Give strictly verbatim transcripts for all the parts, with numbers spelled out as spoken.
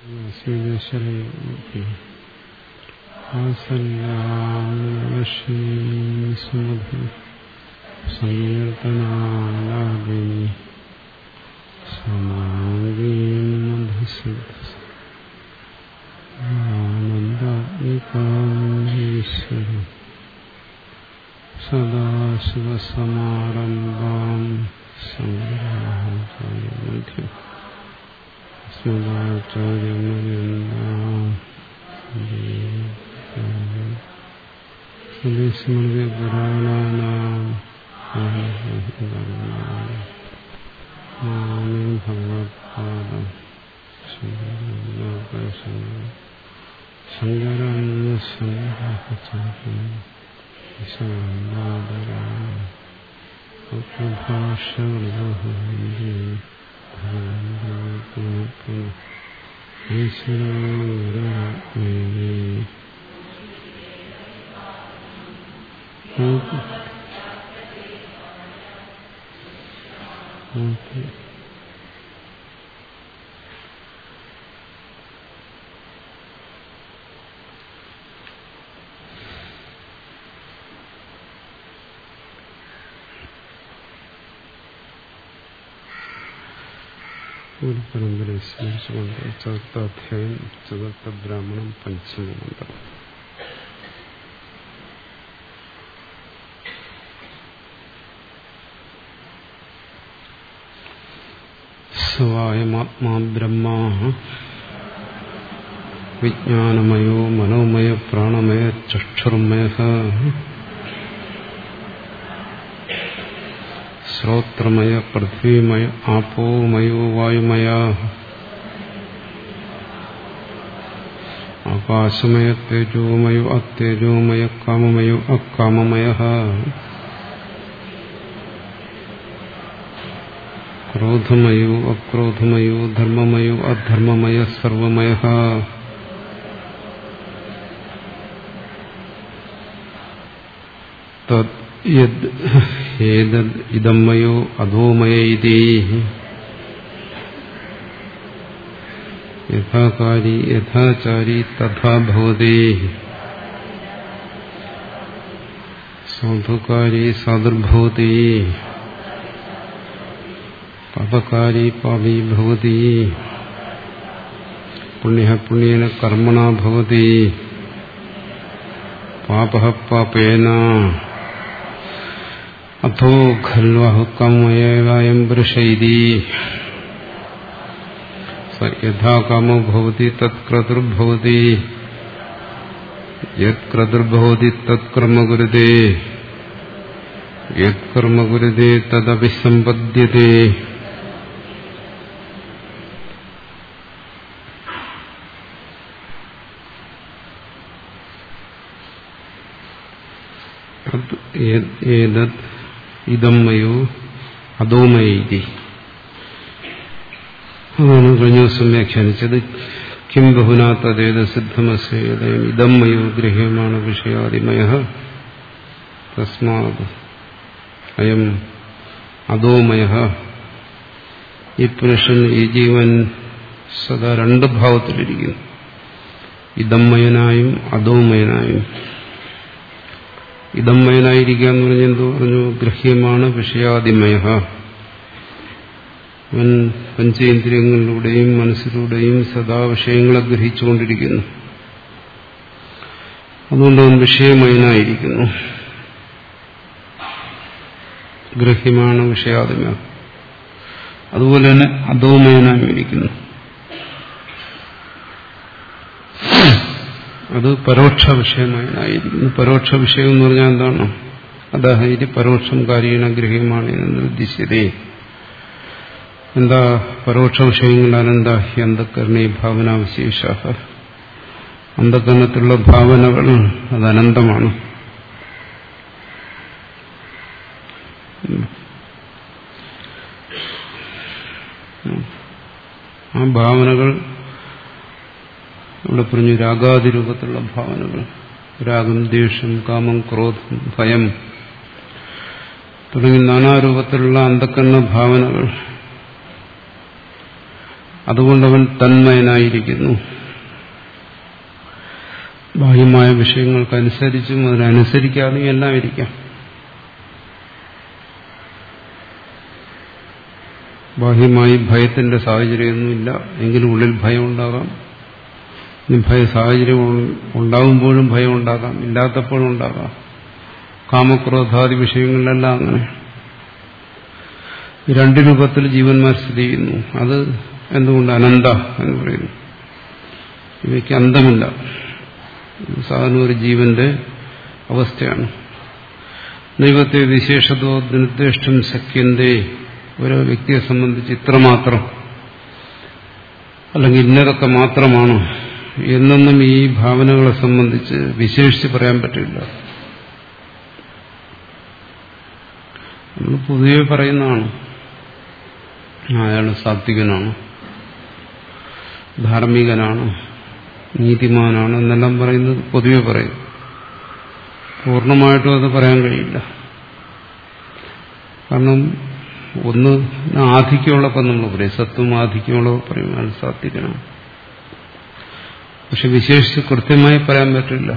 സങ്കീർത്തനാലാപിനി ആനന്ദാത്മികാശ്വരം സദാശിവസമാരംഭാം സംഗ്രാഹം സ്മൃതിപുരാണാനാം ഭഗവത്പാദം ശങ്കരാനന്ദ ഒരു പരമ്പരയെ സ്മരിച്ചുകൊണ്ട് ചതുർത്ഥാധ്യായം ചതുർത്ഥ ബ്രാഹ്മണം പഞ്ചമമന്ത്രം. സവായമാത്മാ ബ്രഹ്മ വിജ്ഞാനമയോ മനോമയ പ്രാണമയ ചക്ഷുർമയ ശ്രോത്രമയ പൃഥ്വിമയ ആപോമയോ വായുമയ ആകാശമയ തേജോമയോ അതേജോമയ കാമമയോ അകാമമയ ക്രോധമയോ അക്രോധമയോ ധർമ്മമയോ അധർമ്മമയ സർവമയ തത് യദ് ഏതദ് ഇദമ്മയോ അധോമയ ഇതി യഥാകാരി യഥാചാരി തഥാ ഭവതി സാധുകാരി സാധുർഭവതി പാപകാരി പാപി ഭവതി പുണ്യഃ പുണ്യേന കർമ്മണാ ഭവതി പാപഃ പാപേന അഥോ ഖൽവഹുക്കമയേവായം പുരുഷൈതി സ യഥാ കാമോ ഭവതി തത് ക്രതുർഭവതി യത് ക്രതുർഭവതി തത് കർമ്മ കുരുതേ യത് കർമ്മ കുരുതേ തദഭിസമ്പദ്യതേ. ഏതത് ഇദമ്മയോ അധോമയി. അതാണ് കഴിഞ്ഞ ദിവസം വ്യാഖ്യാനിച്ചത്. കിം ബഹുനാ തദേത സിദ്ധമസ്യേദയം ഇദമ്മയോ ഗൃഹ്യമാണ് വിഷയാദിമയ തസ്മാത് അയം അധോമയ. ഈ പുരുഷൻ ഈ ജീവൻ സദാ രണ്ട് ഭാവത്തിലിരിക്കുന്നു, ഇദമ്മയനായും അധോമയനായും. ഇദമ്മയനായിരിക്കുക എന്ന് പറഞ്ഞാൽ എന്തോ പറഞ്ഞു? ഗൃഹ്യമാണ് വിഷയാദിമയ. അവൻ പഞ്ചേന്ദ്രിയങ്ങളിലൂടെയും മനസ്സിലൂടെയും സദാ വിഷയങ്ങളെ ഗ്രഹിച്ചുകൊണ്ടിരിക്കുന്നു. അതുകൊണ്ട് അവൻ വിഷയമയനായിരിക്കുന്നു. ഗൃഹ്യമാണ് വിഷയാദിമയ. അതുപോലെ തന്നെ അധോമയനായിരിക്കുന്നു. അത് പരോക്ഷ വിഷയമായിരിക്കുന്നു. പരോക്ഷ വിഷയം എന്ന് പറഞ്ഞാൽ എന്താണ്? അതായത് പരോക്ഷം കാര്യണ ഗൃഹ്യമാണ് എന്ന് ഉദ്ദേശിച്ചതേ. എന്താ പരോക്ഷ വിഷയങ്ങൾ? അനന്ത ഹി അന്ധകരണീ ഭാവനാവിശേഷ. അന്ധകരണത്തിലുള്ള ഭാവനകൾ അത് അനന്തമാണ്. ആ ഭാവനകൾ ഇവിടെ പറഞ്ഞു രാഗാദി രൂപത്തിലുള്ള ഭാവനകൾ. രാഗം, ദ്വേഷം, കാമം, ക്രോധം, ഭയം തുടങ്ങി നാനാരൂപത്തിലുള്ള അന്ധകരണ ഭാവനകൾ അതുകൊണ്ടവൻ തന്മയനായിരിക്കുന്നു. ബാഹ്യമായ വിഷയങ്ങൾക്കനുസരിച്ചും അതിനനുസരിക്കാതെയും എല്ലാം ഇരിക്കാം. ബാഹ്യമായി ഭയത്തിന്റെ സാഹചര്യമൊന്നുമില്ല, എങ്കിലും ഉള്ളിൽ ഭയം ഉണ്ടാകാം. ഇനി ഭയ സാഹചര്യം ഉണ്ടാകുമ്പോഴും ഭയം ഉണ്ടാകാം, ഇല്ലാത്തപ്പോഴും ഉണ്ടാകാം. കാമക്രോധാദി വിഷയങ്ങളിലെല്ലാം അങ്ങനെ രണ്ട് രൂപത്തിൽ ജീവന്മാർ സ്ഥിതി ചെയ്യുന്നു. അത് എന്തുകൊണ്ട് അനന്ത എന്ന് പറയുന്നു? ഇവയ്ക്ക് അന്തമില്ല. സാധാരണ ഒരു ജീവന്റെ അവസ്ഥയാണ്. ദൈവത്തെ വിശേഷതോ നിർദ്ദിഷ്ടം ശക്യന്തേ, ഓരോ വ്യക്തിയെ സംബന്ധിച്ച് ഇത്രമാത്രം അല്ലെങ്കിൽ ഇന്നതൊക്കെ മാത്രമാണ് എന്നൊന്നും ഈ ഭാവനകളെ സംബന്ധിച്ച് വിശേഷിച്ച് പറയാൻ പറ്റില്ല. നമ്മൾ പൊതുവെ പറയുന്നതാണ്, അയാൾ സാത്വികനാണ്, ധാർമ്മികനാണ്, നീതിമാനാണ് എന്നെല്ലാം പറയുന്നത് പൊതുവെ പറയും. പൂർണ്ണമായിട്ടും അത് പറയാൻ കഴിയില്ല. കാരണം ഒന്ന് ആധിക്യമുള്ളപ്പോൾ നമ്മൾ പറയും, സത്വം ആധിക്യമുള്ളപ്പോൾ പറയും അയാൾ സാത്വികനാണ്. പക്ഷെ വിശേഷിച്ച് കൃത്യമായി പറയാൻ പറ്റില്ല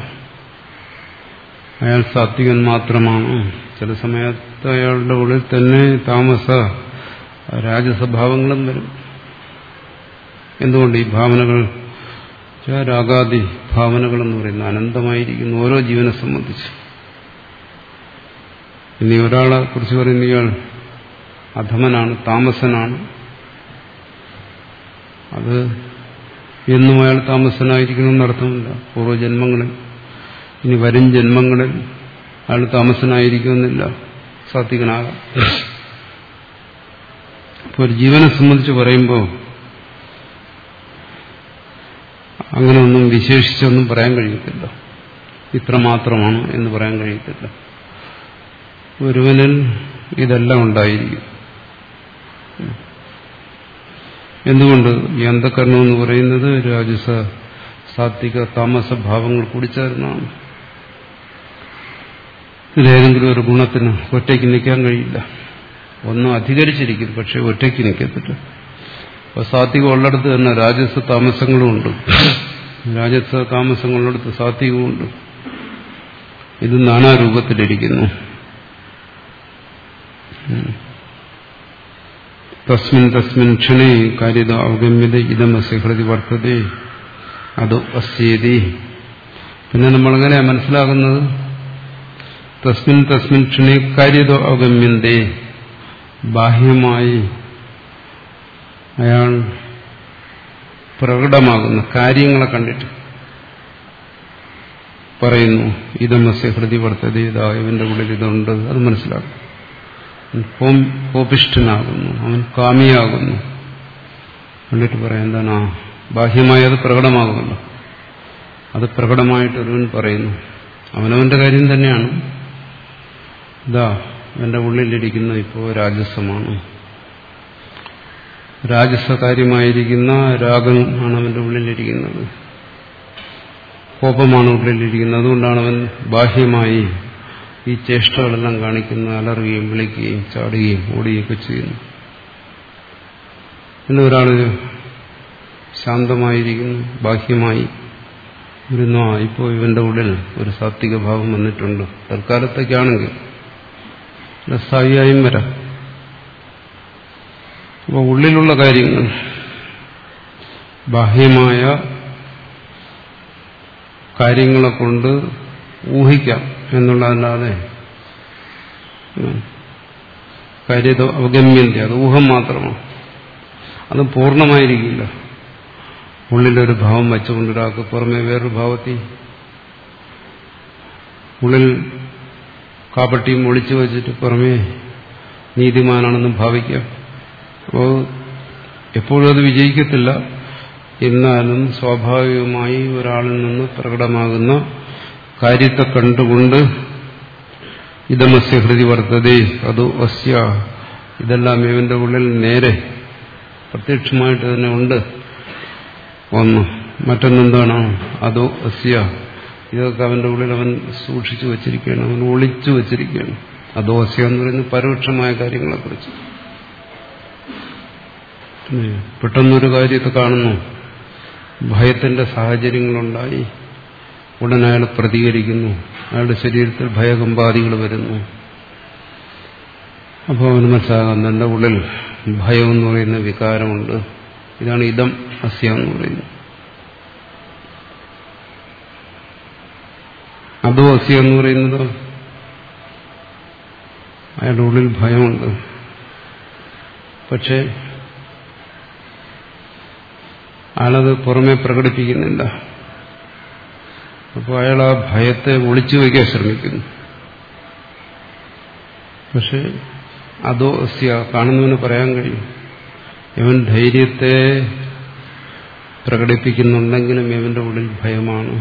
അയാൾ സാത്വികൻ മാത്രമാണ്. ചില സമയത്ത് അയാളുടെ ഉള്ളിൽ തന്നെ താമസ രാജസ്വഭാവങ്ങളും വരും. എന്തുകൊണ്ട്? ഈ ഭാവനകൾ, രാഗാദി ഭാവനകളെന്ന് പറയുന്നത് അനന്തമായിരിക്കുന്നു ഓരോ ജീവനെ സംബന്ധിച്ച്. ഇനി ഒരാളെ കുറിച്ച് പറയുന്ന ഇയാൾ അധമനാണ്, താമസനാണ്, അത് എന്നും അയാൾ താമസനായിരിക്കണമെന്ന് അർത്ഥമില്ല. പൂർവ്വജന്മങ്ങളിൽ ഇനി വരും ജന്മങ്ങളിൽ അയാൾ താമസനായിരിക്കുമെന്നില്ല, സാത്വികനാകാം. അപ്പോൾ ഒരു ജീവനെ സംബന്ധിച്ച് പറയുമ്പോൾ അങ്ങനെ ഒന്നും വിശേഷിച്ചൊന്നും പറയാൻ കഴിയത്തില്ല. ഇത്രമാത്രമാണ് എന്ന് പറയാൻ കഴിയത്തില്ല. ഒരുവനിൽ ഇതെല്ലാം ഉണ്ടായിരിക്കും. എന്തുകൊണ്ട്? ഈ അന്ധകരണം എന്ന് പറയുന്നത് രാജസ സാത്വിക താമസ ഭാവങ്ങൾ കൂടിച്ചേർന്നാണ്. ഇതിലേതെങ്കിലും ഒരു ഗുണത്തിന് ഒറ്റയ്ക്ക് നിൽക്കാൻ കഴിയില്ല. ഒന്നും അധികരിച്ചിരിക്കും, പക്ഷെ ഒറ്റയ്ക്ക് നിൽക്കത്തില്ല. അപ്പോൾ സാത്വികം ഉള്ളിടത്ത് തന്നെ രാജസ താമസങ്ങളുമുണ്ട്, രാജസ താമസങ്ങളുള്ളിടത്ത് സാത്വികമുണ്ട്. ഇത് നാനാരൂപത്തിലിരിക്കുന്നു. തസ്മിൻ തസ്മിൻ ക്ഷണേ കാര്യത അവഗമ്യത ഇതമസ്യ ഹൃദി വർത്തതേ അതോ അസ്യേതി. പിന്നെ നമ്മളെങ്ങനെയാ മനസ്സിലാകുന്നത്? തസ്മിൻ തസ്മിൻ ക്ഷണേ കാര്യത അവഗമ്യന്തേ, ബാഹ്യമായി അയാൾ പ്രകടമാകുന്ന കാര്യങ്ങളെ കണ്ടിട്ട് പറയുന്നു ഇതമസ്യ ഹൃദി വർത്തതേ, ഇതാ ഇവന്റെ ഉള്ളിൽ ഇതുണ്ട്, അത് മനസ്സിലാക്കും. കോപിഷ്ഠനാകുന്നു, അവൻ കാമിയാകുന്നു കണ്ടിട്ട് പറയാം. എന്താണ്? ആ ബാഹ്യമായി അത് പ്രകടമാകുമല്ലോ. അത് പ്രകടമായിട്ടൊരുവൻ പറയുന്നു, അവനവന്റെ കാര്യം തന്നെയാണ്. ഇതാ എന്റെ ഉള്ളിലിരിക്കുന്ന ഇപ്പോൾ രാജസമാണ്, രാജസകാര്യമായിരിക്കുന്ന രാഗം ആണ് അവന്റെ ഉള്ളിലിരിക്കുന്നത്, കോപമാണ് ഉള്ളിലിരിക്കുന്നത്. അതുകൊണ്ടാണ് അവൻ ബാഹ്യമായി ഈ ചേഷ്ടകളെല്ലാം കാണിക്കുന്ന, അലറുകയും വിളിക്കുകയും ചാടുകയും ഓടുകയൊക്കെ ചെയ്യുന്നു. പിന്നെ ഒരാൾ ശാന്തമായിരിക്കുന്നു, ബാഹ്യമായി ഇരുന്നോ ഇപ്പോൾ ഇവന്റെ ഉള്ളിൽ ഒരു സാത്വിക ഭാവം വന്നിട്ടുണ്ട്. തൽക്കാലത്തേക്കാണെങ്കിൽ സ്ഥായിയായും വരാം. അപ്പോൾ ഉള്ളിലുള്ള കാര്യങ്ങൾ ബാഹ്യമായ കാര്യങ്ങളെ കൊണ്ട് ഊഹിക്കാം എന്നുള്ളതല്ലാതെ കാര്യത അവഗമ്യന്ത, അത് ഊഹം മാത്രമാണ്. അത് പൂർണ്ണമായിരിക്കില്ല. ഉള്ളിലൊരു ഭാവം വെച്ചുകൊണ്ടൊരാൾക്ക് പുറമെ വേറൊരു ഭാവത്തിൽ ഉള്ളിൽ കാപട്യം ഒളിച്ചു വച്ചിട്ട് പുറമേ നീതിമാനാണെന്ന് ഭാവിക്കാം. അപ്പോൾ എപ്പോഴും അത് വിജയിക്കത്തില്ല. എന്നാലും സ്വാഭാവികമായി ഒരാളിൽ നിന്ന് പ്രകടമാകുന്ന കാര്യത്തെ കണ്ടുകൊണ്ട് ഇതമസ്യ ഹൃദി വർത്തതേ അതോ അസ്യ, ഇതെല്ലാം ഇവന്റെ ഉള്ളിൽ നേരെ പ്രത്യക്ഷമായിട്ട് തന്നെ ഉണ്ട്. ഒന്ന് മറ്റൊന്നെന്താണ്? അതോ അസ്യ, ഇതൊക്കെ അവന്റെ ഉള്ളിൽ അവൻ സൂക്ഷിച്ചു വച്ചിരിക്കുകയാണ്, അവൻ ഒളിച്ചു വച്ചിരിക്കുകയാണ്. അതോ അസ്യ എന്ന് പറയുന്നത് പരോക്ഷമായ കാര്യങ്ങളെക്കുറിച്ച്. പെട്ടെന്നൊരു കാര്യത്തെ കാണുന്നു, ഭയത്തിന്റെ സാഹചര്യങ്ങളുണ്ടായി, ഉടൻ അയാൾ പ്രതികരിക്കുന്നു, അയാളുടെ ശരീരത്തിൽ ഭയകമ്പാദികൾ വരുന്നു. അപ്പോൾ അവന് മനസ്സിലാകാം തന്റെ ഉള്ളിൽ ഭയം എന്ന് പറയുന്ന വികാരമുണ്ട്. ഇതാണ് ഇദം അസ്യ എന്ന് പറയുന്നത്. അതോ അസ്യ എന്ന് പറയുന്നത് അയാളുടെ ഉള്ളിൽ ഭയമുണ്ട്, പക്ഷെ അയാളത് പുറമെ പ്രകടിപ്പിക്കുന്നില്ല. അപ്പോൾ അയാൾ ആ ഭയത്തെ ഒളിച്ചു വയ്ക്കാൻ ശ്രമിക്കുന്നു. പക്ഷെ അതോ അസ്യ കാണുന്നവന് പറയാൻ കഴിയും, ഇവൻ ധൈര്യത്തെ പ്രകടിപ്പിക്കുന്നുണ്ടെങ്കിലും ഇവന്റെ ഉള്ളിൽ ഭയമാണ്.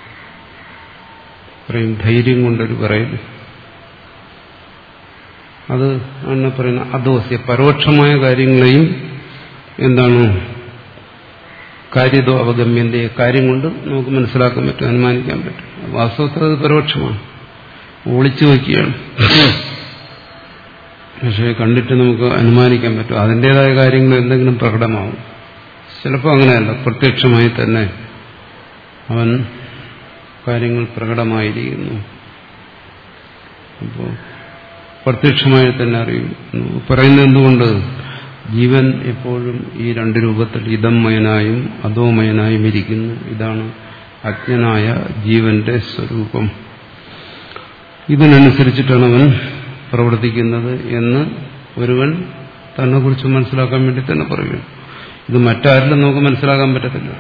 പറയും ധൈര്യം കൊണ്ടൊരു പറയും. അത് ആണ് പറയുന്ന അതോ അസ്യ. പരോക്ഷമായ കാര്യങ്ങളെയും എന്താണ് കാര്യതോ അവഗമ്യന്റെ കാര്യം കൊണ്ട് നമുക്ക് മനസ്സിലാക്കാൻ പറ്റും, അനുമാനിക്കാൻ പറ്റും. വാസ്തവത്തിൽ അത് പരോക്ഷമാണ്, ഒളിച്ചു വയ്ക്കുകയാണ്. പക്ഷെ കണ്ടിട്ട് നമുക്ക് അനുമാനിക്കാൻ പറ്റും, അതിൻ്റെതായ കാര്യങ്ങൾ എന്തെങ്കിലും പ്രകടമാവും. ചിലപ്പോൾ അങ്ങനെയല്ല, പ്രത്യക്ഷമായി തന്നെ അവൻ കാര്യങ്ങൾ പ്രകടമായിരിക്കുന്നു. അപ്പോൾ പ്രത്യക്ഷമായി തന്നെ അറിയുന്നു. പറയുന്നത് എന്തുകൊണ്ട്? ജീവൻ എപ്പോഴും ഈ രണ്ട് രൂപത്തിൽ ഇദംമയനായും അധോമയനായും ഇരിക്കുന്നു. ഇതാണ് അജ്ഞനായ ജീവന്റെ സ്വരൂപം. ഇതിനനുസരിച്ചിട്ടാണ് അവൻ പ്രവർത്തിക്കുന്നത് എന്ന് ഒരുവൻ തന്നെ കുറിച്ച് മനസ്സിലാക്കാൻ വേണ്ടി തന്നെ പറയുന്നു. ഇത് മറ്റാരിലും നമുക്ക് മനസ്സിലാക്കാൻ പറ്റത്തില്ല,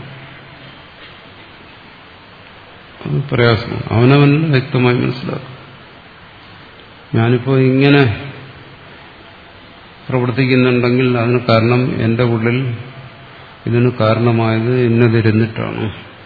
അത് പ്രയാസമാണ്. അവനവൻ വ്യക്തമായി മനസ്സിലാക്കും. ഞാനിപ്പോൾ ഇങ്ങനെ പ്രവർത്തിക്കുന്നുണ്ടെങ്കിൽ അതിന് കാരണം എന്റെ ഉള്ളിൽ ഇതിന് കാരണമായത് ഇന്നതിരുന്നിട്ടാണ്.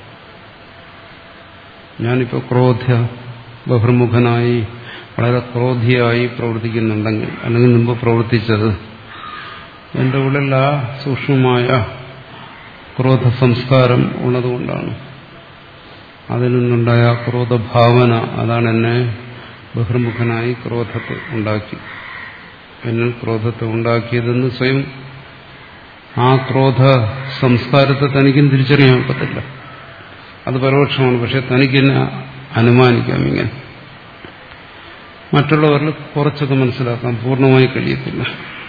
ഞാനിപ്പോൾ ക്രോധ്യ ബഹിർമുഖനായി വളരെ ക്രോധിയായി പ്രവർത്തിക്കുന്നുണ്ടെങ്കിൽ, അല്ലെങ്കിൽ മുമ്പ് പ്രവർത്തിച്ചത് എന്റെ ഉള്ളിൽ ആ സൂക്ഷ്മമായ ക്രോധ സംസ്കാരം ഉള്ളതുകൊണ്ടാണ്. അതിൽ നിന്നുണ്ടായ ക്രോധഭാവന അതാണ് എന്നെ ബഹിർമുഖനായി ക്രോധത്തെ ഉണ്ടാക്കി, എന്നിൽ ക്രോധത്തെ ഉണ്ടാക്കിയതെന്ന് സ്വയം ആ ക്രോധ സംസ്കാരത്തെ തനിക്കും തിരിച്ചറിയാൻ പറ്റില്ല. അത് പരോക്ഷമാണ്. പക്ഷെ തനിക്കെന്നെ അനുമാനിക്കാം. ഇങ്ങനെ മറ്റുള്ളവരിൽ കുറച്ചൊക്കെ മനസ്സിലാക്കാൻ പൂർണ്ണമായി കഴിയത്തില്ല.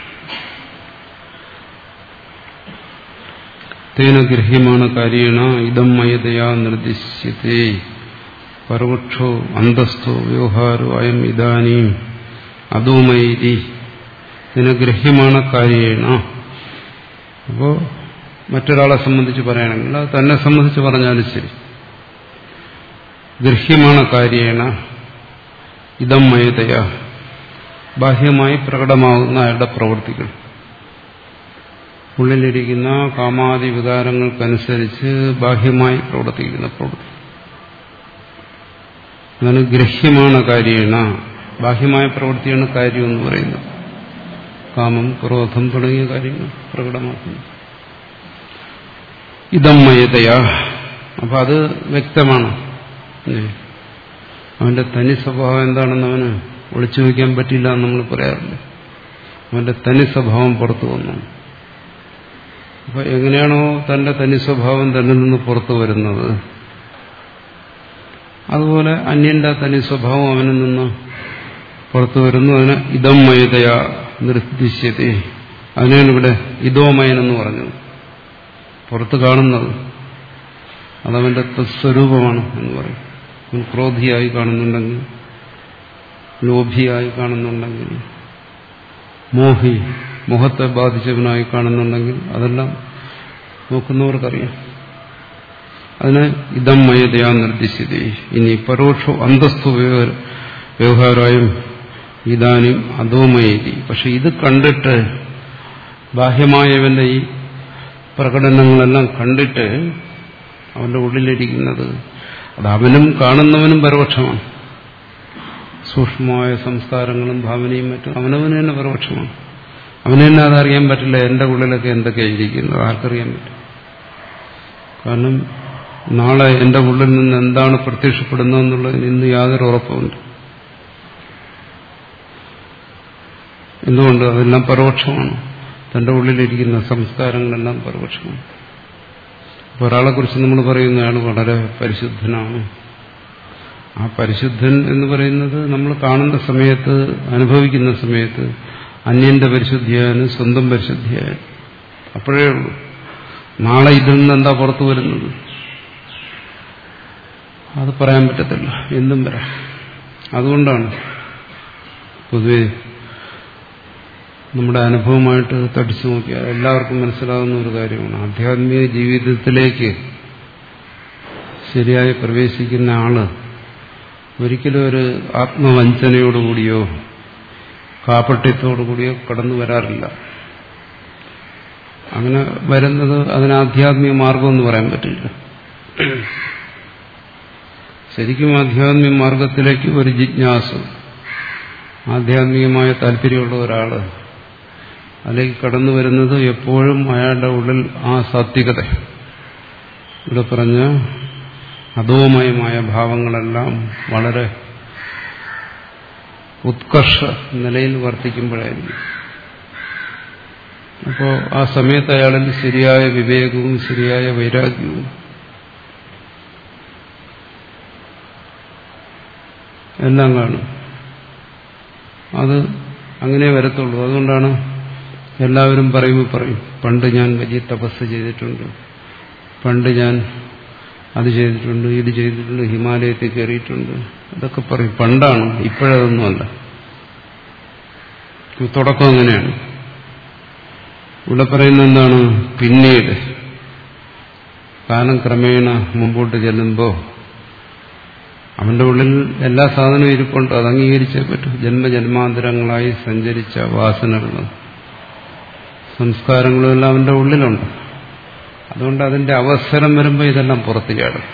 തേന ഗൃഹ്യമാണ് കാര്യേണ ഇദം മയതയാ നിർദ്ദിശ്യത്തെ പരോക്ഷോ അന്തസ്ഥോ വ്യവഹാരോ അയം ഇദാനീം അധോമൈതി. ഇതിനെ ഗൃഹ്യമാണ് കാര്യേണ. അപ്പോ മറ്റൊരാളെ സംബന്ധിച്ച് പറയുകയാണെങ്കിൽ അത് തന്നെ സംബന്ധിച്ച് പറഞ്ഞാലും ശരി, ഗൃഹ്യമാണ് കാര്യേണ ഇദം മയതയ, ബാഹ്യമായി പ്രകടമാകുന്ന അയാളുടെ പ്രവൃത്തികൾ, ഉള്ളിലിരിക്കുന്ന കാമാദി വികാരങ്ങൾക്കനുസരിച്ച് ബാഹ്യമായി പ്രവർത്തിക്കുന്ന പ്രവൃത്തി, അതാണ് ഗൃഹ്യമാണ് കാര്യേണ. ബാഹ്യമായ പ്രവൃത്തിയാണ് കാര്യം എന്ന് പറയുന്നത്. കാമം, ക്രോധം തുടങ്ങിയ കാര്യങ്ങൾ പ്രകടമാക്കുന്നു. ഇദം മയതയാ. അപ്പൊ അത് വ്യക്തമാണ്. അവന്റെ തനി സ്വഭാവം എന്താണെന്ന് അവന് ഒളിച്ചു വയ്ക്കാൻ പറ്റില്ല എന്ന് നമ്മൾ പറയാറില്ല. അവന്റെ തനി സ്വഭാവം പുറത്തു വന്നു. അപ്പൊ എങ്ങനെയാണോ തന്റെ തനി സ്വഭാവം തന്നിൽ നിന്ന് പുറത്തു വരുന്നത്, അതുപോലെ അന്യന്റെ തനി സ്വഭാവം അവനിൽ നിന്ന് പുറത്തു വരുന്നു. അതിന് ഇദം മയതയാ നിർദ്ദിശ്യത്തെ. അതിനാണ് ഇവിടെ ഇദോമയൻ എന്ന് പറഞ്ഞത്. പുറത്ത് കാണുന്നത് അതവന്റെ തത്സ്വരൂപമാണ് എന്ന് പറയും. ക്രോധിയായി കാണുന്നുണ്ടെങ്കിൽ, ലോഭിയായി കാണുന്നുണ്ടെങ്കിൽ, മോഹി മോഹത്തെ ബാധിച്ചവനായി കാണുന്നുണ്ടെങ്കിൽ അതെല്ലാം നോക്കുന്നവർക്കറിയാം. അതിന് ഇദം മയതയാ നിർദ്ദിശ്യത്തെ. ഇനി പരോക്ഷ അന്തസ്ഥ വ്യവഹാരമായും ഇദാനും അധോമയതി. പക്ഷെ ഇത് കണ്ടിട്ട്, ബാഹ്യമായവന്റെ ഈ പ്രകടനങ്ങളെല്ലാം കണ്ടിട്ട് അവന്റെ ഉള്ളിലിരിക്കുന്നത് അത് അവനും കാണുന്നവനും പരോക്ഷമാണ്. സൂക്ഷ്മമായ സംസ്കാരങ്ങളും ഭാവനയും മറ്റും അവനവന് തന്നെ പരോക്ഷമാണ്. അവന് തന്നെ അതറിയാൻ പറ്റില്ല. എന്റെ ഉള്ളിലൊക്കെ എന്തൊക്കെയാണ് ഇരിക്കുന്നത് ആർക്കറിയാൻ പറ്റും? കാരണം നാളെ എന്റെ ഉള്ളിൽ നിന്ന് എന്താണ് പ്രത്യക്ഷപ്പെടുന്നതെന്നുള്ളതിന് ഇന്ന് യാതൊരു ഉറപ്പുണ്ട്. എന്തുകൊണ്ട്? അതെല്ലാം പരോക്ഷമാണ്. തന്റെ ഉള്ളിലിരിക്കുന്ന സംസ്കാരങ്ങളെല്ലാം പരോക്ഷമാണ്. അപ്പോൾ ഒരാളെക്കുറിച്ച് നമ്മൾ പറയുന്നയാൾ വളരെ പരിശുദ്ധനാണ്. ആ പരിശുദ്ധൻ എന്ന് പറയുന്നത് നമ്മൾ കാണുന്ന സമയത്ത്, അനുഭവിക്കുന്ന സമയത്ത് അന്യന്റെ പരിശുദ്ധിയായാലും സ്വന്തം പരിശുദ്ധിയായാലും അപ്പോഴേ ഉള്ളൂ. നാളെ ഇതിൽ നിന്ന് എന്താ പുറത്തു വരുന്നത് അത് പറയാൻ പറ്റത്തില്ല, എന്തും വരാം. അതുകൊണ്ടാണ് പൊതുവെ നമ്മുടെ അനുഭവമായിട്ട് തടിച്ചു നോക്കിയാൽ എല്ലാവർക്കും മനസ്സിലാകുന്ന ഒരു കാര്യമാണ്. ആധ്യാത്മിക ജീവിതത്തിലേക്ക് ശരിയായി പ്രവേശിക്കുന്ന ആള് ഒരിക്കലും ഒരു ആത്മവഞ്ചനയോടുകൂടിയോ കാപട്യത്തോടുകൂടിയോ കടന്നു വരാറില്ല. അങ്ങനെ വരുന്നത് അതിന് ആധ്യാത്മിക മാർഗമെന്ന് പറയാൻ പറ്റില്ല. ശരിക്കും ആധ്യാത്മിക മാർഗത്തിലേക്ക് ഒരു ജിജ്ഞാസ, ആധ്യാത്മികമായ താല്പര്യമുള്ള ഒരാള് അതിലേക്ക് കടന്നു വരുന്നത് എപ്പോഴും അയാളുടെ ഉള്ളിൽ ആ സാത്വികത, ഇവിടെ പറഞ്ഞ അധോമയമായ ഭാവങ്ങളെല്ലാം വളരെ ഉത്കർഷ നിലയിൽ വർത്തിക്കുമ്പോഴായിരിക്കും. അപ്പോൾ ആ സമയത്ത് അയാളിൽ ശരിയായ വിവേകവും ശരിയായ വൈരാഗ്യവും എല്ലാം കാണും. അത് അങ്ങനെ വരത്തുള്ളൂ. അതുകൊണ്ടാണ് എല്ലാവരും പറയുമ്പോൾ പറയും, പണ്ട് ഞാൻ വലിയ തപസ് ചെയ്തിട്ടുണ്ട്, പണ്ട് ഞാൻ അത് ചെയ്തിട്ടുണ്ട്, ഇത് ചെയ്തിട്ടുണ്ട്, ഹിമാലയത്തിൽ കയറിയിട്ടുണ്ട്, അതൊക്കെ പറയും. പണ്ടാണ്, ഇപ്പോഴതൊന്നുമല്ല. തുടക്കം അങ്ങനെയാണ്. ഇവിടെ പറയുന്നത് എന്താണ്? പിന്നീട് കാലം ക്രമേണ മുമ്പോട്ട് ചെല്ലുമ്പോൾ അവന്റെ ഉള്ളിൽ എല്ലാ സാധനവും ഇരിപ്പുണ്ട്, അത് അംഗീകരിച്ചേ പറ്റൂ. ജന്മജന്മാന്തരങ്ങളായി സഞ്ചരിച്ച വാസനകളും സംസ്കാരങ്ങളും എല്ലാം അവന്റെ ഉള്ളിലുണ്ട്. അതുകൊണ്ട് അതിന്റെ അവസരം വരുമ്പോൾ ഇതെല്ലാം പുറത്തു ചാടും.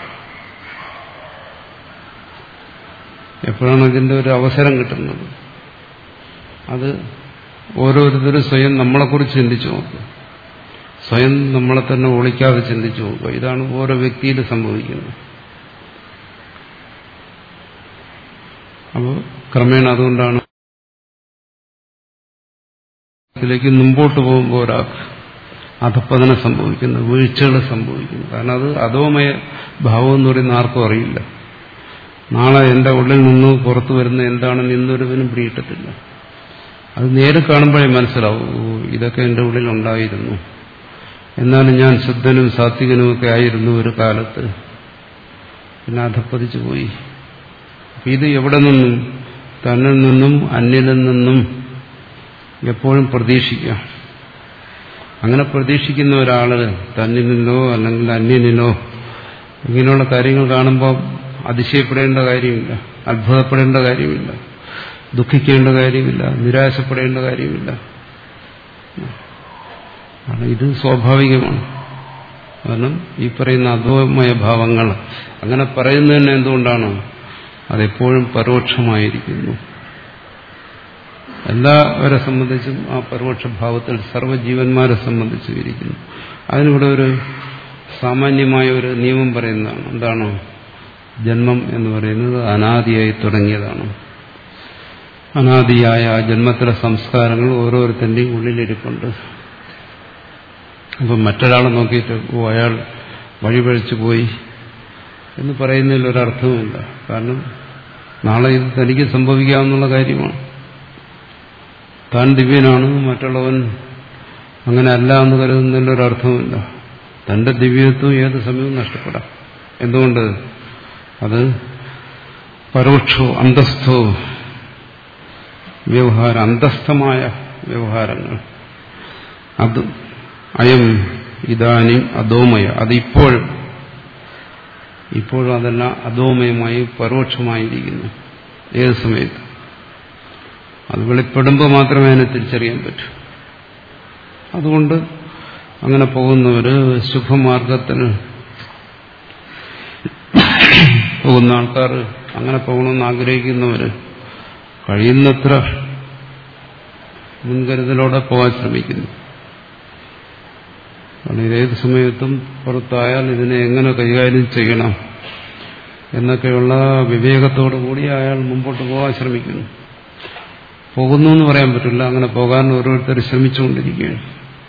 എപ്പോഴാണ് ഇതിന്റെ ഒരു അവസരം കിട്ടുന്നത്? അത് ഓരോരുത്തരും സ്വയം നമ്മളെക്കുറിച്ച് ചിന്തിച്ചു നോക്കുക, സ്വയം നമ്മളെ തന്നെ ഒളിക്കാതെ ചിന്തിച്ചു നോക്കുക. ഇതാണ് ഓരോ വ്യക്തിയിൽ സംഭവിക്കുന്നത്. അപ്പോൾ ക്രമേണ അതുകൊണ്ടാണ് ഇതിലേക്ക് മുമ്പോട്ട് പോകുമ്പോൾ ഒരാൾക്ക് അധപ്പതനം സംഭവിക്കുന്നത്, വീഴ്ചകൾ സംഭവിക്കുന്നു. കാരണം അത് അധോമയ ഭാവം എന്ന് പറയുന്ന ആർക്കും അറിയില്ല. നാളെ എന്റെ ഉള്ളിൽ നിന്ന് പുറത്തു വരുന്ന എന്താണെന്ന് ഇന്നൊരുവനും പിടിയിട്ടത്തില്ല. അത് നേരെ കാണുമ്പോഴേ മനസ്സിലാവും, ഇതൊക്കെ എന്റെ ഉള്ളിൽ ഉണ്ടായിരുന്നു, എന്നാലും ഞാൻ ശുദ്ധനും സാത്വികനുമൊക്കെ ആയിരുന്നു ഒരു കാലത്ത്, പിന്നെ അധപ്പതിച്ചു പോയി. ഇത് എവിടെ നിന്നും? തന്നിൽ നിന്നും അന്യനിൽ നിന്നും എപ്പോഴും പ്രതീക്ഷിക്കാം. അങ്ങനെ പ്രതീക്ഷിക്കുന്ന ഒരാള് തന്നിലോ അല്ലെങ്കിൽ അന്യനിലോ ഇങ്ങനെയുള്ള കാര്യങ്ങൾ കാണുമ്പോൾ അതിശയപ്പെടേണ്ട കാര്യമില്ല, അത്ഭുതപ്പെടേണ്ട കാര്യമില്ല, ദുഃഖിക്കേണ്ട കാര്യമില്ല, നിരാശപ്പെടേണ്ട കാര്യമില്ല. ഇത് സ്വാഭാവികമാണ്. കാരണം ഈ പറയുന്ന അധോമയ ഭാവങ്ങൾ അങ്ങനെ പറയുന്നത് തന്നെ എന്തുകൊണ്ടാണ്? അതെപ്പോഴും പരോക്ഷമായിരിക്കുന്നു. എല്ലാവരെ സംബന്ധിച്ചും ആ പരോക്ഷ ഭാവത്തിൽ സർവ്വജീവന്മാരെ സംബന്ധിച്ചും ഇരിക്കുന്നു. അതിനിവിടെ ഒരു സാമാന്യമായ ഒരു നിയമം പറയുന്നതാണ്. എന്താണ്? ജന്മം എന്ന് പറയുന്നത് അനാദിയായി തുടങ്ങിയതാണ്. അനാദിയായ ആ ജന്മത്തിലെ സംസ്കാരങ്ങൾ ഓരോരുത്തരുടെയും ഉള്ളിലിരിപ്പുണ്ട്. അപ്പം മറ്റൊരാളെ നോക്കിയിട്ട് ഓ അയാൾ വഴിപഴിച്ചു പോയി എന്ന് പറയുന്നതിൽ ഒരർത്ഥവുമില്ല. കാരണം നാളെ ഇത് തനിക്ക് സംഭവിക്കാവുന്ന കാര്യമാണ്. താൻ ദിവ്യനാണ്, മറ്റുള്ളവൻ അങ്ങനെ അല്ല എന്ന് കരുതുന്നതിലൊരർത്ഥവുമില്ല. തന്റെ ദിവ്യത്വം ഏത് സമയവും നഷ്ടപ്പെടാം. എന്തുകൊണ്ട്? അത് പരോക്ഷോ അന്തസ്ഥോ വ്യവഹാരം, അന്തസ്ഥമായ വ്യവഹാരങ്ങൾ. അത് അയം ഇതാനും അധോമയ, അതിപ്പോഴും ഇപ്പോഴും അതെല്ലാം അധോമയമായി പരോക്ഷമായിരിക്കുന്നു. ഏത് സമയത്ത്? അത് വെളിപ്പെടുമ്പോൾ മാത്രമേ അതിനെ തിരിച്ചറിയാൻ പറ്റൂ. അതുകൊണ്ട് അങ്ങനെ പോകുന്നവര്, ശുഭമാർഗത്തിന് പോകുന്ന ആൾക്കാർ, അങ്ങനെ പോകണമെന്ന് ആഗ്രഹിക്കുന്നവര് കഴിയുന്നത്ര മുൻകരുതലോടെ പോകാൻ ശ്രമിക്കുന്നു. കാരണം ഇതേത് സമയത്തും പുറത്തായാൽ ഇതിനെ എങ്ങനെ കൈകാര്യം ചെയ്യണം എന്നൊക്കെയുള്ള വിവേകത്തോടു കൂടി അയാൾ മുമ്പോട്ട് പോകാൻ ശ്രമിക്കുന്നു. പോകുന്നു എന്ന് പറയാൻ പറ്റില്ല, അങ്ങനെ പോകാൻ ഓരോരുത്തർ ശ്രമിച്ചുകൊണ്ടിരിക്കുകയാണ്.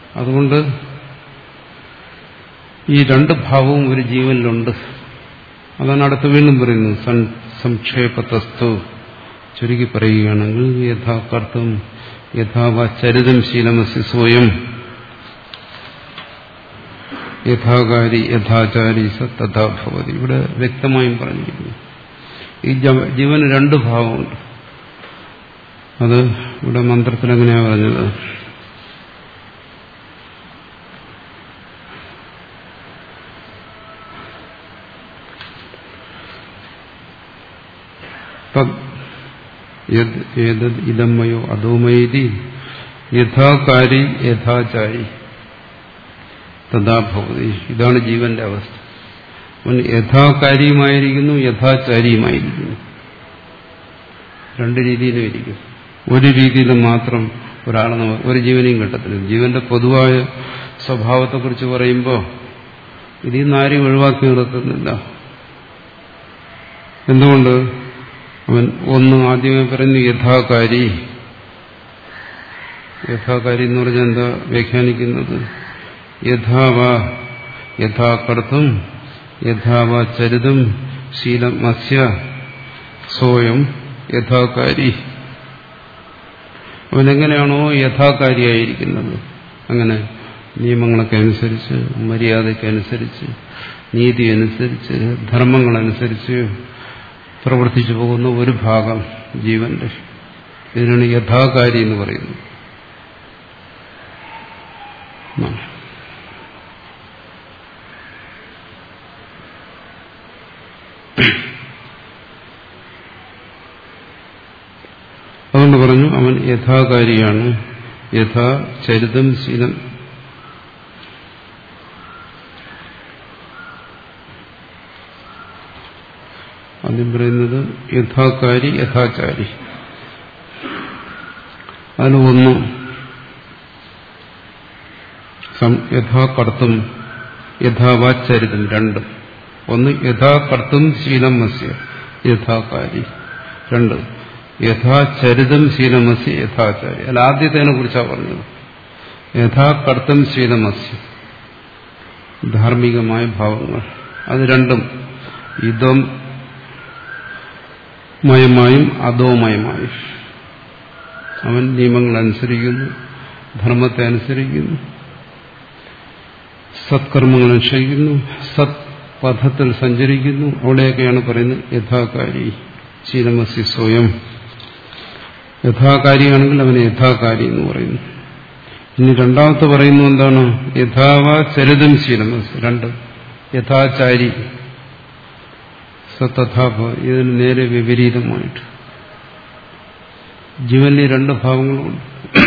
അതുകൊണ്ട് ഈ രണ്ട് ഭാവവും ഒരു ജീവനിലുണ്ട്. അതാണ് അടുത്ത് വീണ്ടും പറയുന്നത്. സംക്ഷേപതസ്തു ചുരുക്കി പറയുകയാണെങ്കിൽ യഥാ കർത്തും യഥാവാ ചരിതം ശീലമസ്യ സ്വയം യഥാകാരി യഥാചാരി സ തഥാ ഭവതി. ഇവിടെ വ്യക്തമായും പറഞ്ഞിരിക്കുന്നു ഈ ജീവന് രണ്ട് ഭാവമുണ്ട്. അത് ഇവിടെ മന്ത്രത്തിൽ എങ്ങനെയാ പറഞ്ഞത്? ഇതമ്മയോ അധോമയതി യഥാകാരി യഥാചാരി തഥാ ഭവതി. ഇതാണ് ജീവന്റെ അവസ്ഥ. അവൻ യഥാകാരിയുമായിരിക്കുന്നു യഥാചാരിയുമായിരിക്കുന്നു. രണ്ട് രീതിയിലും ഇരിക്കും. ഒരു രീതിയിൽ മാത്രം ഒരാളെ ഒരു ജീവനെയും കിട്ടത്തില്ല. ജീവന്റെ പൊതുവായ സ്വഭാവത്തെക്കുറിച്ച് പറയുമ്പോൾ ഇതിൽ നിന്ന് ആരെയും ഒഴിവാക്കി നിർത്തുന്നില്ല. എന്തുകൊണ്ട്? അവൻ ഒന്ന് ആദ്യമേ പറയുന്നു യഥാകാരി. യഥാകാരി എന്ന് പറഞ്ഞാൽ എന്താ വ്യാഖ്യാനിക്കുന്നത്? യഥാവാ യഥാ കർത്തും യഥാവാ ചരിതം ശീലം അസ്യ സ്വയം യഥാകാരി. അവനെങ്ങനെയാണോ യഥാകാരിയായിരിക്കുന്നത് അങ്ങനെ നിയമങ്ങളൊക്കെ അനുസരിച്ച് മര്യാദയ്ക്കനുസരിച്ച് നീതി അനുസരിച്ച് ധർമ്മങ്ങളനുസരിച്ച് പ്രവർത്തിച്ചു പോകുന്ന ഒരു ഭാഗം ജീവന്റെ, ഇതിനാണ് യഥാകാരി എന്ന് പറയുന്നത്. അതുകൊണ്ട് പറഞ്ഞു അവൻ യഥാകാരിയാണ്. യഥാ ചരിതം ശീലം. ആദ്യം പറയുന്നത് യഥാകാരി യഥാചാരി. അതിൽ ഒന്ന് യഥാ കർത്തും യഥാവാചരിതം. രണ്ട് ഒന്ന് യഥാ കർത്തും ശീലം അസ്യ യഥാകാരി. രണ്ട് യഥാചരിതം ശീലമസ്യ യഥാചാരി. അല്ല, ആദ്യത്തേനെ കുറിച്ചാണ് പറഞ്ഞത്. യഥാ കർത്തും ശീലമസ്യ ധാർമ്മികമായ ഭാവങ്ങൾ. അത് രണ്ടും ഇതം മയമായും അധോമയമായും. അവൻ നിയമങ്ങൾ അനുസരിക്കുന്നു, ധർമ്മത്തെ അനുസരിക്കുന്നു, സത്കർമ്മങ്ങൾ അനുഷ്ഠിക്കുന്നു, സത് പഥത്തിൽ സഞ്ചരിക്കുന്നു. അവിടെയൊക്കെയാണ് പറയുന്നത് യഥാകാരി ശീലമസ്യ സ്വയം. യഥാകാരിയാണെങ്കിൽ അവന് യഥാകാരി എന്ന് പറയുന്നു. ഇനി രണ്ടാമത്തെ പറയുന്നു എന്താണ്? യഥാവാ ചരിതം ശീലമസ്യ. രണ്ട് യഥാചാരി സതഥാഭ. ഇതിന് നേരെ വിപരീതമായിട്ട് ജീവനിൽ രണ്ട് ഭാവങ്ങളുണ്ട്.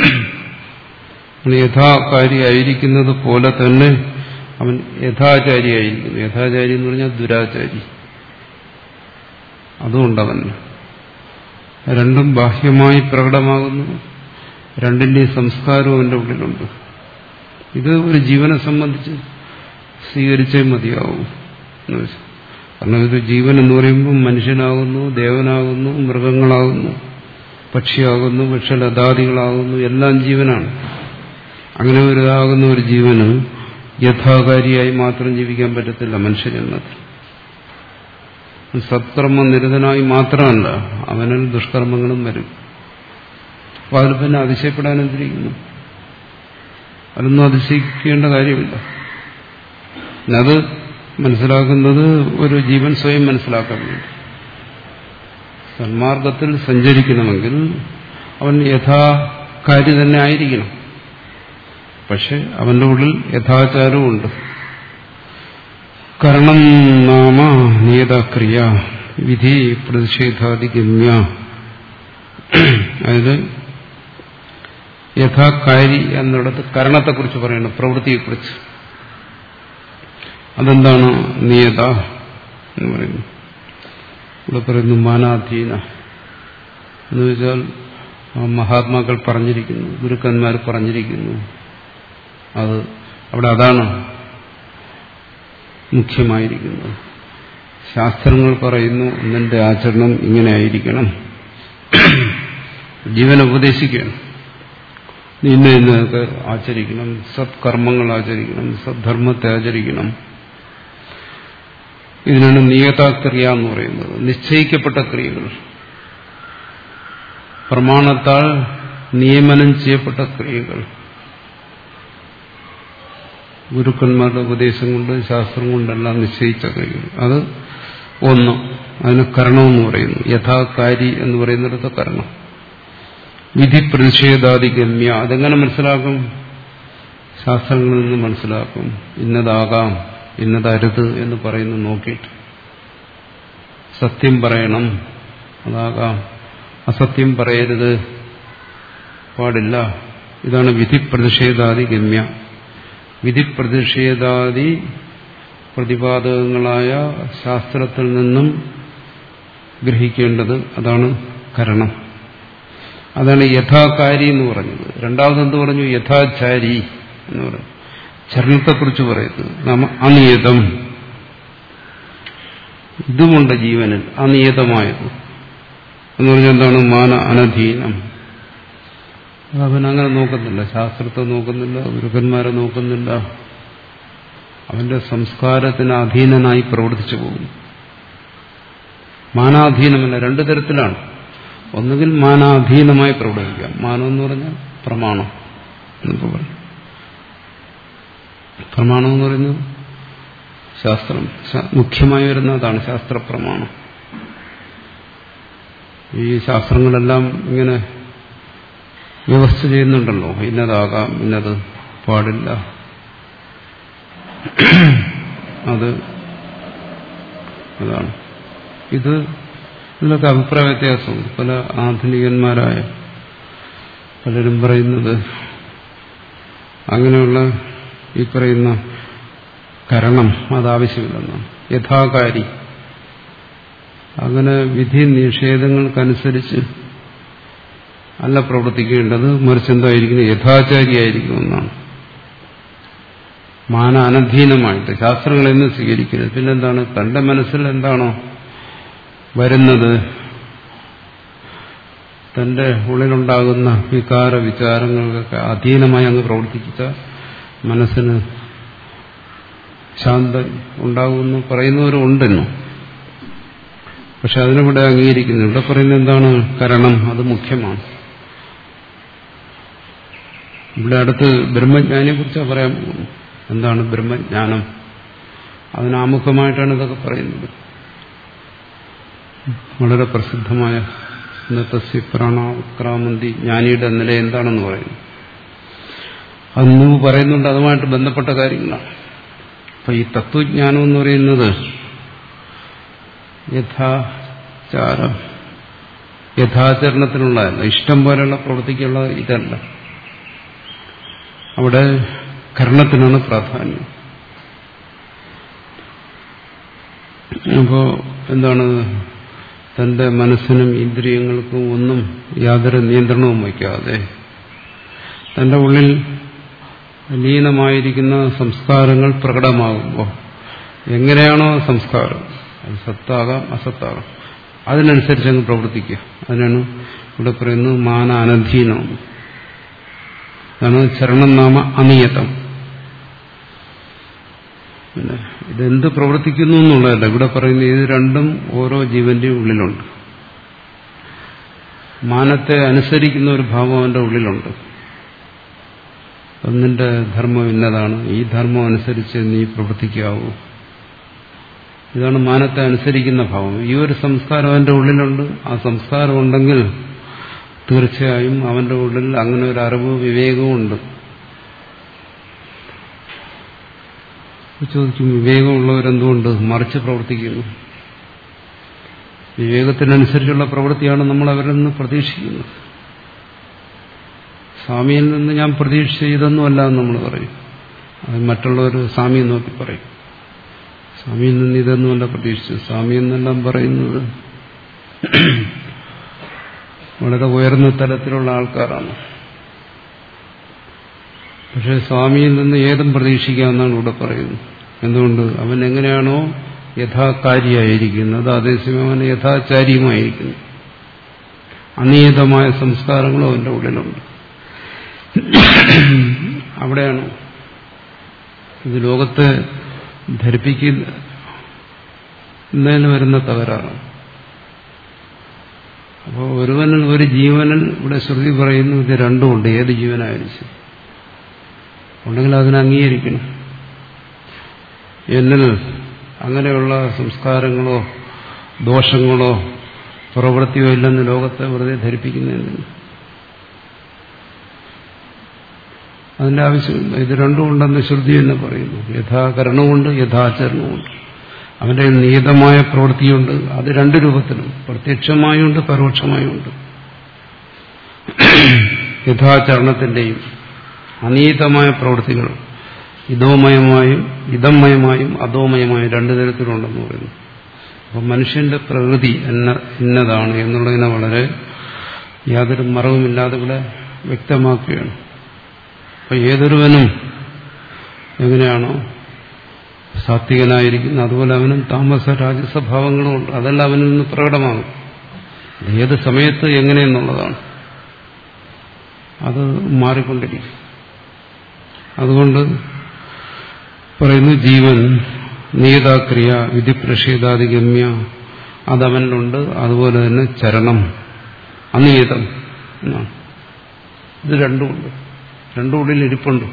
യഥാകാരിയായിരിക്കുന്നത് പോലെ തന്നെ അവൻ യഥാചാരിയായിരിക്കുന്നു. യഥാചാരി എന്ന് പറഞ്ഞാൽ ദുരാചാരി. അതുകൊണ്ടവൻ രണ്ടും ബാഹ്യമായി പ്രകടമാകുന്നു. രണ്ടിന്റെയും സംസ്കാരവും അവന്റെ ഉള്ളിലുണ്ട്. ഇത് ഒരു ജീവനെ സംബന്ധിച്ച് സ്വീകരിച്ചേ മതിയാവും. കാരണം ഇത് ജീവൻ എന്ന് പറയുമ്പോൾ മനുഷ്യനാകുന്നു, ദേവനാകുന്നു, മൃഗങ്ങളാകുന്നു, പക്ഷിയാകുന്നു, വൃക്ഷലതാദികളാകുന്നു, എല്ലാം ജീവനാണ്. അങ്ങനെ ഒരിതാകുന്ന ഒരു ജീവന് യഥാകാരിയായി മാത്രം ജീവിക്കാൻ പറ്റത്തില്ല. മനുഷ്യജന്മത്തിൽ സത്കർമ്മ നിരതനായി മാത്രമല്ല, അവനിൽ ദുഷ്കർമ്മങ്ങളും വരും. അപ്പൊ അതിൽ പിന്നെ അതിശയപ്പെടാൻ എന്തിരിക്കുന്നു? അതൊന്നും അതിശയിക്കേണ്ട കാര്യമില്ല. അത് മനസ്സിലാക്കുന്നത് ഒരു ജീവൻ സ്വയം മനസ്സിലാക്കാൻ വേണ്ടി. സന്മാർഗത്തിൽ സഞ്ചരിക്കണമെങ്കിൽ അവൻ യഥാകാരി തന്നെ ആയിരിക്കണം. പക്ഷെ അവന്റെ ഉള്ളിൽ യഥാചാരവുമുണ്ട്. കരണം നാമ നിയതക്രിയ വിധി പ്രതിഷേധാധിഗമ്യ. അതായത് യഥാകാരി എന്നിടത്ത് കരണത്തെക്കുറിച്ച് പറയണം, പ്രവൃത്തിയെക്കുറിച്ച്. അതെന്താണ്? നിയത എന്ന് പറയുന്നു. ഇവിടെ പറയുന്നു മാനാധീന എന്ന് വെച്ചാൽ മഹാത്മാക്കൾ പറഞ്ഞിരിക്കുന്നു, ഗുരുക്കന്മാർ പറഞ്ഞിരിക്കുന്നു. അത് അവിടെ അതാണ് മുഖ്യമായിരിക്കുന്നത്. ശാസ്ത്രങ്ങൾ പറയുന്നു നിന്റെ ആചരണം ഇങ്ങനെ ആയിരിക്കണം. ജീവനെ ഉപദേശിക്കുകയാണ്. ഇന്ന ഇന്നതൊക്കെ ആചരിക്കണം, സത്കർമ്മങ്ങൾ ആചരിക്കണം, സദ്ധർമ്മത്തെ ആചരിക്കണം. ഇതിനാണ് നിയതക്രിയ എന്ന് പറയുന്നത്. നിശ്ചയിക്കപ്പെട്ട ക്രിയകൾ, പ്രമാണത്താൽ നിയമനം ചെയ്യപ്പെട്ട ക്രിയകൾ, ഗുരുക്കന്മാരുടെ ഉപദേശം കൊണ്ട് ശാസ്ത്രം കൊണ്ടെല്ലാം നിശ്ചയിച്ച ക്രിയകൾ. അത് ഒന്ന്. അതിന് കരണമെന്ന് പറയുന്നു. യഥാകാരി എന്ന് പറയുന്നിടത്ത് കരണം. വിധി പ്രതിഷേധാദിഗമ്യ. അതെങ്ങനെ മനസ്സിലാക്കും? ശാസ്ത്രങ്ങളിൽ നിന്ന് മനസ്സിലാക്കും. ഇന്നതാകാം, ഇന്നതരുത് എന്ന് പറയുന്നു നോക്കിയിട്ട്. സത്യം പറയണം, അതാകാം. അസത്യം പറയരുത്, പാടില്ല. ഇതാണ് വിധി പ്രതിഷേധാദി ഗമ്യ. വിധി പ്രതിഷേധാദി പ്രതിപാദകങ്ങളായ ശാസ്ത്രത്തിൽ നിന്നും ഗ്രഹിക്കേണ്ടത് അതാണ് കരണം. അതാണ് യഥാകാരി എന്ന് പറഞ്ഞത്. രണ്ടാമത് എന്ത് പറഞ്ഞു? യഥാചാരി എന്ന് പറഞ്ഞു. ചരണത്തെക്കുറിച്ച് പറയുന്നത് നാം അനിയതം. ഇതുമുണ്ട് ജീവനിൽ അനിയതമായത് എന്ന് പറഞ്ഞാൽ എന്താണ്? മാന അനധീനം. അവൻ അങ്ങനെ നോക്കുന്നില്ല, ശാസ്ത്രത്തെ നോക്കുന്നില്ല, ഗുരുക്കന്മാരെ നോക്കുന്നില്ല. അവന്റെ സംസ്കാരത്തിന് അധീനനായി പ്രവർത്തിച്ചു പോകും. മാനാധീനമല്ല, രണ്ടു തരത്തിലാണ്. ഒന്നുകിൽ മാനാധീനമായി പ്രവർത്തിക്കാം. മാനം എന്ന് പറഞ്ഞാൽ പ്രമാണം എന്നൊക്കെ പറയും. പ്രമാണം എന്ന് പറയുന്നത് ശാസ്ത്രം മുഖ്യമായി വരുന്നതാണ് ശാസ്ത്രപ്രമാണം. ഈ ശാസ്ത്രങ്ങളെല്ലാം ഇങ്ങനെ വ്യവസ്ഥ ചെയ്യുന്നുണ്ടല്ലോ, ഇന്നതാകാം, ഇന്നത് പാടില്ല. അത് അതാണ്. ഇത് ഇതിലൊക്കെ അഭിപ്രായ വ്യത്യാസമുണ്ട്. പല ആധുനികന്മാരായ പലരും പറയുന്നത് അങ്ങനെയുള്ള ഈ പറയുന്ന കരണം അതാവശ്യമില്ലെന്നാണ്. യഥാകാരി, അങ്ങനെ വിധി നിഷേധങ്ങൾക്കനുസരിച്ച് അല്ല പ്രവർത്തിക്കേണ്ടത്, മറിച്ച് എന്തായിരിക്കണം? യഥാചാരിയായിരിക്കുമെന്നാണ്. മാന അനധീനമായിട്ട് ശാസ്ത്രങ്ങളെന്ന് സ്വീകരിക്കരുത്. പിന്നെന്താണ്? തന്റെ മനസ്സിൽ എന്താണോ വരുന്നത്, തന്റെ ഉള്ളിലുണ്ടാകുന്ന വികാര വിചാരങ്ങൾക്കൊക്കെ അധീനമായി അങ്ങ് പ്രവർത്തിച്ച മനസ്സിന് ശാന്തം ഉണ്ടാകുമെന്ന് പറയുന്നവരും ഉണ്ടെന്നു. പക്ഷെ അതിനിവിടെ അംഗീകരിക്കുന്നു. ഇവിടെ പറയുന്നത് എന്താണ്? കരണം, അത് മുഖ്യമാണ്. ഇവിടെ അടുത്ത് ബ്രഹ്മജ്ഞാനിയെ കുറിച്ചാണ് പറയാൻ പോകുന്നു. എന്താണ് ബ്രഹ്മജ്ഞാനം? അതിനാമുഖമായിട്ടാണ് ഇതൊക്കെ പറയുന്നത്. വളരെ പ്രസിദ്ധമായ തസ്യ പ്രാണാക്രാമന്തി, ജ്ഞാനിയുടെ നില എന്താണെന്ന് പറയുന്നു. അത് മുമ്പ് പറയുന്നുണ്ട്, അതുമായിട്ട് ബന്ധപ്പെട്ട കാര്യങ്ങളാണ്. അപ്പൊ ഈ തത്വജ്ഞാനം എന്ന് പറയുന്നത് യഥാചാരം, യഥാചരണത്തിനുള്ളതല്ല, ഇഷ്ടം പോലെയുള്ള പ്രവൃത്തിക്കുള്ള ഇതല്ല. അവിടെ കരണത്തിനാണ് പ്രാധാന്യം. അപ്പോ എന്താണ്? തന്റെ മനസ്സിനും ഇന്ദ്രിയങ്ങൾക്കും ഒന്നും യാതൊരു നിയന്ത്രണവും വയ്ക്കാതെ തന്റെ ഉള്ളിൽ ലീനമായിരിക്കുന്ന സംസ്കാരങ്ങൾ പ്രകടമാകുമ്പോൾ എങ്ങനെയാണോ സംസ്കാരം, അത് സത്താകാം അസത്താകാം, അതിനനുസരിച്ച് അങ്ങ് പ്രവർത്തിക്കുക. അതിനാണ് ഇവിടെ പറയുന്നത് മാന അനധീനം. അതാണ് ചരണം നാമ അനിയതം. പിന്നെ ഇതെന്ത് പ്രവർത്തിക്കുന്നു എന്നുള്ളതല്ല ഇവിടെ പറയുന്നത്. ഇത് രണ്ടും ഓരോ ജീവന്റെയും ഉള്ളിലുണ്ട്. മാനത്തെ അനുസരിക്കുന്ന ഒരു ഭാവം അവന്റെ ഉള്ളിലുണ്ട്. ഒന്നിന്റെ ധർമ്മം ഇന്നതാണ്, ഈ ധർമ്മം അനുസരിച്ച് നീ പ്രവർത്തിക്കാവൂ. ഇതാണ് മാനത്തെ അനുസരിക്കുന്ന ഭാവം. ഈ ഒരു സംസ്കാരം അവന്റെ ഉള്ളിലുണ്ട്. ആ സംസ്കാരം ഉണ്ടെങ്കിൽ തീർച്ചയായും അവന്റെ ഉള്ളിൽ അങ്ങനെ ഒരു അറിവ് വിവേകവും ഉണ്ട്. ചോദിക്കും, വിവേകമുള്ളവരെന്തുകൊണ്ട് മറിച്ച് പ്രവർത്തിക്കുന്നു? വിവേകത്തിനനുസരിച്ചുള്ള പ്രവൃത്തിയാണ് നമ്മൾ അവരിൽ നിന്ന് പ്രതീക്ഷിക്കുന്നത്. സ്വാമിയിൽ നിന്ന് ഞാൻ പ്രതീക്ഷ ഇതൊന്നുമല്ല എന്ന് നമ്മൾ പറയും. അത് മറ്റുള്ളവർ സ്വാമിയെ നോക്കി പറയും, സ്വാമിയിൽ നിന്ന് ഇതൊന്നുമല്ല പ്രതീക്ഷിച്ചു. സ്വാമി എന്നെല്ലാം പറയുന്നത് വളരെ ഉയർന്ന തലത്തിലുള്ള ആൾക്കാരാണ്. പക്ഷെ സ്വാമിയിൽ നിന്ന് ഏതും പ്രതീക്ഷിക്കാമെന്നാണ് ഇവിടെ പറയുന്നത്. എന്തുകൊണ്ട്? അവൻ എങ്ങനെയാണോ യഥാകാരിയായിരിക്കുന്നത്, അതേസമയം അവൻ യഥാചാരിയുമായിരിക്കുന്നു. അനിയതമായ സംസ്കാരങ്ങളും അവന്റെ ഉള്ളിലുണ്ട്. അവിടെയാണ് ഇത് ലോകത്തെ ധരിപ്പിക്കുന്നതിന് വരുന്ന തകരാറ്. അപ്പോൾ ഒരുവനിൽ ഒരു ജീവനിൽ ഇവിടെ ശ്രുതി പറയുന്നു ഇത് രണ്ടുമുണ്ട്. ഏത് ജീവനായാലും ശരി ഉണ്ടെങ്കിൽ അതിനെ അംഗീകരിക്കണം. എന്നിൽ അങ്ങനെയുള്ള സംസ്കാരങ്ങളോ ദോഷങ്ങളോ പ്രവൃത്തിയോ ഇല്ലെന്ന് ലോകത്തെ വെറുതെ ധരിപ്പിക്കുന്നതിന് അതിന്റെ ആവശ്യമില്ല. ഇത് രണ്ടും ഉണ്ടെന്ന് ശ്രുതി എന്ന് പറയുന്നു. യഥാകരണമുണ്ട്, യഥാചരണമുണ്ട്. അവന്റെ നിയതമായ പ്രവൃത്തിയുണ്ട്. അത് രണ്ട് രൂപത്തിലും പ്രത്യക്ഷമായുണ്ട്, പരോക്ഷമായുണ്ട്. യഥാചരണത്തിന്റെയും അനീതമായ പ്രവൃത്തികൾ ഇതോമയമായും ഇതമയമായും അധോമയമായും രണ്ടു തരത്തിലുണ്ടെന്ന് പറയുന്നു. അപ്പം മനുഷ്യന്റെ പ്രകൃതി എന്ന ഇന്നതാണ് എന്നുള്ളതിനെ വളരെ യാതൊരു മറവുമില്ലാതെ ഇവിടെ വ്യക്തമാക്കുകയാണ്. അപ്പം ഏതൊരുവനും എങ്ങനെയാണോ സാത്വികനായിരിക്കുന്നത് അതുപോലെ അവനും താമസ രാജസ്വഭാവങ്ങളും ഉണ്ട്. അതെല്ലാം അവനിൽ നിന്ന് പ്രകടമാകും. ഏത് സമയത്ത് എങ്ങനെയെന്നുള്ളതാണ്. അത് മാറിക്കൊണ്ടിരിക്കും. അതുകൊണ്ട് പറയുന്നു ജീവൻ നിയതാക്രിയ വിധിപ്രഷേധാധിഗമ്യ അതവനിലുണ്ട്. അതുപോലെ തന്നെ ചരണം അനിയതം എന്നാണ്. ഇത് രണ്ടുമുണ്ട്. രണ്ടും ഉള്ളിൽ ഇരിപ്പുണ്ട്.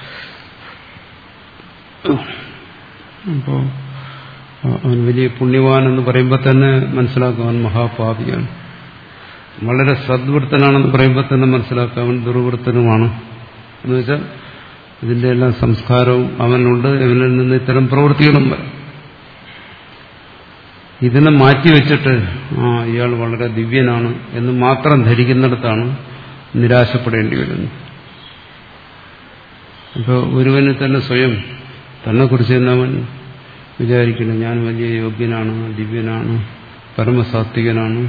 അപ്പോ അവൻ വലിയ പുണ്യവാൻ എന്ന് പറയുമ്പോൾ തന്നെ മനസ്സിലാക്കാം അവൻ മഹാപാപിയാണ്. വളരെ സദ്വൃത്തനാണെന്ന് പറയുമ്പോൾ തന്നെ മനസ്സിലാക്കാം അവൻ ദുർവൃത്തനുമാണ്. എന്ന് വെച്ചാൽ ഇതിന്റെ എല്ലാം സംസ്കാരവും അവനുണ്ട്. ഇവനിൽ നിന്ന് ഇത്തരം പ്രവൃത്തികളും വരും. ഇതിനെ മാറ്റിവെച്ചിട്ട് ആ ഇയാൾ വളരെ ദിവ്യനാണ് എന്ന് മാത്രം ധരിക്കുന്നിടത്താണ് നിരാശപ്പെടേണ്ടി വരുന്നത്. അപ്പോൾ ഒരുവന് തന്നെ സ്വയം തന്നെക്കുറിച്ച് തന്നെ അവൻ വിചാരിക്കണം ഞാൻ വലിയ യോഗ്യനാണ്, ദിവ്യനാണ്, പരമസാത്വികനാണ്.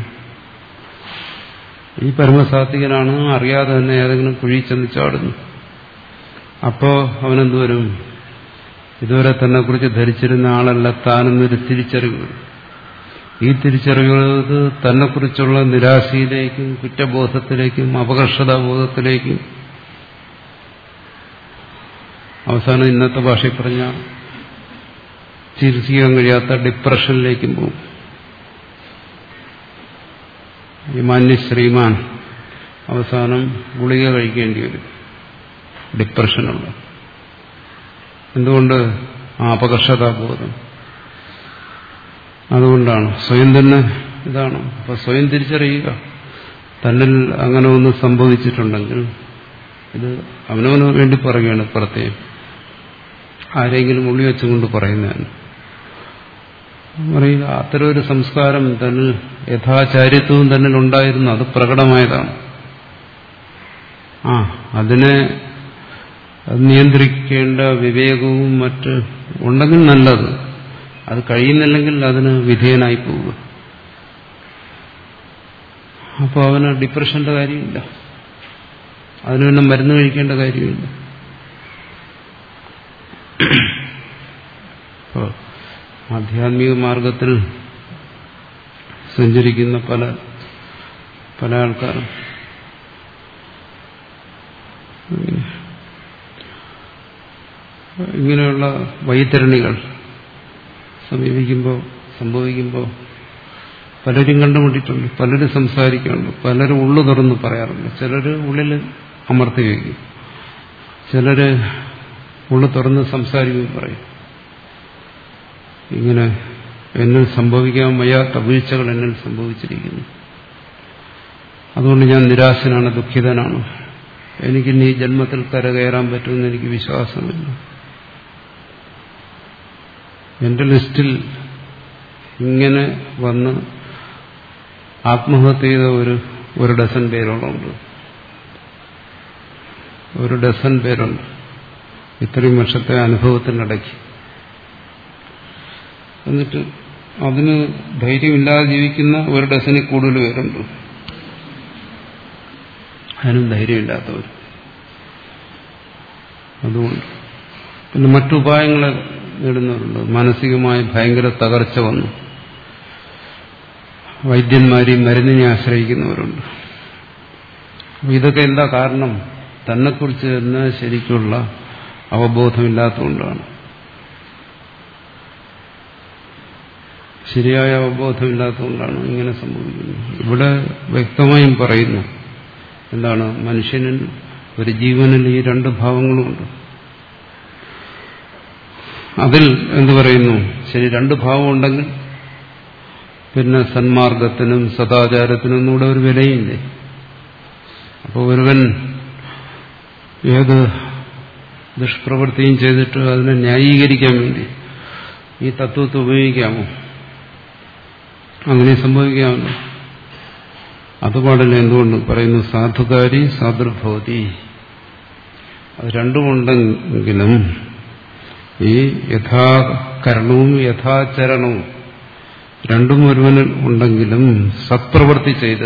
ഈ പരമസാത്വികനാണ് അറിയാതെ തന്നെ ഏതെങ്കിലും കുഴി ചെന്ന് ചാടുന്നു. അപ്പോൾ അവനെന്ത് വരും? ഇതുവരെ തന്നെ കുറിച്ച് ധരിച്ചിരുന്ന ആളല്ല താനെന്നൊരു തിരിച്ചറിവ്. ഈ തിരിച്ചറിവ് തന്നെക്കുറിച്ചുള്ള നിരാശയിലേക്കും കുറ്റബോധത്തിലേക്കും അപകർഷതാബോധത്തിലേക്കും അവസാനം ഇന്നത്തെ ഭാഷയിൽ പറഞ്ഞ ചികിത്സിക്കാൻ കഴിയാത്ത ഡിപ്രഷനിലേക്കും പോകും. ഈ മാന്യ ശ്രീമാൻ അവസാനം ഗുളിക കഴിക്കേണ്ടി വരും ഡിപ്രഷനുള്ള. എന്തുകൊണ്ട്? ആ അപകർഷതാബോധം. അതുകൊണ്ടാണ് സ്വയം തന്നെ ഇതാണ്. അപ്പൊ സ്വയം തിരിച്ചറിയുക. തന്നിൽ അങ്ങനെ ഒന്ന് സംഭവിച്ചിട്ടുണ്ടെങ്കിൽ ഇത് അവനവന് വേണ്ടി പറയുകയാണ്. പ്രത്യേകം ആരെങ്കിലും ഉള്ളി വെച്ചുകൊണ്ട് പറയുന്നതാണ്. പറയുക അത്തരം ഒരു സംസ്കാരം തന്നിൽ യഥാചാര്യത്വവും തന്നിൽ ഉണ്ടായിരുന്നു. അത് പ്രകടമായതാണ്. ആ അതിനെ നിയന്ത്രിക്കേണ്ട വിവേകവും മറ്റ് ഉണ്ടെങ്കിൽ നല്ലത്. അത് കഴിയുന്നില്ലെങ്കിൽ അതിന് വിധേയനായി പോവുക. അപ്പോൾ അവന് ഡിപ്രഷന്റെ കാര്യമില്ല. അതിന് പിന്നെ മരുന്ന് കഴിക്കേണ്ട കാര്യമില്ല. ആധ്യാത്മിക മാർഗത്തിൽ സഞ്ചരിക്കുന്ന പല പല ആൾക്കാരും ഇങ്ങനെയുള്ള വൈതരണികൾ സമീപിക്കുമ്പോൾ സംഭവിക്കുമ്പോൾ പലരും കണ്ടുമുട്ടിയിട്ടുണ്ട്. പലരും സംസാരിക്കുന്നുണ്ട്. പലരും ഉള്ളു തുറന്ന് പറയാറുണ്ട്. ചിലർ ഉള്ളിൽ അമർത്തി വയ്ക്കും. ചിലര് ഉള്ളു തുറന്ന് സംസാരിക്കും. പറയും ഇങ്ങനെ എന്നിൽ സംഭവിക്കാൻ വയ്യാത്ത വീഴ്ചകൾ എന്നിൽ സംഭവിച്ചിരിക്കുന്നു. അതുകൊണ്ട് ഞാൻ നിരാശനാണ്, ദുഃഖിതനാണ്. എനിക്കിനി ഈ ജന്മത്തിൽ കരകയറാൻ പറ്റുമെന്ന് എനിക്ക് വിശ്വാസമില്ല. എന്റെ ലിസ്റ്റിൽ ഇങ്ങനെ വന്ന് ആത്മഹത്യ ചെയ്ത ഒരു ഒരു ഡസൻ പേരോളുണ്ട്. ഒരു ഡസൻ പേരുണ്ട് ഇത്രയും വർഷത്തെ അനുഭവത്തിനിടയ്ക്ക്. എന്നിട്ട് അതിന് ധൈര്യമില്ലാതെ ജീവിക്കുന്ന ഒരു ഡസനിൽ കൂടുതൽ പേരുണ്ട്. അതിനും ധൈര്യമില്ലാത്തവർ. അതുകൊണ്ട് പിന്നെ മറ്റുപായങ്ങളെ നേടുന്നവരുണ്ട്. മാനസികമായ ഭയങ്കര തകർച്ച വന്നു വൈദ്യന്മാരെയും മരുന്നിനെ ആശ്രയിക്കുന്നവരുണ്ട്. ഇതൊക്കെ എന്താ കാരണം? തന്നെക്കുറിച്ച് തന്നെ ശരിക്കുള്ള അവബോധമില്ലാത്തതുകൊണ്ടാണ്. ശരിയായ അവബോധമില്ലാത്തതുകൊണ്ടാണ് ഇങ്ങനെ സംഭവിക്കുന്നത്. ഇവിടെ വ്യക്തമായും പറയുന്നു എന്താണ്, മനുഷ്യനിൽ ഒരു ജീവനിൽ ഈ രണ്ട് ഭാവങ്ങളുമുണ്ട്. അതിൽ എന്തു പറയുന്നു, ശരി രണ്ട് ഭാവം ഉണ്ടെങ്കിൽ പിന്നെ സന്മാർഗത്തിനും സദാചാരത്തിനും ഒന്നുകൂടെ ഒരു വിലയില്ലേ. അപ്പോൾ ഒരുവൻ ഏത് ദുഷ്പ്രവൃത്തിയും ചെയ്തിട്ട് അതിനെ ന്യായീകരിക്കാൻ വേണ്ടി ഈ തത്വത്തെ ഉപയോഗിക്കാമോ? അങ്ങനെ സംഭവിക്കാമല്ലോ. അത് പാടില്ല. എന്തുകൊണ്ട് പറയുന്നു, സാധുകാരി സാധുർഭവതി. അത് രണ്ടുമുണ്ടെങ്കിലും ഈ യഥാകരണവും യഥാചരണവും രണ്ടും ഒരുവനിൽ ഉണ്ടെങ്കിലും സത്പ്രവൃത്തി ചെയ്ത്,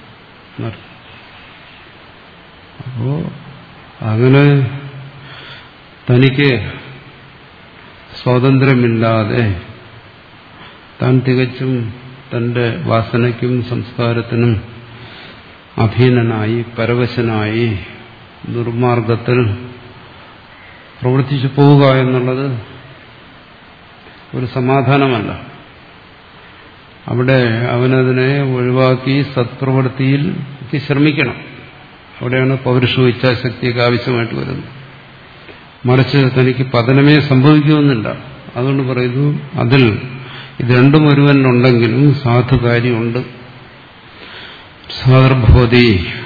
അപ്പോ അങ്ങനെ തനിക്ക് സ്വാതന്ത്ര്യമില്ലാതെ താൻ തികച്ചും തന്റെ വാസനയ്ക്കും സംസ്കാരത്തിനും അധീനനായി പരവശനായി ദുർമാർഗത്തിൽ പ്രവർത്തിച്ചു പോവുക എന്നുള്ളത് ഒരു സമാധാനമല്ല. അവിടെ അവനതിനെ ഒഴിവാക്കി സത്പ്രവൃത്തിയിൽ ശ്രമിക്കണം. അവിടെയാണ് പൗരുഷവും ഇച്ഛാശക്തിയൊക്കെ ആവശ്യമായിട്ട് വരുന്നത്. മറിച്ച് തനിക്ക് പതനമേ സംഭവിക്കുമെന്നില്ല. അതുകൊണ്ട് പറയുന്നു, അതിൽ ഇത് രണ്ടും ഒരുവനുണ്ടെങ്കിലും സാധുകാര്യമുണ്ട്. സാധുർഭവതി,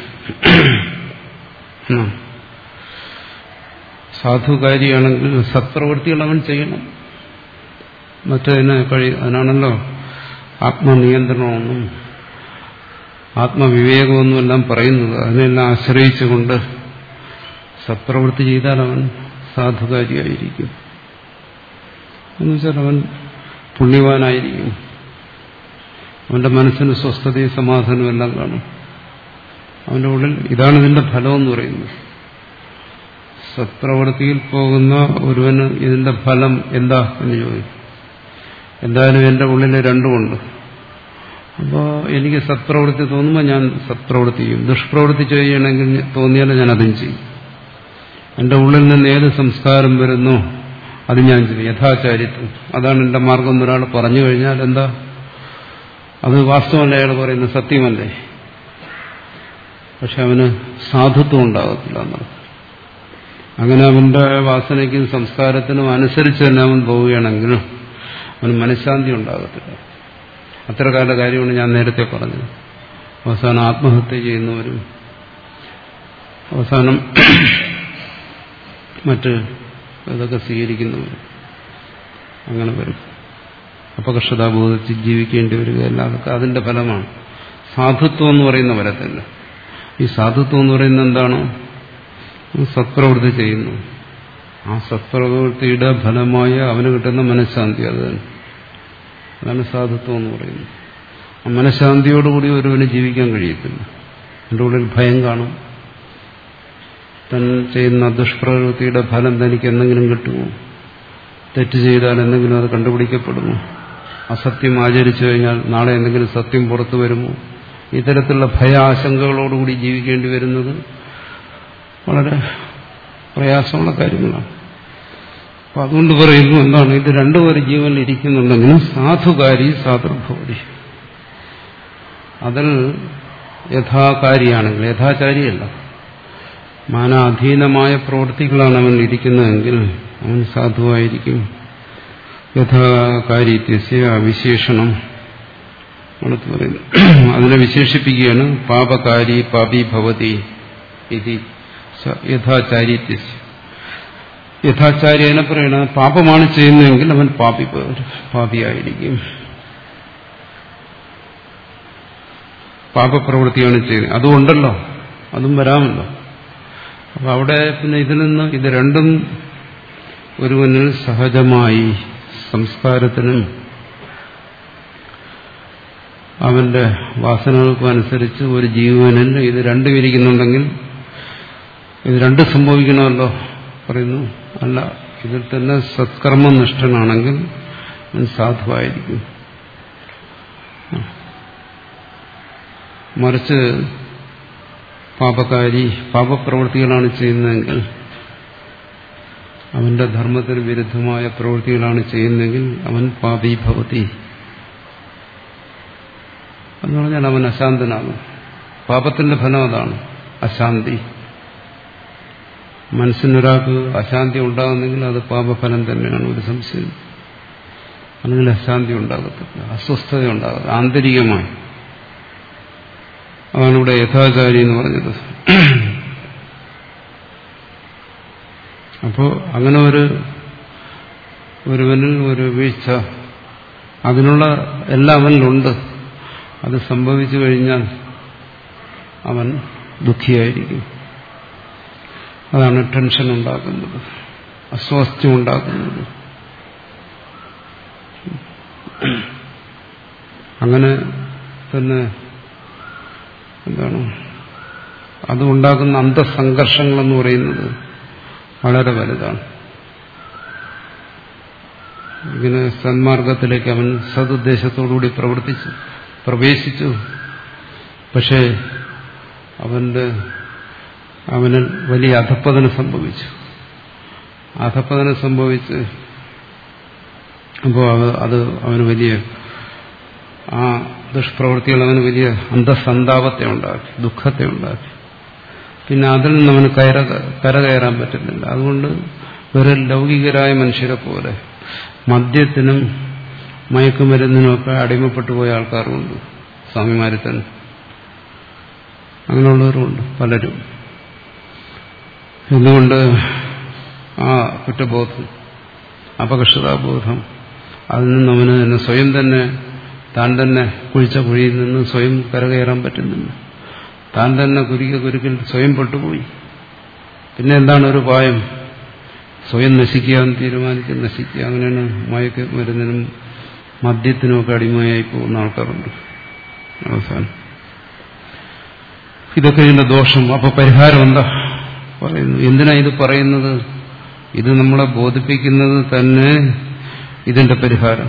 സാധുകാരിയാണെങ്കിൽ സത്പ്രവൃത്തികൾ അവൻ ചെയ്യണം. മറ്റതിനെ കഴി അതിനാണല്ലോ ആത്മനിയന്ത്രണമെന്നും ആത്മവിവേകമൊന്നും എല്ലാം പറയുന്നത്. അതിനെല്ലാം ആശ്രയിച്ചുകൊണ്ട് സത്പ്രവൃത്തി ചെയ്താൽ അവൻ സാധുകാരിയായിരിക്കും. എന്നുവെച്ചാൽ അവൻ പുണ്യവാനായിരിക്കും. അവന്റെ മനസ്സിന് സ്വസ്ഥതയും സമാധാനവും എല്ലാം കാണും. അവന്റെ ഉള്ളിൽ ഇതാണ് ഇതിന്റെ ഫലമെന്ന് പറയുന്നത്. സത്പ്രവൃത്തിയിൽ പോകുന്ന ഒരുവന് ഇതിന്റെ ഫലം എന്താ എന്ന് ചോദിക്കും. എന്തായാലും എന്റെ ഉള്ളിൽ രണ്ടുമുണ്ട്. അപ്പോൾ എനിക്ക് സത്പ്രവൃത്തി തോന്നുമ്പോൾ ഞാൻ സത്പ്രവൃത്തി ചെയ്യും. ദുഷ്പ്രവൃത്തി ചെയ്യണമെങ്കിൽ തോന്നിയാലും ഞാൻ അതും ചെയ്യും. എന്റെ ഉള്ളിൽ നിന്ന് ഏത് സംസ്കാരം വരുന്നോ അത് ഞാൻ ചെയ്യും. യഥാചാരിത്വം, അതാണ് എന്റെ മാർഗം എന്നൊരാൾ പറഞ്ഞു കഴിഞ്ഞാൽ എന്താ, അത് വാസ്തവമല്ല, അയാൾ പറയുന്നത് സത്യമല്ലേ. പക്ഷെ അവന് സാധുത്വം ഉണ്ടാകത്തില്ല എന്നത്. അങ്ങനെ അവന്റെ വാസനയ്ക്കും സംസ്കാരത്തിനും അനുസരിച്ച് തന്നെ അവൻ പോവുകയാണെങ്കിൽ അവന് മനഃശാന്തി ഉണ്ടാകത്തില്ല. അത്ര കാല കാര്യമാണ് ഞാൻ നേരത്തെ പറഞ്ഞത്. അവസാനം ആത്മഹത്യ ചെയ്യുന്നവരും അവസാനം മറ്റ് ഇതൊക്കെ സ്വീകരിക്കുന്നവരും അങ്ങനെ വരും. അപകർഷതാബോധത്തിൽ ജീവിക്കേണ്ടി വരിക എല്ലാവർക്കും അതിന്റെ ഫലമാണ്. സാധുത്വം എന്ന് പറയുന്ന വരത്തില്ല. ഈ സാധുത്വം എന്ന് പറയുന്നത് എന്താണ്? സത്പ്രവൃത്തി ചെയ്യുന്നു. ആ സത്പ്രവൃത്തിയുടെ ഫലമായ അവന് കിട്ടുന്ന മനഃശാന്തി, അത് തന്നെ. അതാണ് സാധുത്വം എന്ന് പറയുന്നത്. ആ മനഃശാന്തിയോടുകൂടി ഒരുവന് ജീവിക്കാൻ കഴിയത്തില്ല. എൻ്റെ ഉള്ളിൽ ഭയം കാണും. താൻ ചെയ്യുന്ന ദുഷ്പ്രവൃത്തിയുടെ ഫലം തനിക്ക് എന്തെങ്കിലും കിട്ടുമോ? തെറ്റ് ചെയ്താൽ എന്തെങ്കിലും അത് കണ്ടുപിടിക്കപ്പെടുമോ? അസത്യം ആചരിച്ചു കഴിഞ്ഞാൽ നാളെ എന്തെങ്കിലും സത്യം പുറത്തു വരുമോ? ഇത്തരത്തിലുള്ള ഭയ ആശങ്കകളോടുകൂടി ജീവിക്കേണ്ടി വരുന്നത് വളരെ പ്രയാസമുള്ള കാര്യങ്ങളാണ്. അപ്പൊ അതുകൊണ്ട് പറയുന്നു എന്താണ്, ഇത് രണ്ടുപേർ ജീവനിൽ ഇരിക്കുന്നുണ്ടെങ്കിലും സാധുകാരി സാധുർഭവതി. അതിൽ യഥാകാരിയാണെങ്കിൽ, യഥാചാരിയല്ല, മാനാധീനമായ പ്രവൃത്തികളാണ് അവൻ ഇരിക്കുന്നതെങ്കിൽ അവൻ സാധുവായിരിക്കും. യഥാകാരിത്യസ്യ വിശേഷണം അടുത്ത് പറയുന്നു. അതിനെ വിശേഷിപ്പിക്കുകയാണ് പാപകാരി പാപി ഭവതി ഇതി യഥാചാരിത്യസ്യ. യഥാചാര്യനെ പറയണ പാപമാണ് ചെയ്യുന്നതെങ്കിൽ അവൻ പാപി പാപിയായിരിക്കും. പാപപ്രവൃത്തിയാണ് ചെയ്യുന്നത്, അതുകൊണ്ടല്ലോ, അതും വരാമല്ലോ. അപ്പൊ അവിടെ പിന്നെ ഇതിൽ നിന്ന് ഇത് രണ്ടും ഒരുവനിൽ സഹജമായി സംസ്കാരത്തിനും അവന്റെ വാസനകൾക്കും അനുസരിച്ച് ഒരു ജീവനിൽ ഇത് രണ്ടും ഇരിക്കുന്നുണ്ടെങ്കിൽ ഇത് രണ്ടും സംഭവിക്കണമല്ലോ പറയുന്നു. അല്ല, ഇതിൽ തന്നെ സത്കർമ്മനിഷ്ഠനാണെങ്കിൽ അവൻ സാധുവായിരിക്കും. മറിച്ച് പാപകാരി പാപപ്രവൃത്തികളാണ് ചെയ്യുന്നതെങ്കിൽ, അവന്റെ ധർമ്മത്തിന് വിരുദ്ധമായ പ്രവൃത്തികളാണ് ചെയ്യുന്നതെങ്കിൽ അവൻ പാപി ഭവതി എന്ന് പറഞ്ഞാൽ അവൻ അശാന്തനാകും. പാപത്തിന്റെ ഫലം അതാണ്, അശാന്തി. മനസ്സിനൊരാൾക്ക് അശാന്തി ഉണ്ടാകുന്നെങ്കിൽ അത് പാപഫലം തന്നെയാണ്, ഒരു സംശയം. അല്ലെങ്കിൽ അശാന്തി ഉണ്ടാകത്തില്ല, അസ്വസ്ഥത ഉണ്ടാകും ആന്തരികമായി. അതാണ് ഇവിടെ യഥാചാരി എന്ന് പറഞ്ഞത്. അപ്പോൾ അങ്ങനെ ഒരു ഒരുവനിൽ ഒരു വീഴ്ച, അതിനുള്ള എല്ലാം അവനിലുണ്ട്. അത് സംഭവിച്ചു കഴിഞ്ഞാൽ അവൻ ദുഃഖിയായിരിക്കും. അതാണ് ടെൻഷൻ ഉണ്ടാക്കുന്നത്, അസ്വാസ്ഥ്യം ഉണ്ടാക്കുന്നത്. അങ്ങനെ തന്നെ എന്താണ് അതുണ്ടാക്കുന്ന അന്തഃസംഘർഷങ്ങളെന്ന് പറയുന്നത് വളരെ വലുതാണ്. ഇങ്ങനെ സന്മാർഗത്തിലേക്ക് അവൻ സതുദ്ദേശത്തോടുകൂടി പ്രവർത്തിച്ചു പ്രവേശിച്ചു, പക്ഷേ അവന്റെ അവനിൽ വലിയ അധപ്പതനം സംഭവിച്ചു. അധപ്പതനം സംഭവിച്ച് അപ്പോൾ അത് അവന് വലിയ ആ ദുഷ്പ്രവൃത്തികൾ അവന് വലിയ അന്തസന്താപത്തെ ഉണ്ടാക്കി, ദുഃഖത്തെ ഉണ്ടാക്കി. പിന്നെ അതിൽ നിന്ന് അവന് കയറ കരകയറാൻ പറ്റുന്നില്ല. അതുകൊണ്ട് വേറെ ലൗകികരായ മനുഷ്യരെ പോലെ മദ്യത്തിനും മയക്കുമരുന്നിനുമൊക്കെ അടിമപ്പെട്ടു പോയ ആൾക്കാരുമുണ്ട്, സ്വാമിമാരിൽ തന്നെ. അങ്ങനെയുള്ളവരുമുണ്ട് പലരും. എന്തുകൊണ്ട്? ആ കുറ്റബോധം, അപകർഷതാബോധം, അതിൽ നിന്ന് അവന് തന്നെ സ്വയം തന്നെ താൻ തന്നെ കുഴിച്ച കുഴിയിൽ നിന്ന് സ്വയം കരകയറാൻ പറ്റുന്നില്ല. താൻ തന്നെ കുരുക്കിയ കുരുക്കിൽ സ്വയം പെട്ടുപോയി. പിന്നെ എന്താണ് ഒരു ഉപായം? സ്വയം നശിക്കാൻ തീരുമാനിച്ച് നശിക്കുക. അങ്ങനെയാണ് മയക്ക് മരുന്നിനും മദ്യത്തിനുമൊക്കെ അടിമയായി പോകുന്ന ആൾക്കാരുണ്ട് അവസാനം. ഇതൊക്കെ ഇതിന്റെ ദോഷം. അപ്പൊ പരിഹാരം എന്താ പറയുന്നു? എന്തിനാ ഇത് പറയുന്നത്? ഇത് നമ്മളെ ബോധിപ്പിക്കുന്നത് തന്നെ ഇതിന്റെ പരിഹാരം.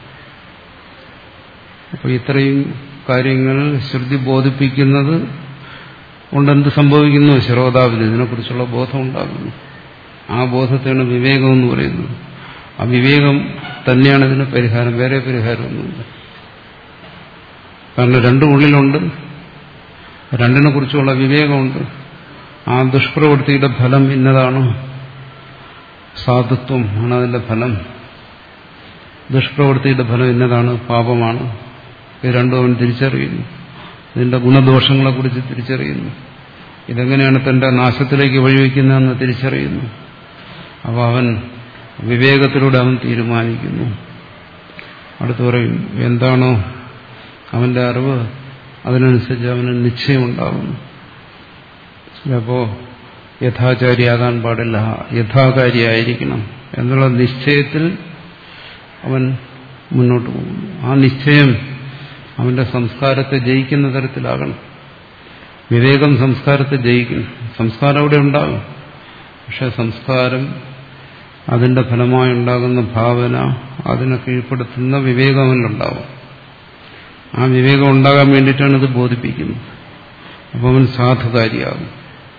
അപ്പൊ ഇത്രയും കാര്യങ്ങൾ ശ്രുതി ബോധിപ്പിക്കുന്നത് കൊണ്ട് എന്ത് സംഭവിക്കുന്നു? ശ്രോതാവിന് ഇതിനെക്കുറിച്ചുള്ള ബോധം ഉണ്ടാകുന്നു. ആ ബോധത്തെയാണ് വിവേകം എന്ന് പറയുന്നത്. ആ വിവേകം തന്നെയാണ് ഇതിന് പരിഹാരം, വേറെ പരിഹാരമൊന്നുമില്ല. കാരണം രണ്ടും ഉള്ളിലുണ്ട്, രണ്ടിനെ കുറിച്ചുള്ള വിവേകമുണ്ട്. ആ ദുഷ്പ്രവൃത്തിയുടെ ഫലം ഇന്നതാണ്, സാധുത്വം ആണ് അതിന്റെ ഫലം. ദുഷ്പ്രവൃത്തിയുടെ ഫലം ഇന്നതാണ്, പാപമാണ്. ഇത് രണ്ടും അവൻ തിരിച്ചറിയുന്നു. ഇതിന്റെ ഗുണദോഷങ്ങളെക്കുറിച്ച് തിരിച്ചറിയുന്നു. ഇതെങ്ങനെയാണ് തന്റെ നാശത്തിലേക്ക് വഴിവെക്കുന്നതെന്ന് തിരിച്ചറിയുന്നു. അപ്പോൾ അവൻ വിവേകത്തിലൂടെ അവൻ തീരുമാനിക്കുന്നു. അടുത്ത് പറയും, എന്താണോ അവന്റെ അറിവ് അതിനനുസരിച്ച് അവന് നിശ്ചയമുണ്ടാകുന്നു. ചിലപ്പോ യഥാചാരിയാകാൻ പാടില്ല, യഥാകാരിയായിരിക്കണം എന്നുള്ള നിശ്ചയത്തിൽ അവൻ മുന്നോട്ട് പോകുന്നു. ആ നിശ്ചയം അവന്റെ സംസ്കാരത്തെ ജയിക്കുന്ന തരത്തിലാകണം. വിവേകം സംസ്കാരത്തെ ജയിക്കും. സംസ്കാരം അവിടെ ഉണ്ടാകും, പക്ഷെ സംസ്കാരം അതിന്റെ ഫലമായി ഉണ്ടാകുന്ന ഭാവന, അതിനെ കീഴ്പ്പെടുത്തുന്ന വിവേകം അവനുണ്ടാവും. ആ വിവേകം ഉണ്ടാകാൻ വേണ്ടിയിട്ടാണ് ഇത് ബോധിപ്പിക്കുന്നത്. അപ്പോൾ അവൻ സാധുകാരിയാകും.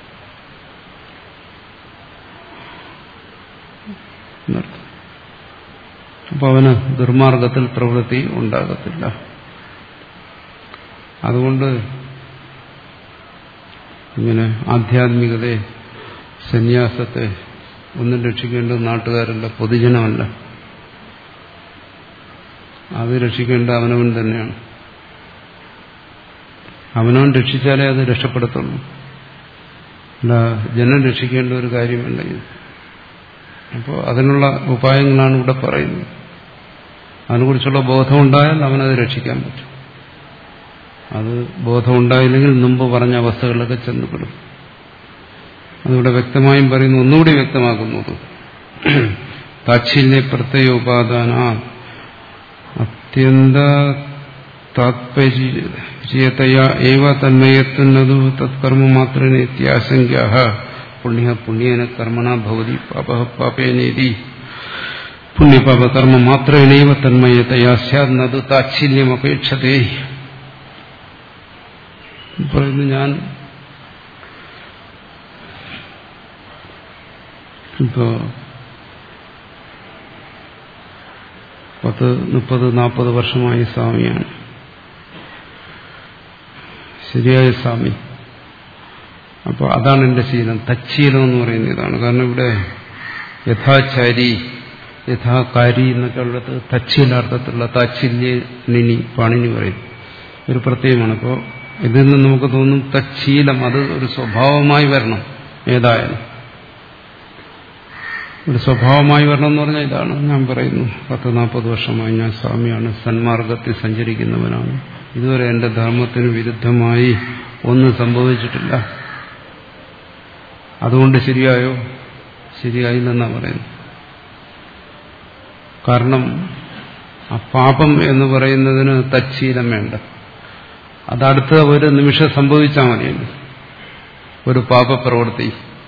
അപ്പൊ അവന് ദുർമാർഗത്തിൽ പ്രവൃത്തി ഉണ്ടാകത്തില്ല. അതുകൊണ്ട് ഇങ്ങനെ ആധ്യാത്മികതയെ, സന്യാസത്തെ ഒന്നും രക്ഷിക്കേണ്ടത് നാട്ടുകാരല്ല, പൊതുജനമല്ല. അത് രക്ഷിക്കേണ്ട അവനവൻ തന്നെയാണ്. അവനവൻ രക്ഷിച്ചാലേ അത് രക്ഷപ്പെടുത്തുള്ളൂ. അല്ല ജനം രക്ഷിക്കേണ്ട ഒരു കാര്യമല്ല ഇത്. അപ്പോൾ അതിനുള്ള ഉപായങ്ങളാണ് ഇവിടെ പറയുന്നത്. അതിനെക്കുറിച്ചുള്ള ബോധമുണ്ടായാൽ അവനത് രക്ഷിക്കാൻ പറ്റും. അത് ബോധമുണ്ടായില്ലെങ്കിൽ മുമ്പ് പറഞ്ഞ അവസ്ഥകളിലൊക്കെ ചെന്നുപെടും. അതിവിടെ വ്യക്തമായും പറയുന്നു, ഒന്നുകൂടി വ്യക്തമാക്കുന്നത് താച്ഛല്യ പ്രത്യയോപാദാന അത്യന്ത താത്പര്യതയാ ഏവ തന്മയത്തുന്നതു തത്കർമ്മ മാത്രേന ഇത്യാശങ്കാഃ പുണ്യ പുണ്യേന കർമ്മണ ഭവതി പാപഃ പാപേനേതി പുണ്യപാപകർമ്മ മാത്രേനൈവ തന്മയതയാ സ്യാദ് നതു താച്ഛല്യമപേക്ഷതേ. പറയുന്നു, ഞാൻ ഇപ്പോ പത്ത് മുപ്പത് നാൽപ്പത് വർഷമായി സ്വാമിയാണ്. ശരിയായ സ്വാമി. അപ്പോൾ അതാണ് എന്റെ ശീലം. തച്ഛീലം എന്ന് പറയുന്നത് ഇതാണ്. കാരണം ഇവിടെ യഥാചാരി യഥാകാരി എന്നൊക്കെ ഉള്ളത് തച്ഛീലാർത്ഥത്തിലുള്ള താച്ഛില്യനി പാണിനി പറയും ഒരു പ്രത്യേകമാണ്. അപ്പോൾ ഇതിൽ നിന്ന് നമുക്ക് തോന്നും തച്ഛീലം അത് ഒരു സ്വഭാവമായി വരണം. ഏതായാലും ഒരു സ്വഭാവമായി വരണം എന്ന് പറഞ്ഞാൽ ഇതാണ് ഞാൻ പറയുന്നു. പത്ത് നാൽപ്പത് വർഷമായി ഞാൻ സ്വാമിയാണ്, സന്മാർഗത്തിൽ സഞ്ചരിക്കുന്നവനാണ്, ഇതുവരെ എന്റെ ധർമ്മത്തിന് വിരുദ്ധമായി ഒന്നും സംഭവിച്ചിട്ടില്ല. അതുകൊണ്ട് ശരിയായോ? ശരിയായി എന്നാണ് പറയുന്നത്. കാരണം ആ പാപം എന്ന് പറയുന്നതിന് തച്ഛീലം വേണ്ട. അതടുത്ത ഒരു നിമിഷം സംഭവിച്ചാൽ മതിയല്ലോ. ഒരു പാപപ്രവൃത്തി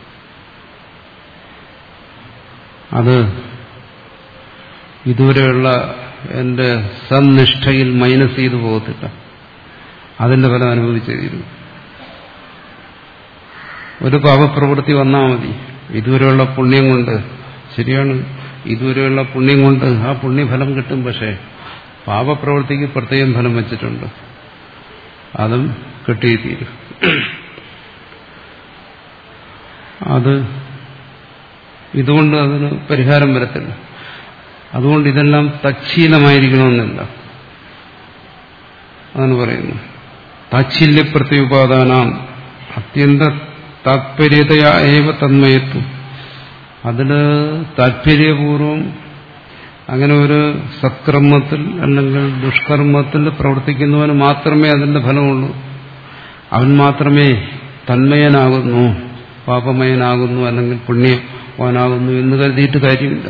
അത് ഇതുവരെയുള്ള എന്റെ സന്നിഷ്ഠയിൽ മൈനസ് ചെയ്തു പോകത്തില്ല. അതിന്റെ ഫലം അനുഭവിച്ചേ തീരും. ഒരു പാപപ്രവൃത്തി വന്നാൽ മതി. ഇതുവരെയുള്ള പുണ്യം കൊണ്ട്, ശരിയാണ്, ഇതുവരെയുള്ള പുണ്യം കൊണ്ട് ആ പുണ്യഫലം കിട്ടും. പക്ഷേ പാപപ്രവൃത്തിക്ക് പ്രത്യേകം ഫലം വച്ചിട്ടുണ്ട്, അതും കിട്ടിയേ തീരും. അത് ഇതുകൊണ്ട് അതിന് പരിഹാരം വരത്തില്ല. അതുകൊണ്ട് ഇതെല്ലാം തച്ഛീലമായിരിക്കണമെന്നില്ല. അതാണ് പറയുന്നു. താച്ഛില്യ പ്രത്യുപാദാനം അത്യന്ത താത്പര്യതയാ ഏവ തന്മയത്വം. അതിന് താല്പര്യപൂർവം അങ്ങനെ ഒരു സത്കർമ്മത്തിൽ അല്ലെങ്കിൽ ദുഷ്കർമ്മത്തിൽ പ്രവർത്തിക്കുന്നവന് മാത്രമേ അതിന്റെ ഫലമുള്ളൂ. അവൻ മാത്രമേ തന്മയനാകുന്നു, പാപമയനാകുന്നു, അല്ലെങ്കിൽ പുണ്യവാനാകുന്നു എന്ന് കരുതിയിട്ട് കാര്യമില്ല.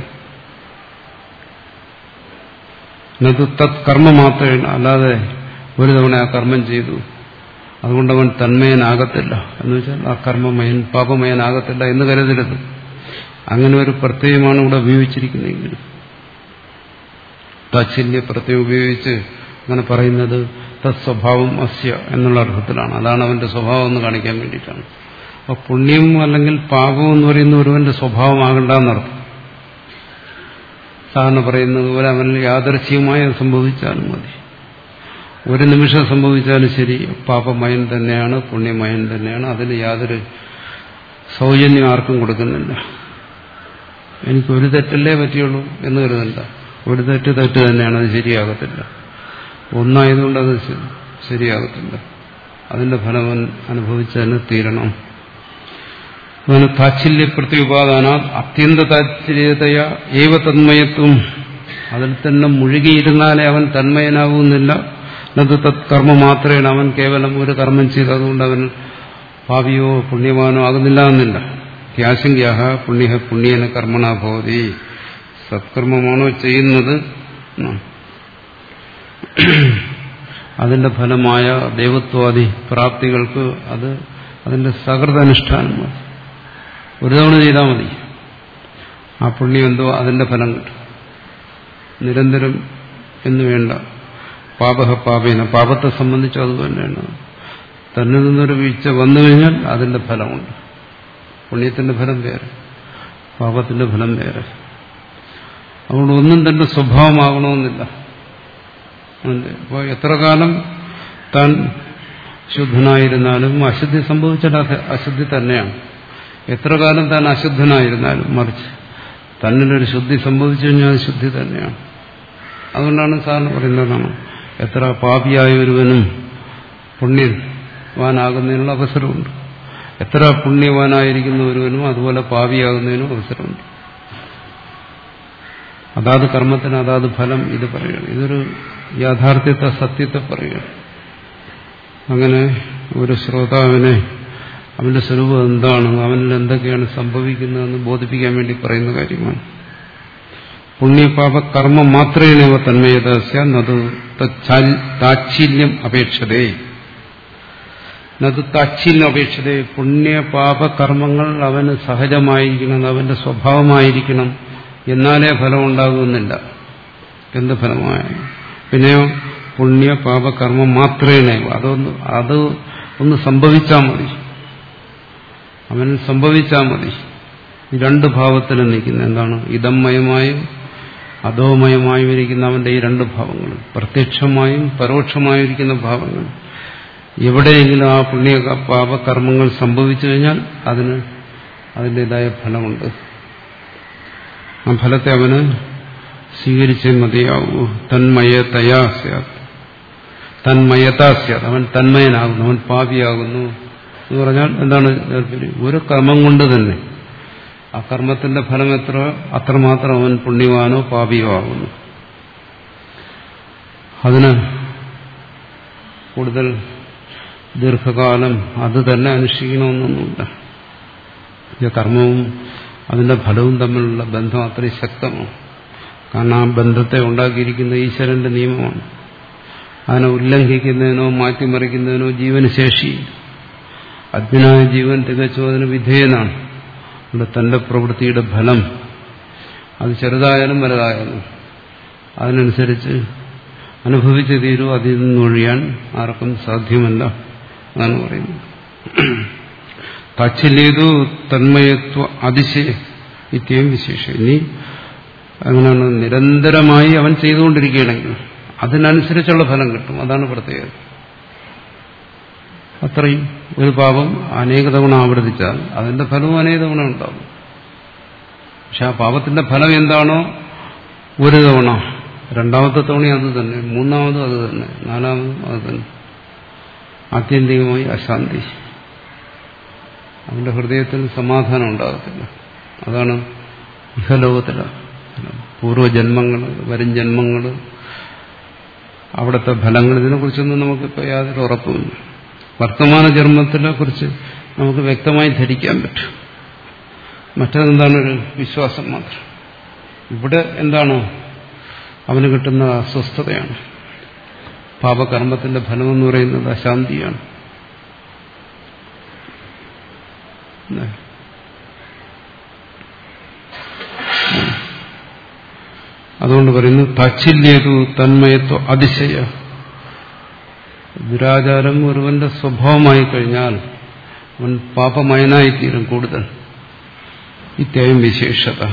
എന്നത് തത് കർമ്മ മാത്രമേ, അല്ലാതെ ഒരു തവണ ആ കർമ്മം ചെയ്തു അതുകൊണ്ട് അവൻ തന്മയനാകത്തില്ല എന്ന് വെച്ചാൽ ആ കർമ്മമയൻ പാപമയനാകത്തില്ല എന്ന് കരുതരുത്. അങ്ങനെ ഒരു പ്രത്യയമാണ് ഇവിടെ ഉപയോഗിച്ചിരിക്കുന്നതെങ്കിൽ താച്ഛില്യ പ്രത്യയം ഉപയോഗിച്ച് അങ്ങനെ പറയുന്നത് തത് സ്വഭാവം അസ്യ എന്നുള്ള അർത്ഥത്തിലാണ്. അതാണ് അവന്റെ സ്വഭാവം എന്ന് കാണിക്കാൻ വേണ്ടിയിട്ടാണ്. അപ്പൊ പുണ്യം അല്ലെങ്കിൽ പാപം എന്ന് പറയുന്ന ഒരുവന്റെ സ്വഭാവമാകണ്ടെന്നർത്ഥം. സാധാരണ പറയുന്നത് പോലെ അവനിൽ യാദൃശ്ചികമായി സംഭവിച്ചാലും മതി. ഒരു നിമിഷം സംഭവിച്ചാലും ശരി, പാപമയൻ തന്നെയാണ്, പുണ്യമയൻ തന്നെയാണ്. അതിന് യാതൊരു സൗജന്യം ആർക്കും കൊടുക്കുന്നില്ല. എനിക്ക് ഒരു തെറ്റല്ലേ പറ്റിയുള്ളൂ എന്ന് കരുതണ്ട. ഒരു തെറ്റ് തെറ്റ് തന്നെയാണ്, അത് ശരിയാകത്തില്ല. ഒന്നായതുകൊണ്ട് അത് ശരിയാകത്തില്ല. അതിന്റെ ഫലം അനുഭവിച്ചതിന് തീരണം. അങ്ങനെ താച്ഛില്യ പ്രത്യുപാദാന അത്യന്ത താച്ഛില്യതയ ഏവ തന്മയത്വം. അതിൽ തന്നെ മുഴുകിയിരുന്നാലേ അവൻ തന്മയനാകുന്നില്ല. അത് തത് കർമ്മ മാത്രമേ, അവൻ കേവലം ഒരു കർമ്മം ചെയ്തതുകൊണ്ട് അവൻ പാപിയോ പുണ്യവാനോ ആകുന്നില്ല എന്നില്ല. ത്യാശങ്ക്യാഹ പുണ്യ പുണ്യേന കർമ്മണ ഭവതി. സത്കർമ്മമാണോ ചെയ്യുന്നത് അതിന്റെ ഫലമായ ദേവത്വാദി പ്രാപ്തികൾക്ക് അത് അതിന്റെ സകൃതനുഷ്ഠാനമാണ്. ഒരു തവണ ചെയ്താൽ മതി, ആ പുണ്യം എന്തോ അതിന്റെ ഫലം കിട്ടും. നിരന്തരം എന്ന് വേണ്ട. പാപഹ പാപേന, പാപത്തെ സംബന്ധിച്ച് അതുതന്നെയാണ്. തന്നിൽ നിന്നൊരു വീഴ്ച വന്നു കഴിഞ്ഞാൽ അതിന്റെ ഫലമുണ്ട്. പുണ്യത്തിന്റെ ഫലം വേറെ, പാപത്തിന്റെ ഫലം വേറെ. അതുകൊണ്ട് ഒന്നും തന്റെ സ്വഭാവമാകണമെന്നില്ല. അപ്പോൾ എത്ര കാലം താൻ ശുദ്ധനായിരുന്നാലും അശുദ്ധി സംഭവിച്ചാൽ അശുദ്ധി തന്നെയാണ്. എത്ര കാലം താൻ അശുദ്ധനായിരുന്നാലും, മറിച്ച് തന്നിലൊരു ശുദ്ധി സംഭവിച്ചു കഴിഞ്ഞാൽ അത് ശുദ്ധി തന്നെയാണ്. അതുകൊണ്ടാണ് സാറിന് പറയുന്നതാണ്, എത്ര പാപിയായ ഒരുവനും പുണ്യവാനാകുന്നതിനുള്ള അവസരമുണ്ട്. എത്ര പുണ്യവാനായിരിക്കുന്ന ഒരുവനും അതുപോലെ പാപിയാകുന്നതിനും അവസരമുണ്ട്. അതാത് കർമ്മത്തിന് അതാത് ഫലം ഇത് പറയുകയാണ്. ഇതൊരു യാഥാർത്ഥ്യത്തെ, സത്യത്തെ പറയുകയാണ്. അങ്ങനെ ഒരു ശ്രോതാവിനെ അവന്റെ സ്വരൂപം എന്താണ്, അവനിൽ എന്തൊക്കെയാണ് സംഭവിക്കുന്നതെന്ന് ബോധിപ്പിക്കാൻ വേണ്ടി പറയുന്ന കാര്യമാണ്. പുണ്യപാപ കർമ്മം മാത്രമേ തന്മയത നത് താച്ഛില്യം അപേക്ഷതേ നത് താച്ഛില്യം അപേക്ഷതേ. പുണ്യപാപ കർമ്മങ്ങൾ അവന് സഹജമായിരിക്കണം, അവന്റെ സ്വഭാവമായിരിക്കണം, എന്നാലേ ഫലം ഉണ്ടാകുന്നില്ല. എന്ത് ഫലമായ പിന്നെയോ പുണ്യപാപകർമ്മം മാത്രമേ, അതൊന്ന് അത് ഒന്ന് സംഭവിച്ചാൽ മതി, അവന് സംഭവിച്ചാൽ മതി. ഈ രണ്ട് ഭാവത്തിലും നിൽക്കുന്ന എന്താണ് ഇതമയമായും അധോമയമായും ഇരിക്കുന്ന അവന്റെ ഈ രണ്ട് ഭാവങ്ങൾ, പ്രത്യക്ഷമായും പരോക്ഷമായും ഇരിക്കുന്ന ഭാവങ്ങൾ, എവിടെയെങ്കിലും ആ പുണ്യ പാപകർമ്മങ്ങൾ സംഭവിച്ചു കഴിഞ്ഞാൽ അതിന് അതിൻ്റെതായ ഫലമുണ്ട്. ആ ഫലത്തെ അവന് സ്വീകരിച്ചേ മതിയാവൂ. തന്മയതയാ സ്യാത്, തന്മയതാ സ്യാത്, അവൻ തന്മയനാകുന്നു, അവൻ പാപിയാകുന്നു എന്ന് പറഞ്ഞാൽ എന്താണ്? ഒരു കർമ്മം കൊണ്ട് തന്നെ ആ കർമ്മത്തിന്റെ ഫലം എത്ര അത്രമാത്രം അവൻ പുണ്യവാനോ പാപിയോ ആകുന്നു. അതിന് കൂടുതൽ ദീർഘകാലം അത് തന്നെ അനുഷ്ഠിക്കണമെന്നൊന്നുമില്ല. ഈ കർമ്മവും അതിന്റെ ഫലവും തമ്മിലുള്ള ബന്ധം അത്രയും ശക്തമാണ്. കാരണം ആ ബന്ധത്തെ ഉണ്ടാക്കിയിരിക്കുന്ന ഈശ്വരന്റെ നിയമമാണ്. അതിനെ ഉല്ലംഘിക്കുന്നതിനോ മാറ്റിമറിക്കുന്നതിനോ ജീവന് ശേഷിയില്ല. അജ്ഞനായ ജീവൻ തികച്ചും അതിന് വിധേയനാണ്. അവിടെ തന്റെ പ്രവൃത്തിയുടെ ഫലം അത് ചെറുതായാലും വലുതായാലും അതിനനുസരിച്ച് അനുഭവിച്ചു തീരൂ. അതിൽ നിന്നൊഴിയാൻ ആർക്കും സാധ്യമല്ല എന്നാണ് പറയുന്നത്. താച്ഛല്യേതു തന്മയത്വ അതിശയ ഇത്യം വിശേഷം. ഇനി അങ്ങനെയാണ് നിരന്തരമായി അവൻ ചെയ്തുകൊണ്ടിരിക്കുകയാണെങ്കിൽ അതിനനുസരിച്ചുള്ള ഫലം കിട്ടും. അതാണ് പ്രത്യേകത. അത്രയും ഒരു പാപം അനേക തവണ ആവർത്തിച്ചാൽ അതിന്റെ ഫലവും അനേക തവണ ഉണ്ടാകും. പക്ഷെ ആ പാപത്തിന്റെ ഫലം എന്താണോ ഒരു തവണ, രണ്ടാമത്തെ തവണ അത് തന്നെ, മൂന്നാമതും അത് തന്നെ, നാലാമതും അത് തന്നെ, ആത്യന്തികമായി അശാന്തി. അവന്റെ ഹൃദയത്തിൽ സമാധാനം ഉണ്ടാകത്തില്ല. അതാണ് ഇഹലോകത്തിലെ പൂർവ്വജന്മങ്ങൾ, വരും ജന്മങ്ങൾ, അവിടുത്തെ ഫലങ്ങൾ, ഇതിനെക്കുറിച്ചൊന്നും നമുക്കിപ്പോൾ യാതൊരു ഉറപ്പുമില്ല. വർത്തമാന ജന്മത്തിനെ കുറിച്ച് നമുക്ക് വ്യക്തമായി ധരിക്കാൻ പറ്റും. മറ്റതെന്താണ്? ഒരു വിശ്വാസം മാത്രം. ഇവിടെ എന്താണ് അവന് കിട്ടുന്ന അസ്വസ്ഥതയാണ്. പാപകർമ്മത്തിന്റെ ഫലമെന്ന് പറയുന്നത് അശാന്തിയാണ്. അതുകൊണ്ട് പറയുന്നു താച്ഛല്യേതു തന്മയത്വ അതിശയ. ദുരാചാരം ഒരുവന്റെ സ്വഭാവമായി കഴിഞ്ഞാൽ അവൻ പാപമയനായിത്തീരും കൂടുതൽ. ഇത്യം വിശേഷത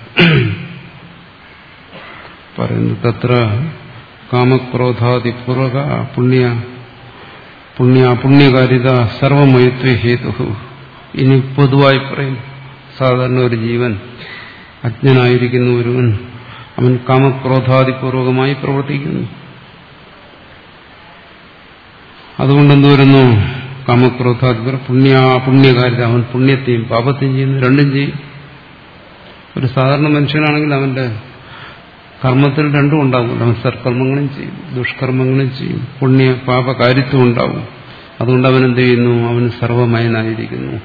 പറയുന്നു. തത്ര കാമക്രോധാദിപൂർവക പുണ്യ പുണ്യ പുണ്യകാരിത സർവമയത്വ ഹേതു. ഇനി പൊതുവായി പറയും, സാധാരണ ഒരു ജീവൻ, അജ്ഞനായിരിക്കുന്ന ഒരുവൻ, അവൻ കാമക്രോധാദിപൂർവകമായി പ്രവർത്തിക്കുന്നു. അതുകൊണ്ടെന്ത് വരുന്നു? കാമക്രോധാദിപൂർവ പുണ്യ പുണ്യകാരിത, അവൻ പുണ്യത്തെയും പാപത്തെയും ചെയ്യുന്നു, രണ്ടും ചെയ്യും. ഒരു സാധാരണ മനുഷ്യനാണെങ്കിൽ അവന്റെ കർമ്മത്തിൽ രണ്ടും ഉണ്ടാകും. അവൻ സൽക്കർമ്മങ്ങളും ചെയ്യും, ദുഷ്കർമ്മങ്ങളും ചെയ്യും, പുണ്യ പാപകാരിത്വം ഉണ്ടാവും. അതുകൊണ്ട് അവൻ എന്ത് ചെയ്യുന്നു? അവൻ സർവമയനായിരിക്കുന്നു.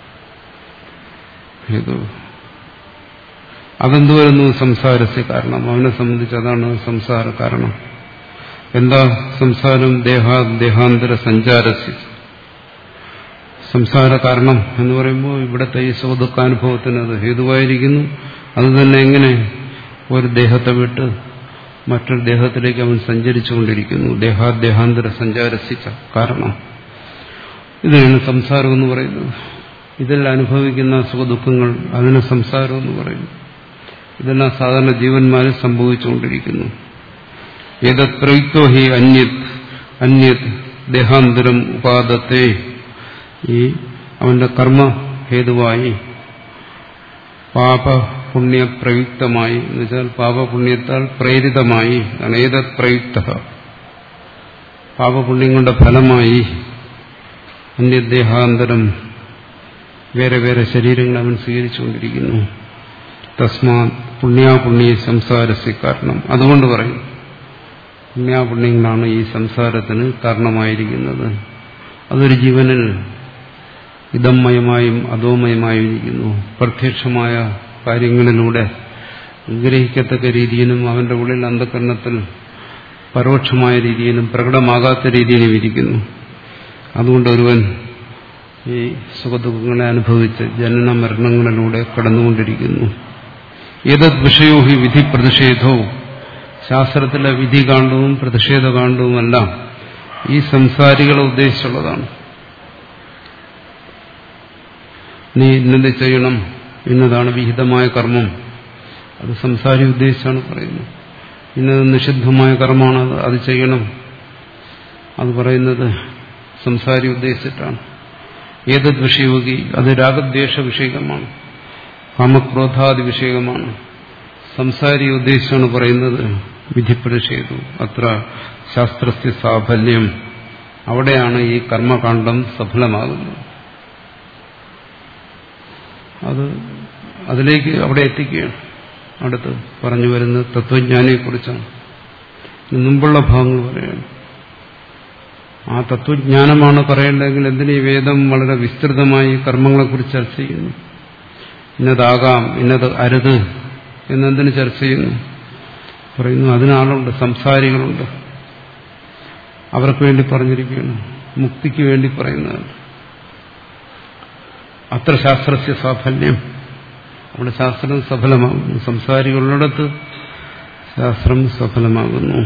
അതെന്തു വരുന്നു? സംസാരസ്യ കാരണം. അവനെ സംബന്ധിച്ച് അതാണ് സംസാര കാരണം. എന്താ സംസാരം? ദേഹാ ദേഹാന്തര സഞ്ചാരസ്യ. സംസാര കാരണം എന്ന് പറയുമ്പോൾ ഇവിടുത്തെ ഈ സുഖദുഃഖാനുഭവത്തിന് അത് ഹേതുവായിരിക്കുന്നു. അത് തന്നെ എങ്ങനെ? ഒരു ദേഹത്തെ വിട്ട് മറ്റൊരു ദേഹത്തിലേക്ക് അവൻ സഞ്ചരിച്ചുകൊണ്ടിരിക്കുന്നു. ദേഹാദേഹാന്തര സഞ്ചാരസ്യ കാരണം. ഇതിനാണ് സംസാരം എന്ന് പറയുന്നത്. ഇതിൽ അനുഭവിക്കുന്ന സുഖദുഃഖങ്ങൾ അതിന് സംസാരം എന്ന് പറയുന്നു. ഇതെല്ലാം സാധാരണ ജീവന്മാരിൽ സംഭവിച്ചുകൊണ്ടിരിക്കുന്നു. ഏതത് പ്രയുക്തോ ഹി അന്യത് അന്യത് ദേഹാന്തരം ഉപാദത്തെ. ഈ അവന്റെ കർമ്മ ഹേതുവായി പാപപുണ്യപ്രയുക്തമായി എന്ന് വെച്ചാൽ പാപപുണ്യത്താൽ പ്രേരിതമായി, ഏതത് പ്രയുക്ത പാപപുണ്യങ്ങളുടെ ഫലമായി അന്യദേഹാന്തരം വേറെ വേറെ ശരീരങ്ങൾ അവൻ സ്വീകരിച്ചുകൊണ്ടിരിക്കുന്നു. തസ്മാ പുണ്യാപുണ്യ സംസാരസ്യ കാരണം. അതുകൊണ്ട് പറയും പുണ്യാപുണ്യങ്ങളാണ് ഈ സംസാരത്തിന് കാരണമായിരിക്കുന്നത്. അതൊരു ജീവനിൽ ഇതമയമായും അധോമയമായും ഇരിക്കുന്നു. പ്രത്യക്ഷമായ കാര്യങ്ങളിലൂടെ ഗ്രഹിക്കത്തക്ക രീതിയിലും അവന്റെ ഉള്ളിൽ അന്ധകരണത്തിൽ പരോക്ഷമായ രീതിയിലും പ്രകടമാകാത്ത രീതിയിലും ഇരിക്കുന്നു. അതുകൊണ്ട് ഒരുവൻ ഈ സുഖദുഃഖങ്ങളെ അനുഭവിച്ച് ജനന മരണങ്ങളിലൂടെ കടന്നുകൊണ്ടിരിക്കുന്നു. ഏതത് വിഷയോ ഹി വിധി പ്രതിഷേധവും. ശാസ്ത്രത്തിലെ വിധികാണ്ഡവും പ്രതിഷേധകാണ്ഡവുമെല്ലാം ഈ സംസാരികളെ ഉദ്ദേശിച്ചുള്ളതാണ്. നീ ഇന്നത് ചെയ്യണം, ഇന്നതാണ് വിഹിതമായ കർമ്മം, അത് സംസാരി ഉദ്ദേശിച്ചാണ് പറയുന്നത്. ഇന്നത് നിഷിദ്ധമായ കർമ്മമാണ്, അത് അത് ചെയ്യണം, അത് പറയുന്നത് സംസാരി ഉദ്ദേശിച്ചിട്ടാണ്. ഏതത് വിഷയോഗി, അത് രാഗദ്വേഷ വിഷയകമാണ്, കാമക്രോധാദി വിഷയകമാണ്. സംസാരി ഉദ്ദേശിച്ചാണ് പറയുന്നത് വിധിപ്രതിഷേധു. അത്ര ശാസ്ത്രസ്യ സാഫല്യം, അവിടെയാണ് ഈ കർമ്മകാണ്ഡം സഫലമാകുന്നത്. അത് അതിലേക്ക് അവിടെ എത്തിക്കുകയാണ്. അടുത്ത് പറഞ്ഞു വരുന്നത് തത്വജ്ഞാനിയെക്കുറിച്ചാണ്. മുമ്പുള്ള ഭാഗങ്ങൾ പറയുകയാണ്. ആ തത്വജ്ഞാനമാണ് പറയേണ്ടതെങ്കിൽ എന്തിനീ വേദം വളരെ വിസ്തൃതമായി കർമ്മങ്ങളെക്കുറിച്ച് ചർച്ച ചെയ്യുന്നു? ഇന്നതാകാം, ഇന്നത് അരുത് എന്നെന്തിന് ചർച്ച ചെയ്യുന്നു? പറയുന്നു അതിനാളുണ്ട്, സംസാരികളുണ്ട്, അവർക്ക് വേണ്ടി പറഞ്ഞിരിക്കുകയാണ്, മുക്തിക്ക് വേണ്ടി പറയുന്നതാണ്. അത്ര ശാസ്ത്രസ്യ സാഫല്യം, അവിടെ ശാസ്ത്രം സഫലമാകുന്നു. സംസാരികളുള്ളിടത്ത് ശാസ്ത്രം സഫലമാകുന്നു.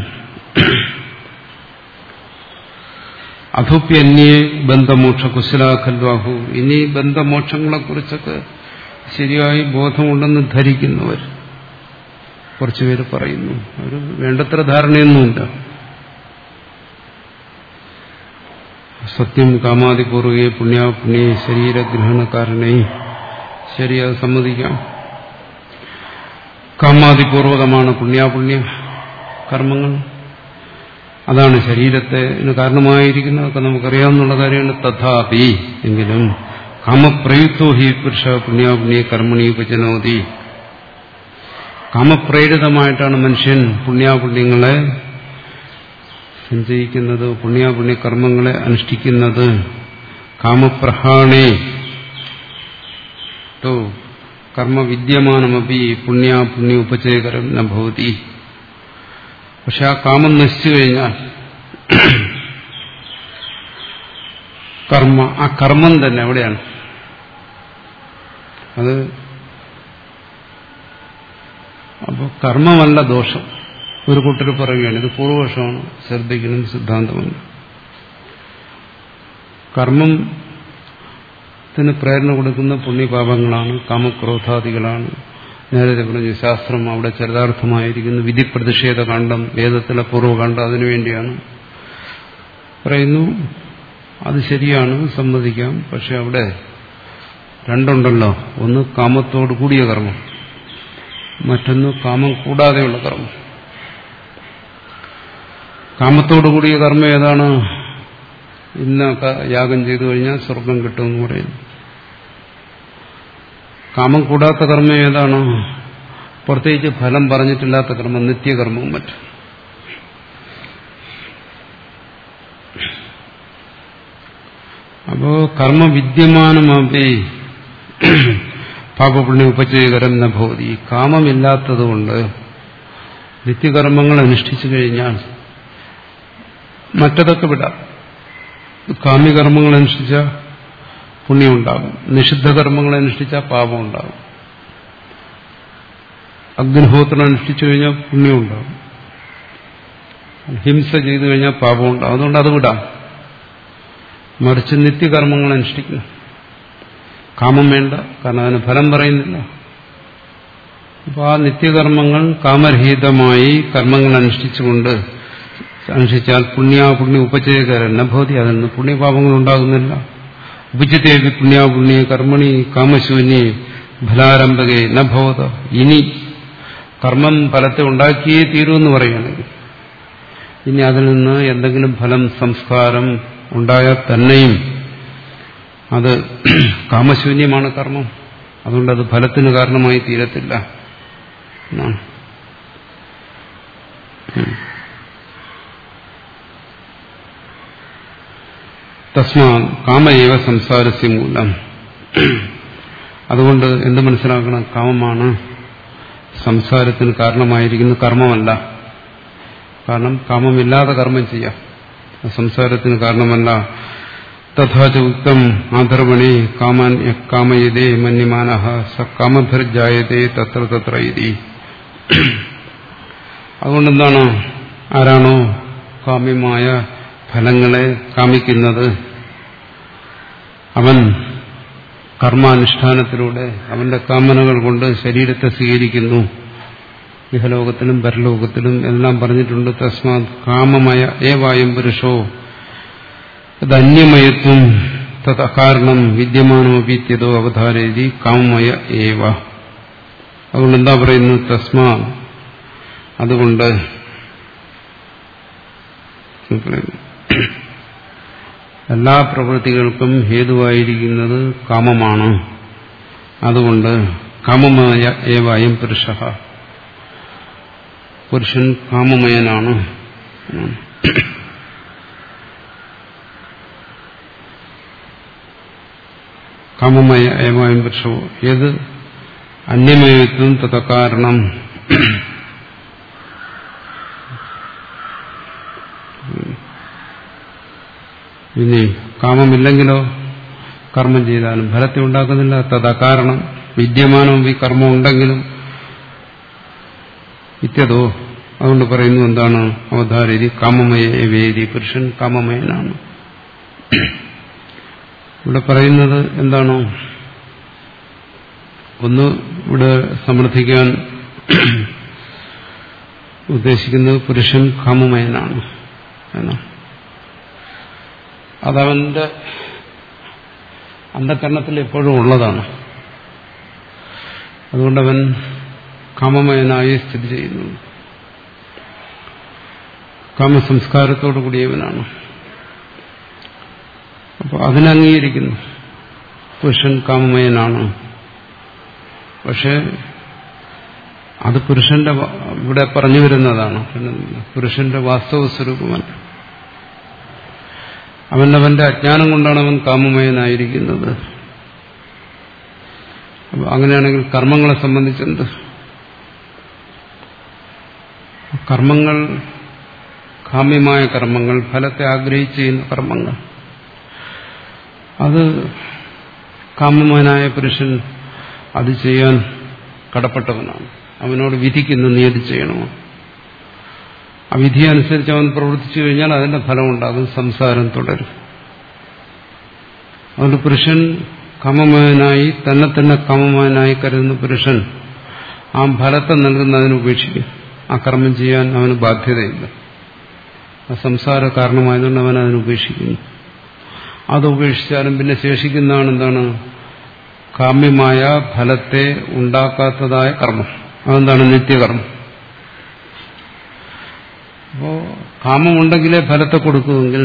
അധുപ്യന്യേ ബന്ധമോക്ഷ കുശലാഖൽവാഹു. ഇനി ബന്ധമോക്ഷങ്ങളെക്കുറിച്ചൊക്കെ ശരിയായി ബോധമുണ്ടെന്ന് ധരിക്കുന്നവർ കുറച്ചുപേര് പറയുന്നു. ഒരു വേണ്ടത്ര ധാരണയൊന്നുമില്ല. സത്യം കാമാതിപൂർവകെ പുണ്യാപുണ്യേ ശരീരഗ്രഹണകാരണേ. ശരി, അത് സമ്മതിക്കാം. കാമാതിപൂർവകമാണ് പുണ്യാപുണ്യ കർമ്മങ്ങൾ, അതാണ് ശരീരത്തിന് കാരണമായിരിക്കുന്നതൊക്കെ നമുക്കറിയാവുന്ന കാര്യമാണ്. തഥാപി എങ്കിലും കാമപ്രയുക്തോ ഹി പുരുഷ പുണ്യാപുണ്യ കർമ്മണി ഉപജനോതി. കാമപ്രേരിതമായിട്ടാണ് മനുഷ്യൻ പുണ്യാപുണ്യങ്ങളെ സഞ്ചയിക്കുന്നത്, പുണ്യാപുണ്യ കർമ്മങ്ങളെ അനുഷ്ഠിക്കുന്നത്. കാമപ്രഹാണേ തോ കർമ്മവിദ്യമാനമപി പുണ്യാപുണ്യ ഉപചയകരം ന ഭവതി. പക്ഷെ ആ കാമം നശിച്ചു കഴിഞ്ഞാൽ കർമ്മ ആ കർമ്മം തന്നെ എവിടെയാണ്? അത് അപ്പോൾ കർമ്മമല്ല ദോഷം. ഒരു കൂട്ടർ പറയുകയാണ്, ഇത് പൂർവപക്ഷമാണ്, ശ്രദ്ധിക്കണം, സിദ്ധാന്തമല്ല. കർമ്മത്തിന് പ്രേരണ കൊടുക്കുന്ന പുണ്യപാപങ്ങളാണ്, കാമക്രോധാദികളാണ്. നേരത്തെ പറഞ്ഞു ശാസ്ത്രം അവിടെ ചരിതാർത്ഥമായിരിക്കുന്നു. വിധിപ്രതിഷേധ കാണ്ഡം, വേദത്തിലെ പൂർവ്വകാണ്ഡം അതിനുവേണ്ടിയാണ് പറയുന്നു. അത് ശരിയാണ്, സമ്മതിക്കാം. പക്ഷെ അവിടെ രണ്ടുണ്ടല്ലോ, ഒന്ന് കാമത്തോട് കൂടിയ കർമ്മം, മറ്റൊന്ന് കാമം കൂടാതെയുള്ള കർമ്മം. കാമത്തോടു കൂടിയ കർമ്മം ഏതാണ്? ഇന്ന യാഗം ചെയ്തു കഴിഞ്ഞാൽ സ്വർഗം കിട്ടുമെന്ന് പറയുന്നു. കാമം കൂടാത്ത കർമ്മം ഏതാണ്? പ്രത്യേകിച്ച് ഫലം പറഞ്ഞിട്ടില്ലാത്ത കർമ്മം, നിത്യകർമ്മവും മറ്റും. അപ്പോ കർമ്മവിദ്യമാനമാപി പാപപുണ്യ ഉപചയകരം ന ഭവതി. കാമമില്ലാത്തതുകൊണ്ട് നിത്യകർമ്മങ്ങൾ അനുഷ്ഠിച്ചു കഴിഞ്ഞാൽ മറ്റതൊക്കെ വിടാം. കാമ്യകർമ്മങ്ങൾ അനുഷ്ഠിച്ചാൽ പുണ്യമുണ്ടാകും, നിഷിദ്ധകർമ്മങ്ങൾ അനുഷ്ഠിച്ചാൽ പാപമുണ്ടാകും. അഗ്നിഹോത്രം അനുഷ്ഠിച്ചു കഴിഞ്ഞാൽ പുണ്യമുണ്ടാകും, ഹിംസ ചെയ്തു കഴിഞ്ഞാൽ പാപമുണ്ടാകും. അതുകൊണ്ട് അത് വിടാം. മറിച്ച് നിത്യകർമ്മങ്ങൾ അനുഷ്ഠിക്കണം. കാമം വേണ്ട, കാരണം അതിന് ഫലം പറയുന്നില്ല. അപ്പോൾ ആ നിത്യകർമ്മങ്ങൾ കാമരഹിതമായി കർമ്മങ്ങൾ അനുഷ്ഠിച്ചുകൊണ്ട് അനുഷ്ഠിച്ചാൽ പുണ്യാപുണ്യ ഉപചയകരൻ നഭവതി. അതിൽ നിന്ന് പുണ്യപാപങ്ങൾ ഉണ്ടാകുന്നില്ല. ഉപചിതേവി പുണ്യാപുണ്യ കർമ്മണി കാമശൂന്യേ ഫലാരംഭകേ നഭവത. ഇനി കർമ്മം ഫലത്തെ ഉണ്ടാക്കിയേ തീരുമെന്ന് പറയുകയാണെങ്കിൽ ഇനി അതിൽ നിന്ന് എന്തെങ്കിലും ഫലം സംസ്കാരം ഉണ്ടായാൽ തന്നെയും അത് കാമശൂന്യമാണ് കർമ്മം. അതുകൊണ്ട് അത് ഫലത്തിന് കാരണമായി തീരത്തില്ല എന്നാണ്. തസ്മാ കാമയേവ സംസാരസ്യ മൂലം. അതുകൊണ്ട് എന്ത് മനസ്സിലാക്കണം? കാമമാണ് സംസാരത്തിന് കാരണമായിരിക്കുന്ന കർമ്മമല്ല. കാരണം കാമമില്ലാതെ കർമ്മം ചെയ്യാം, സംസാരത്തിന് കാരണമല്ല. തഥാച ഉക്തം ആധർവണി കാമാൻ കാമയതേ മന്യമാനഃ സ കാമഭിർജായതേ തത്ര തത്ര ഇതി. അതുകൊണ്ടെന്താണ്? ആരാണോ കാമ്യമായ ഫലങ്ങളെ കാമിക്കുന്നത് അവൻ കർമാനുഷ്ഠാനത്തിലൂടെ അവന്റെ കാമനകൾ കൊണ്ട് ശരീരത്തെ സ്വീകരിക്കുന്നു. ഇഹലോകത്തിലും പരലോകത്തിലും എല്ലാം പറഞ്ഞിട്ടുണ്ട്. തസ്മാത് കാമമയ ഏവായം പുരുഷോ തദന്യമയത്വം തത് അകാരണം വിദ്യമാനമപീത്യതോ അവധാരേതി കാമമയ ഏവ. അതുകൊണ്ട് എന്താ പറയുന്നു? തസ്മാ, അതുകൊണ്ട് എല്ലാ പ്രവൃത്തികൾക്കും ഹേതുവായിരിക്കുന്നത് കാമമാണ്. അതുകൊണ്ട് കാമമയ ഏവ അയം പുരുഷ, പുരുഷൻ കാമമയനാണ്. കാമമയ ഏവ അയം പുരുഷോ ഏത് അന്യമയത്വം തത കാരണം ഇനി കാമമില്ലെങ്കിലോ കർമ്മം ചെയ്താലും ഫലത്തെ ഉണ്ടാക്കുന്നില്ല. തഥാ കാരണം വിദ്യമാനവും ഈ കർമ്മം ഉണ്ടെങ്കിലും ഇത്യതോ, അതുകൊണ്ട് പറയുന്നു എന്താണ്? അവതാരീതി കാമമയ വേദി, പുരുഷൻ കാമമയനാണ്. ഇവിടെ പറയുന്നത് എന്താണോ? ഒന്ന് ഇവിടെ സമർത്ഥിക്കാൻ ഉദ്ദേശിക്കുന്നത് പുരുഷൻ കാമമയനാണ് എന്നാണ്. അതവന്റെ അന്ധകരണത്തിൽ എപ്പോഴും ഉള്ളതാണ്. അതുകൊണ്ടവൻ കാമമയനായി സ്ഥിതി ചെയ്യുന്നു. കാമസംസ്കാരത്തോടു കൂടിയവനാണ്. അപ്പോൾ അതിനെ അംഗീകരിക്കുന്നു. പുരുഷൻ കാമമയനാണ്. പക്ഷെ അത് പുരുഷന്റെ ഇവിടെ പറഞ്ഞു വരുന്നതാണ്. പുരുഷന്റെ വാസ്തവ സ്വരൂപമല്ല. അവനവന്റെ അജ്ഞാനം കൊണ്ടാണ് അവൻ കാമമയനായിരിക്കുന്നത്. അപ്പൊ അങ്ങനെയാണെങ്കിൽ കർമ്മങ്ങളെ സംബന്ധിച്ചെന്ത്? കർമ്മങ്ങൾ കാമ്യമായ കർമ്മങ്ങൾ, ഫലത്തെ ആഗ്രഹിച്ച് ചെയ്യുന്ന കർമ്മങ്ങൾ, അത് കാമമയനായ പുരുഷൻ അത് ചെയ്യാൻ കടപ്പെട്ടവനാണ്. അവനോട് വിധിക്കുന്നു നീ അത് ചെയ്യണമോ. ആ വിധി അനുസരിച്ച് അവൻ പ്രവർത്തിച്ചു കഴിഞ്ഞാൽ അതിന്റെ ഫലമുണ്ടാകും, സംസാരം തുടരും. അതുകൊണ്ട് പുരുഷൻ കാമമയനായി തന്നെ തന്നെ കാമമയനായി കരുതുന്ന പുരുഷൻ ആ ഫലത്തെ നൽകുന്നതിന് ഉപേക്ഷിക്കും. ആ കർമ്മം ചെയ്യാൻ അവന് ബാധ്യതയില്ല. ആ സംസാര കാരണമായതുകൊണ്ട് അവൻ അതിന് ഉപേക്ഷിക്കുന്നു. അത് ഉപേക്ഷിച്ചാലും പിന്നെ ശേഷിക്കുന്നതാണ് എന്താണ്? കാമ്യമായ ഫലത്തെ ഉണ്ടാക്കാത്തതായ കർമ്മം. അതെന്താണ്? നിത്യകർമ്മം. അപ്പോ കാമമുണ്ടെങ്കിലേ ഫലത്തെ കൊടുക്കുമെങ്കിൽ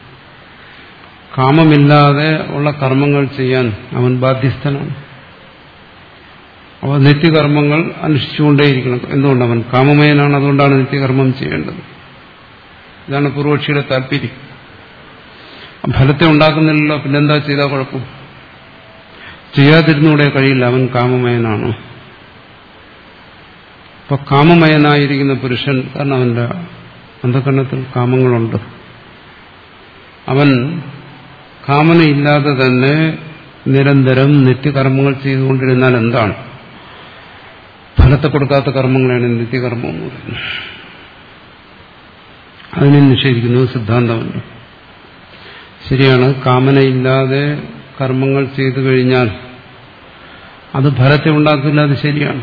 കാമമില്ലാതെ ഉള്ള കർമ്മങ്ങൾ ചെയ്യാൻ അവൻ ബാധ്യസ്ഥനാണ്. അപ്പോൾ നിത്യകർമ്മങ്ങൾ അനുഷ്ഠിച്ചുകൊണ്ടേയിരിക്കണം. എന്തുകൊണ്ട്? അവൻ കാമമയനാണ്. അതുകൊണ്ടാണ് നിത്യകർമ്മം ചെയ്യേണ്ടത്. ഇതാണ് പൂർവക്ഷിയുടെ താല്പര്യം. ഫലത്തെ ഉണ്ടാക്കുന്നില്ലല്ലോ, പിന്നെന്താ ചെയ്താൽ കുഴപ്പം? ചെയ്യാതിരുന്നൂടെ കഴിയില്ല. അവൻ കാമമയനാണ്. അപ്പൊ കാമമയനായിരിക്കുന്ന പുരുഷൻ, കാരണം അവന്റെ അന്ധകരണത്തിൽ കാമങ്ങളുണ്ട്, അവൻ കാമനയില്ലാതെ തന്നെ നിരന്തരം നിത്യകർമ്മങ്ങൾ ചെയ്തുകൊണ്ടിരുന്നാൽ എന്താണ്? ഫലത്തെ കൊടുക്കാത്ത കർമ്മങ്ങളാണ് നിത്യകർമ്മം എന്ന് പറയുന്നത്. അതിനെ നിഷേധിക്കുന്നു സിദ്ധാന്തമുണ്ട്. ശരിയാണ്, കാമനയില്ലാതെ കർമ്മങ്ങൾ ചെയ്തു കഴിഞ്ഞാൽ അത് ഫലത്തെ ഉണ്ടാക്കില്ല. അത് ശരിയാണ്,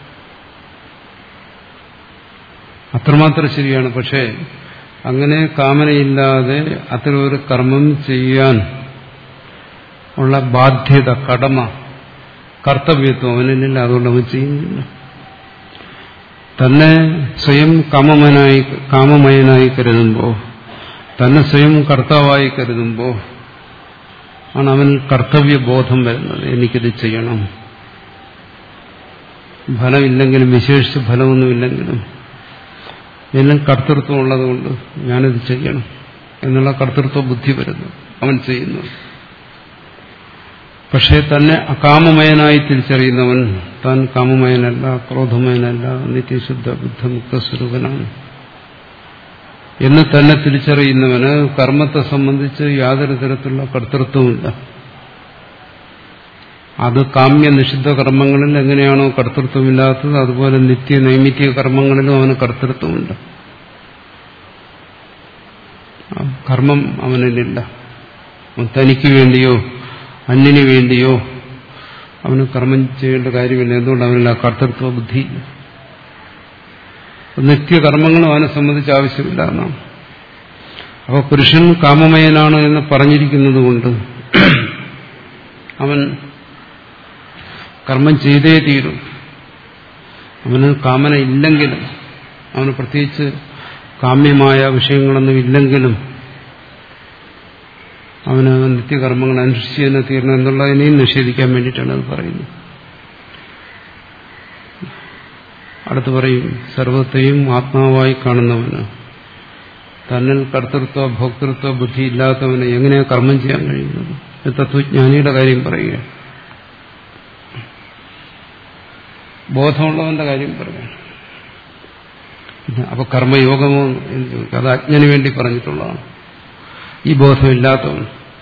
അത്രമാത്രം ശരിയാണ്. പക്ഷേ അങ്ങനെ കാമനയില്ലാതെ അത്തരമൊരു കർമ്മം ചെയ്യാൻ ഉള്ള ബാധ്യത, കടമ, കർത്തവ്യത്വം അവനില്ല. അതുകൊണ്ട് അവൻ ചെയ്യുന്നില്ല. തന്നെ സ്വയം കാമമയനായി കാമമയനായി കരുതുമ്പോൾ, തന്നെ സ്വയം കർത്താവായി കരുതുമ്പോൾ ആണ് അവൻ കർത്തവ്യബോധം വരുന്നത്. എനിക്കിത് ചെയ്യണം, ഫലമില്ലെങ്കിലും, വിശേഷിച്ച് ഫലമൊന്നുമില്ലെങ്കിലും എല്ലാം കർത്തൃത്വം ഉള്ളതുകൊണ്ട് ഞാനിത് ചെയ്യണം എന്നുള്ള കർത്തൃത്വ ബുദ്ധി വരുന്നു, അവൻ ചെയ്യുന്നു. പക്ഷേ തന്നെ അകാമമയനായി തിരിച്ചറിയുന്നവൻ താൻ കാമമയനല്ല, ക്രോധമയനല്ല, നിത്യശുദ്ധ ബുദ്ധമുക്ത സ്വരൂപനാണ് എന്ന് തന്നെ തിരിച്ചറിയുന്നവന് കർമ്മത്തെ സംബന്ധിച്ച് യാതൊരു തരത്തിലുള്ള കർത്തൃത്വമില്ല. അത് കാമ്യ നിഷിദ്ധ കർമ്മങ്ങളിൽ എങ്ങനെയാണോ കർത്തൃത്വമില്ലാത്തത്, അതുപോലെ നിത്യ നൈമിത്യ കർമ്മങ്ങളിലും അവന് കർത്തൃത്വമുണ്ട്. കർമ്മം അവനിലില്ല. തനിക്ക് വേണ്ടിയോ അന്യന് വേണ്ടിയോ അവന് കർമ്മം ചെയ്യേണ്ട കാര്യമില്ല. എന്തുകൊണ്ട്? അവനില്ല കർത്തൃത്വ ബുദ്ധി. നിത്യകർമ്മങ്ങളും അവനെ സംബന്ധിച്ച് ആവശ്യമില്ല എന്നാണ്. അപ്പോൾ പുരുഷൻ കാമമയനാണ് എന്ന് പറഞ്ഞിരിക്കുന്നത് കൊണ്ട് അവൻ കർമ്മം ചെയ്തേ തീരും. അവന് കാമന ഇല്ലെങ്കിലും, അവന് പ്രത്യേകിച്ച് കാമ്യമായ വിഷയങ്ങളൊന്നും ഇല്ലെങ്കിലും അവന് നിത്യകർമ്മങ്ങൾ അനുഷ്ഠിച്ച് തന്നെ തീരണം എന്നുള്ളതിനെയും നിഷേധിക്കാൻ വേണ്ടിയിട്ടാണ് അത് പറയുന്നത്. അടുത്ത് പറയും, സർവത്തെയും ആത്മാവായി കാണുന്നവന്, തന്നിൽ കർത്തൃത്വ ഭോക്തൃത്വ ബുദ്ധി ഇല്ലാത്തവന് എങ്ങനെയാണ് കർമ്മം ചെയ്യാൻ കഴിയുന്നത്? തത്വജ്ഞാനിയുടെ കാര്യം പറയുക, ബോധമുള്ളവന്റെ കാര്യം പറയുക. അപ്പൊ കർമ്മയോഗമോ എന്ന് ചോദിക്കും. അത് അജ്ഞന് വേണ്ടി പറഞ്ഞിട്ടുള്ളതാണ്. ഈ ബോധമില്ലാത്തവൻ,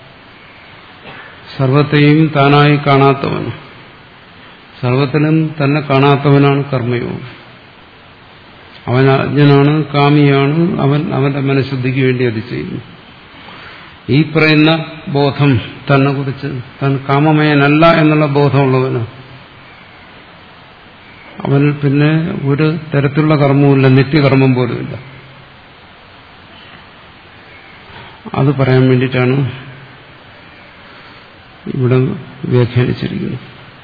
സർവത്തെയും താനായി കാണാത്തവൻ, സർവത്തിലും തന്നെ കാണാത്തവനാണ് കർമ്മയോഗം. അവൻ അജ്ഞനാണ്, കാമിയാണ്, അവൻ അവന്റെ മനഃശുദ്ധിക്ക് വേണ്ടി അത് ചെയ്യുന്നു. ഈ പറയുന്ന ബോധം തന്നെ കുറിച്ച്, താൻ കാമമയനല്ല എന്നുള്ള ബോധമുള്ളവന് അവനിൽ പിന്നെ ഒരു തരത്തിലുള്ള കർമ്മവുമില്ല, നിത്യകർമ്മം പോലുമില്ല. അത് പറയാൻ വേണ്ടിയിട്ടാണ് ഇവിടെ വ്യാഖ്യാനിച്ചിരിക്കുന്നത്.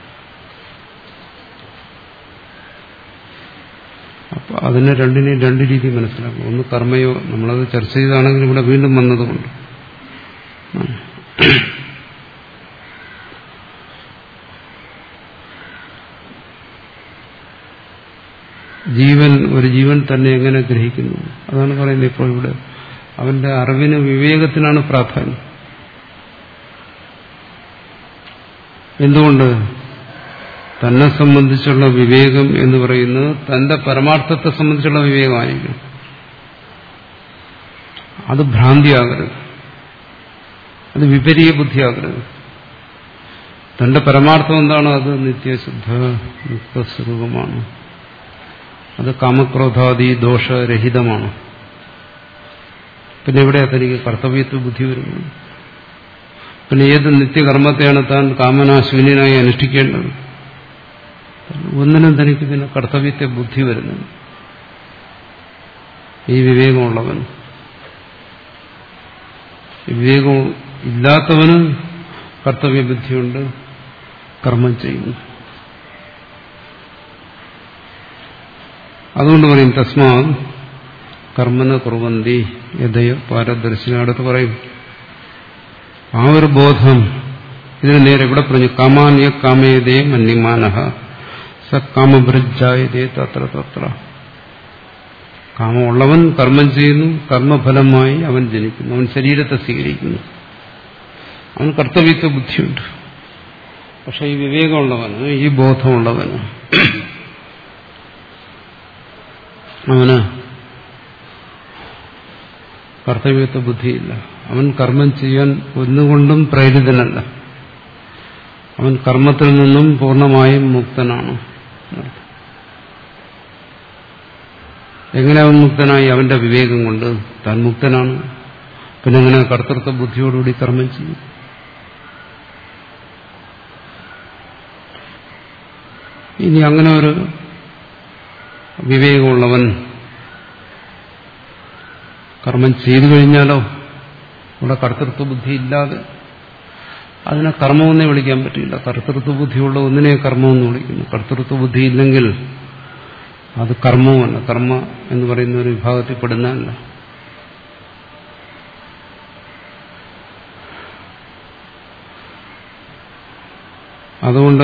അപ്പൊ അതിനെ രണ്ടിനെയും രണ്ട് രീതി മനസ്സിലാക്കും. ഒന്ന് കർമ്മയോ, നമ്മളത് ചർച്ച ചെയ്താണെങ്കിൽ ഇവിടെ വീണ്ടും വന്നതുകൊണ്ട് ജീവൻ, ഒരു ജീവൻ തന്നെ എങ്ങനെ ഗ്രഹിക്കുന്നു, അതാണ് പറയുന്നത്. ഇപ്പോൾ ഇവിടെ അവന്റെ അറിവിന്, വിവേകത്തിനാണ് പ്രാധാന്യം. എന്തുകൊണ്ട്? തന്നെ സംബന്ധിച്ചുള്ള വിവേകം എന്ന് പറയുന്നത് തന്റെ പരമാർത്ഥത്തെ സംബന്ധിച്ചുള്ള വിവേകമായിരിക്കും. അത് ഭ്രാന്തിയാകരുത്, അത് വിപരീയ ബുദ്ധിയാകരുത്. തന്റെ പരമാർത്ഥം എന്താണോ അത് നിത്യശുദ്ധ മുക്തസ്വരൂപമാണ്, അത് കാമക്രോധാദി ദോഷരഹിതമാണ്. പിന്നെ എവിടെയാ തനിക്ക് കർത്തവ്യത്വ ബുദ്ധി വരുന്നത്? പിന്നെ ഏത് നിത്യകർമ്മത്തെയാണ് താൻ കാമനാശൂന്യനായി അനുഷ്ഠിക്കേണ്ടത്? ഒന്നിനും തനിക്ക് പിന്നെ കർത്തവ്യത്തെ ബുദ്ധി വരുന്നത് ഈ വിവേകമുള്ളവൻ. വിവേകം ഇല്ലാത്തവന് കർത്തവ്യ ബുദ്ധിയുണ്ട്, കർമ്മം ചെയ്യുന്നു. അതുകൊണ്ട് പറയും തസ്മാ കർമ്മന കുർവന്തി യഥയ പാരദർശിനടുത്ത് പറയും. ആ ഒരു ബോധം ഇതിന് നേരെ ഇവിടെ പറഞ്ഞു. കാമാന്യ കാമയതേ മന്യമാനഃ സ കാമഭൃജായതേ തത്ര തത്ര. കാമമുള്ളവൻ കർമ്മം ചെയ്യുന്നു, കർമ്മഫലമായി അവൻ ജനിക്കുന്നു, അവൻ ശരീരത്തെ സ്വീകരിക്കുന്നു, അവൻ കർത്തവ്യത്വ ബുദ്ധിയുണ്ട്. പക്ഷെ ഈ വിവേകമുള്ളവന്, ഈ ബോധമുള്ളവന്, അവന് കർത്തവ്യത്വ ബുദ്ധിയില്ല. അവൻ കർമ്മം ചെയ്യാൻ ഒന്നുകൊണ്ടും പ്രേരിതനല്ല. അവൻ കർമ്മത്തിൽ നിന്നും പൂർണ്ണമായും മുക്തനാണ്. എങ്ങനെ അവൻ മുക്തനായി? അവന്റെ വിവേകം കൊണ്ട്. താൻ മുക്തനാണ്, പിന്നെ എങ്ങനെ കർത്തൃത്വ ബുദ്ധിയോടുകൂടി കർമ്മം ചെയ്യും? ഇനി അങ്ങനെ ഒരു വിവേകമുള്ളവൻ കർമ്മം ചെയ്തു കഴിഞ്ഞാലോ, ഇവിടെ കർത്തൃത്വ ബുദ്ധി ഇല്ലാതെ അതിനെ കർമ്മമെന്നേ വിളിക്കാൻ പറ്റില്ല. കർത്തൃത്വ ബുദ്ധിയുള്ള ഒന്നിനെ കർമ്മമെന്ന് വിളിക്കുന്നു. കർത്തൃത്വ ബുദ്ധി ഇല്ലെങ്കിൽ അത് കർമ്മവുമല്ല, കർമ്മ എന്ന് പറയുന്ന ഒരു വിഭാഗത്തിൽ പെടുന്നതല്ല. അതുകൊണ്ട്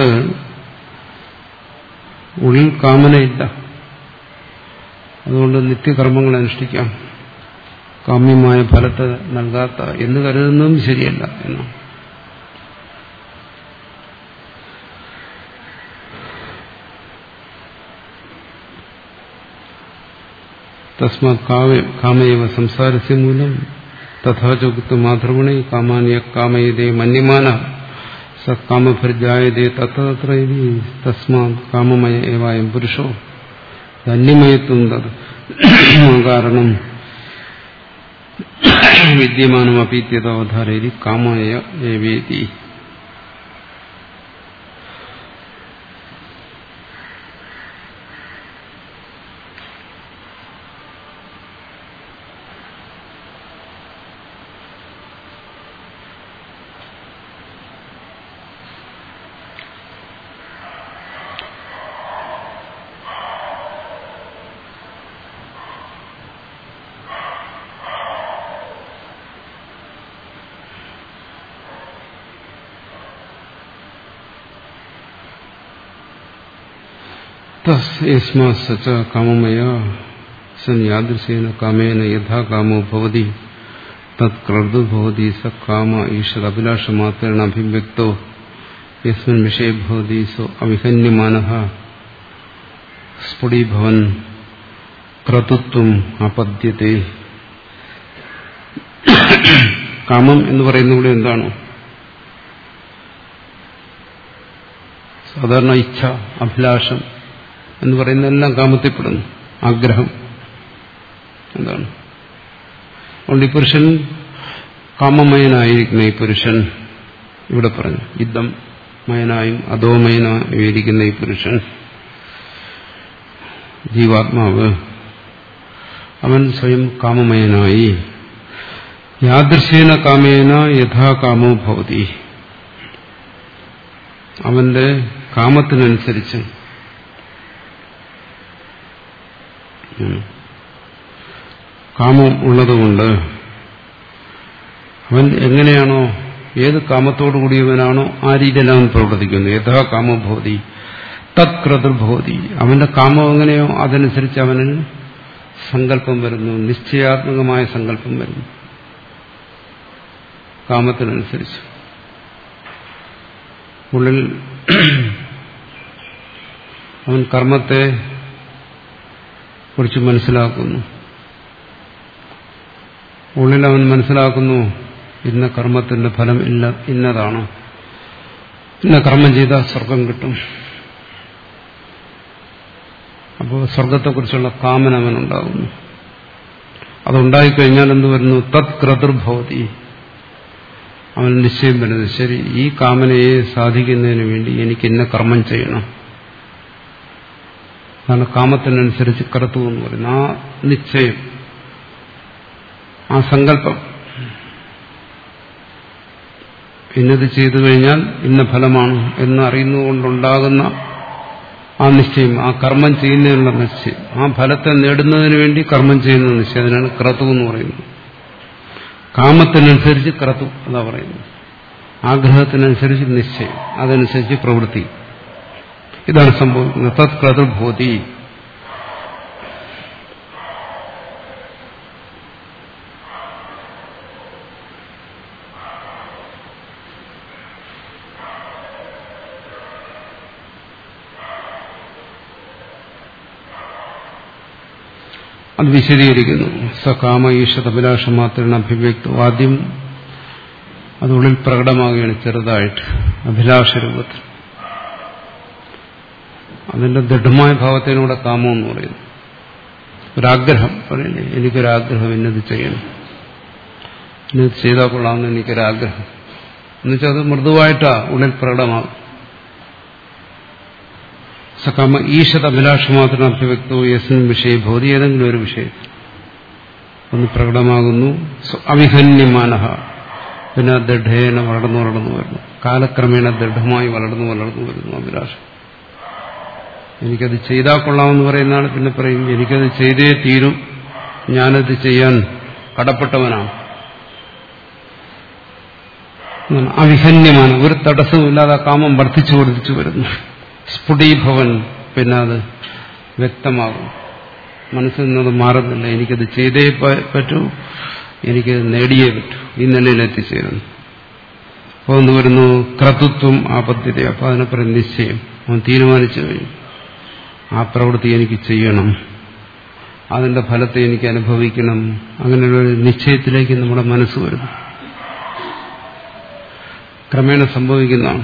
ഉള്ളിൽ കാമനയില്ല. അതുകൊണ്ട് നിത്യകർമ്മങ്ങൾ അനുഷ്ഠിക്കാം, കാമ്യമായ ഫലത്തെ നൽകാത്ത എന്ന് കരുതുന്നതും ശരിയല്ല എന്നാണ്. തസ്മാത് കാമയവ സംസാരസ്യ മൂലം തഥാചോക്ത മാതൃഗുണേ കാമാന്യ കാമയതേ മന്യമാന സ കാമഭർജായതേ തത്ര. തസ്മാത് കാമമയ ഏവായം പുരുഷോ ധന്യമയത്വം തത് കാരണം വിദ്യമാനം അപീത്യതവധാരേതി കാമായ ഏവേതി. തസ്മാ കാമമയ സൻ യാദൃശേന കാമേന യഥാ കാമോ ഭവതി തത് ക്രതു ഭവതി സ കാമ ഈശ്വര അഭിലാഷമാത്രേണ അഭിവ്യക്തോ യസ്മിൻ വിഷയേ ഭവതി സോ അവിഹന്യമാനഃ സ്ഫുടീഭവൻ ക്രതുത്വം ആപദ്യത്തെ. കാമം എന്ന് പറയുന്ന കൂടെ എന്താണ്? സാധാരണ ഇച്ഛ, അഭിലാഷം എന്ന് പറയുന്ന എല്ലാം കാമത്തിൽപ്പെടുന്നു. ആഗ്രഹം എന്താണ്? അതുകൊണ്ട് ഈ പുരുഷൻ കാമമയനായിരിക്കുന്ന ഈ പുരുഷൻ ഇവിടെ പറഞ്ഞു, യുദ്ധം മയനായും അധോമയനായും ഇരിക്കുന്ന ഈ പുരുഷൻ ജീവാത്മാവ് അവൻ സ്വയം കാമമയനായി യാദൃശേന കാമേന യഥാ കാമോ ഭവതി, അവന്റെ കാമത്തിനനുസരിച്ച് കാമം ഉള്ളതുകൊണ്ട് അവൻ എങ്ങനെയാണോ ഏത് കാമത്തോടു കൂടിയവനാണോ ആ രീതിയിൽ അവൻ പ്രവർത്തിക്കുന്നു. യഥാ കാമോ ഭവതി തത് ക്രതുർഭവതി, അവന്റെ കാമം എങ്ങനെയോ അതനുസരിച്ച് അവന് സങ്കല്പം വരുന്നു, നിശ്ചയാത്മകമായ സങ്കല്പം വരുന്നു. കാമത്തിനനുസരിച്ച് ഉള്ളിൽ അവൻ കർമ്മത്തെ കുറിച്ച് മനസ്സിലാക്കുന്നു. ഉള്ളിൽ അവൻ മനസ്സിലാക്കുന്നു ഇന്ന കർമ്മത്തിന്റെ ഫലം ഇല്ല ഇന്നതാണ്, ഇന്ന കർമ്മം ചെയ്താൽ സ്വർഗം കിട്ടും. അപ്പോൾ സ്വർഗത്തെക്കുറിച്ചുള്ള കാമന അവനുണ്ടാകുന്നു. അതുണ്ടായിക്കഴിഞ്ഞാൽ എന്ത് വരുന്നു? തത് ക്രതുർഭവതി, അവൻ നിശ്ചയം വരുന്നത് ശരി, ഈ കാമനയെ സാധിക്കുന്നതിന് വേണ്ടി എനിക്ക് ഇന്ന കർമ്മം ചെയ്യണം. അതാണ് കാമത്തിനനുസരിച്ച് ക്രതു എന്ന് പറയുന്നത്. ആ നിശ്ചയം, ആ സങ്കല്പം, ഇന്നത് ചെയ്തു കഴിഞ്ഞാൽ ഇന്ന ഫലമാണ് എന്ന് അറിയുന്നതുകൊണ്ടുണ്ടാകുന്ന ആ നിശ്ചയം, ആ കർമ്മം ചെയ്യുന്നതിനുള്ള നിശ്ചയം, ആ ഫലത്തെ നേടുന്നതിന് വേണ്ടി കർമ്മം ചെയ്യുന്ന നിശ്ചയം, അതിനാണ് ക്രതു എന്ന് പറയുന്നത്. കാമത്തിനനുസരിച്ച് ക്രതു എന്നാ പറയുന്നത്. ആഗ്രഹത്തിനനുസരിച്ച് നിശ്ചയം, അതനുസരിച്ച് പ്രവൃത്തി. ഇതാണ് സംഭവിക്കുന്നത്. തത് ക്രതുർഭവതി. അത് വിശദീകരിക്കുന്നു. സ കാമ ഈശ്വര അഭിലാഷം മാത്രമാണ് അഭിവ്യക്തം. ആദ്യം അതുള്ളിൽ പ്രകടമാകുകയാണ് ചെറുതായിട്ട്, അഭിലാഷ രൂപത്തിൽ. അതിന്റെ ദൃഢമായ ഭാവത്തിനൂടെ കാമം എന്ന് പറയുന്നു. ഒരാഗ്രഹം പറയണേ, എനിക്കൊരാഗ്രഹം, ഇന്നത് ചെയ്യണം, ഇന്നത് ചെയ്താൽ കൊള്ളാമെന്ന് എനിക്കൊരാഗ്രഹം എന്നുവെച്ചാൽ അത് മൃദുവായിട്ടാ ഉള്ളിൽ പ്രകടമാകും. സകാമ ഈശത് അഭിലാഷമാത്ര അഭിവ്യക്തോ യസ്മിൻ വിഷയ ഭവതി, ഏതെങ്കിലും ഒരു വിഷയത്തിൽ ഒന്ന് പ്രകടമാകുന്നു. അവിഹന്യമാനഃ, പിന്നെ ദൃഢേന വളർന്നു വളർന്നു വരുന്നു. കാലക്രമേണ ദൃഢമായി വളർന്നു വളർന്നു വരുന്നു അഭിലാഷം. എനിക്കത് ചെയ്താൽ കൊള്ളാമെന്ന് പറയുന്നതാണ്. പിന്നെ പറയും എനിക്കത് ചെയ്തേ തീരും, ഞാനത് ചെയ്യാൻ കടപ്പെട്ടവനാണ്. അവിഹന്യമാണ്, ഒരു തടസ്സവുമില്ലാതെ കാമം വർദ്ധിച്ചു വർദ്ധിച്ചു വരുന്നു. സ്ഫുടീഭവൻ, പിന്നെ അത് വ്യക്തമാകും. മനസ്സിൽ നിന്നത് മാറുന്നില്ല. എനിക്കത് ചെയ്തേ പറ്റൂ, എനിക്കത് നേടിയേ പറ്റൂ, ഈ നിലയിൽ എത്തിച്ചേരുന്നു. അപ്പോൾ ഒന്ന് വരുന്നു ക്രതുത്വം ആപദ്ധ്യത. അപ്പോൾ അതിനെ പറയും നിശ്ചയം. അവൻ തീരുമാനിച്ചു കഴിഞ്ഞു, ആ പ്രവൃത്തി എനിക്ക് ചെയ്യണം, അതിന്റെ ഫലത്തെ എനിക്ക് അനുഭവിക്കണം. അങ്ങനെയുള്ള നിശ്ചയത്തിലേക്ക് നമ്മുടെ മനസ്സ് വരുന്നു. ക്രമേണ സംഭവിക്കുന്നതാണ്.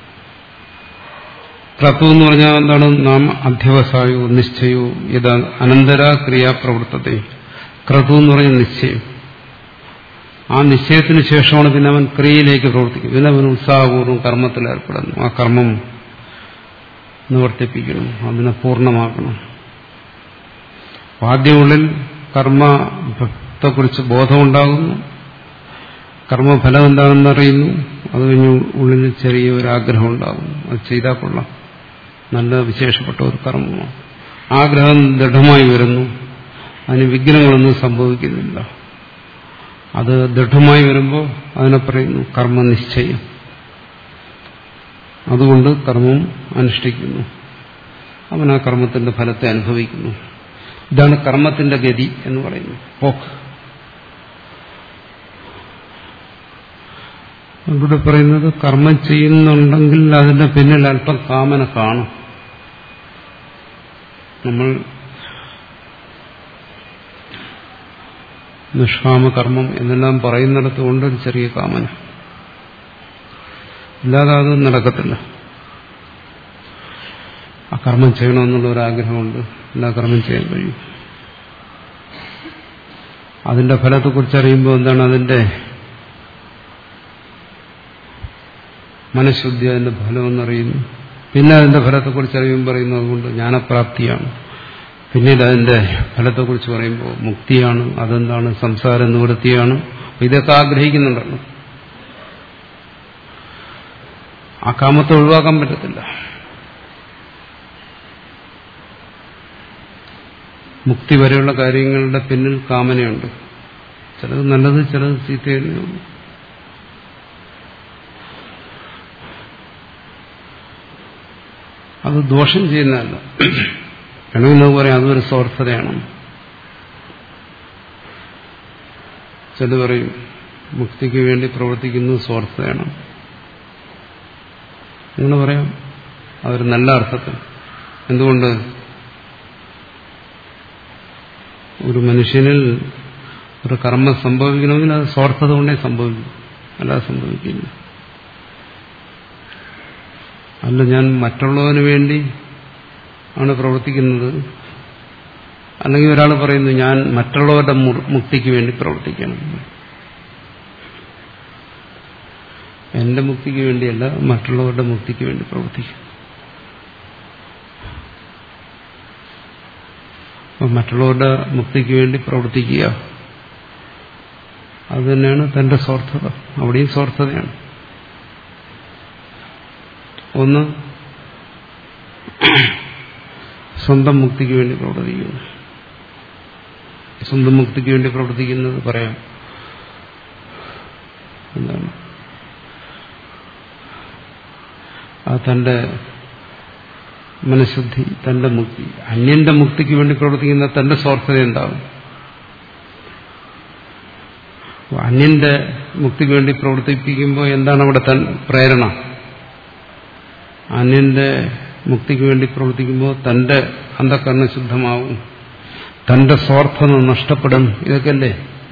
ക്രതു എന്ന് പറഞ്ഞാൽ എന്താണ്? നാം അധ്യവസായോ നിശ്ചയോ യഥാ അനന്തര ക്രിയാപ്രവൃത്തത്തെ. ക്രതു എന്ന് പറഞ്ഞ നിശ്ചയം. ആ നിശ്ചയത്തിന് ശേഷമാണ് പിന്നെ അവൻ ക്രിയയിലേക്ക് പ്രവർത്തിക്കും. പിന്നെ അവൻ ഉത്സാഹപൂർവ്വം കർമ്മത്തിൽ ഏർപ്പെടുന്നു. ആ കർമ്മം നിവർത്തിപ്പിക്കണം, അതിനെ പൂർണ്ണമാക്കണം. ആദ്യമുള്ളിൽ കർമ്മത്തെക്കുറിച്ച് ബോധമുണ്ടാകുന്നു, കർമ്മഫലം എന്താണെന്ന് അറിയുന്നു. അത് കഴിഞ്ഞ് ഉള്ളിൽ ചെറിയൊരാഗ്രഹം ഉണ്ടാകുന്നു, അത് ചെയ്താൽ കൊള്ളാം, നല്ല വിശേഷപ്പെട്ട ഒരു കർമ്മമാണ്. ആഗ്രഹം ദൃഢമായി വരുന്നു, അതിന് വിഘ്നങ്ങളൊന്നും സംഭവിക്കുന്നില്ല. അത് ദൃഢമായി വരുമ്പോൾ അതിനെ പറയുന്നു കർമ്മനിശ്ചയം. അതുകൊണ്ട് കർമ്മം അനുഷ്ഠിക്കുന്നു. അവൻ ആ കർമ്മത്തിന്റെ ഫലത്തെ അനുഭവിക്കുന്നു. ഇതാണ് കർമ്മത്തിന്റെ ഗതി എന്ന് പറയുന്നത്, പോക്ക്. ഇവിടെ പറയുന്നത് കർമ്മം ചെയ്യുന്നുണ്ടെങ്കിൽ അതിന്റെ പിന്നിൽ അല്പം കാമന കാണും. നമ്മൾ നിഷ്കാമകർമ്മം എന്നെല്ലാം പറയുന്നിടത്ത് കൊണ്ടൊരു ചെറിയ കാമന, ഇല്ലാതെ അത് നടക്കത്തില്ല. ആ കർമ്മം ചെയ്യണമെന്നുള്ള ഒരാഗ്രഹമുണ്ട്, എല്ലാ കർമ്മം ചെയ്യാൻ കഴിയും. അതിന്റെ ഫലത്തെക്കുറിച്ച് അറിയുമ്പോൾ എന്താണ് അതിന്റെ മനഃശുദ്ധി, അതിന്റെ ഫലമെന്നറിയുന്നു. പിന്നെ അതിന്റെ ഫലത്തെക്കുറിച്ച് അറിയുമ്പോൾ പറയുന്നു അതുകൊണ്ട് ജ്ഞാനപ്രാപ്തിയാണ്. പിന്നീട് അതിന്റെ ഫലത്തെക്കുറിച്ച് പറയുമ്പോൾ മുക്തിയാണ്, അതെന്താണ് സംസാര നിവൃത്തിയാണ്. ഇതൊക്കെ ആഗ്രഹിക്കുന്നുണ്ടല്ലോ. ആ കാമത്തെ ഒഴിവാക്കാൻ പറ്റത്തില്ല. മുക്തി വരെയുള്ള കാര്യങ്ങളുടെ പിന്നിൽ കാമനയുണ്ട്. ചിലത് നല്ലത്, ചിലത് ചീത്തയുള്ളൂ. അത് ദോഷം ചെയ്യുന്നതല്ല. വേണമെങ്കിൽ നമുക്ക് പറയാം അതൊരു സ്വാർത്ഥതയാണ്. ചില പറയും മുക്തിക്ക് വേണ്ടി പ്രവർത്തിക്കുന്നത് സ്വാർത്ഥതയാണ്. എന്ന് പറയാം അതൊരു നല്ല അർത്ഥത്തിൽ. എന്തുകൊണ്ട്? ഒരു മനുഷ്യനിൽ ഒരു കർമ്മം സംഭവിക്കണമെങ്കിൽ അത് സ്വാർത്ഥത കൊണ്ടേ സംഭവിക്കും, അല്ലാതെ സംഭവിക്കില്ല. അല്ല, ഞാൻ മറ്റുള്ളവന് വേണ്ടി ആണ് പ്രവർത്തിക്കുന്നത്, അല്ലെങ്കിൽ ഒരാൾ പറയുന്നു ഞാൻ മറ്റുള്ളവരുടെ മുക്തിക്ക് വേണ്ടി പ്രവർത്തിക്കണം. എന്റെ മുക്തിക്ക് വേണ്ടിയല്ല, മറ്റുള്ളവരുടെ മുക്തിക്ക് വേണ്ടി പ്രവർത്തിക്കും. മറ്റുള്ളവരുടെ മുക്തിക്ക് വേണ്ടി പ്രവർത്തിക്കുക, അത് തന്നെയാണ് തന്റെ സ്വാർത്ഥത. അവിടെയും സ്വാർത്ഥതയാണ്. ഒന്ന് സ്വന്തം മുക്തിക്ക് വേണ്ടി പ്രവർത്തിക്കുന്നു. സ്വന്തം മുക്തിക്ക് വേണ്ടി പ്രവർത്തിക്കുന്നത് പറയാം എന്താണ്, ആ തന്റെ മനഃശുദ്ധി, തന്റെ മുക്തി. അന്യന്റെ മുക്തിക്ക് വേണ്ടി പ്രവർത്തിക്കുന്ന തന്റെ സ്വാർത്ഥത എന്താകും? അന്യന്റെ മുക്തിക്ക് വേണ്ടി പ്രവർത്തിപ്പിക്കുമ്പോൾ എന്താണ് അവിടെ തൻ പ്രേരണ? അന്യന്റെ മുക്തിക്ക് വേണ്ടി പ്രവർത്തിക്കുമ്പോൾ തന്റെ അന്ധകരണം ശുദ്ധമാവും, തന്റെ സ്വാർത്ഥത നഷ്ടപ്പെടും. ഇതൊക്കെയല്ലേ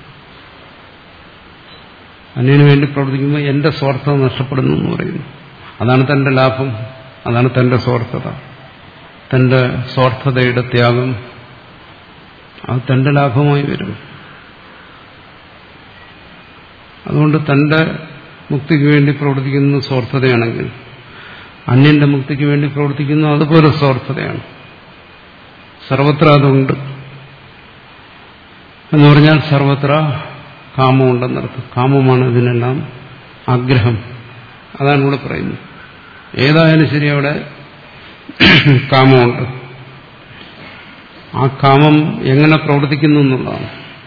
അന്യന് വേണ്ടി പ്രവർത്തിക്കുമ്പോൾ എന്റെ സ്വാർത്ഥത നഷ്ടപ്പെടുന്നു എന്ന് പറയുന്നു. അതാണ് തന്റെ ലാഭം, അതാണ് തന്റെ സ്വാർത്ഥത. തന്റെ സ്വാർത്ഥതയുടെ ത്യാഗം അത് തന്റെ ലാഭമായി വരും. അതുകൊണ്ട് തന്റെ മുക്തിക്ക് വേണ്ടി പ്രവർത്തിക്കുന്ന സ്വാർത്ഥതയാണെങ്കിൽ അന്യന്റെ മുക്തിക്ക് വേണ്ടി പ്രവർത്തിക്കുന്നു അതുപോലെ സ്വാർത്ഥതയാണ്. സർവത്ര അതുണ്ട് എന്ന് പറഞ്ഞാൽ സർവത്ര കാമമുണ്ടെന്നർത്ഥം. കാമമാണ് ഇതിനെല്ലാം ആഗ്രഹം. അതാണ് ഇവിടെ പറയുന്നത്. ഏതായാലും ശരി, അവിടെ കാമമുണ്ട്. ആ കാമം എങ്ങനെ പ്രവർത്തിക്കുന്നു എന്നുള്ളതാണ്.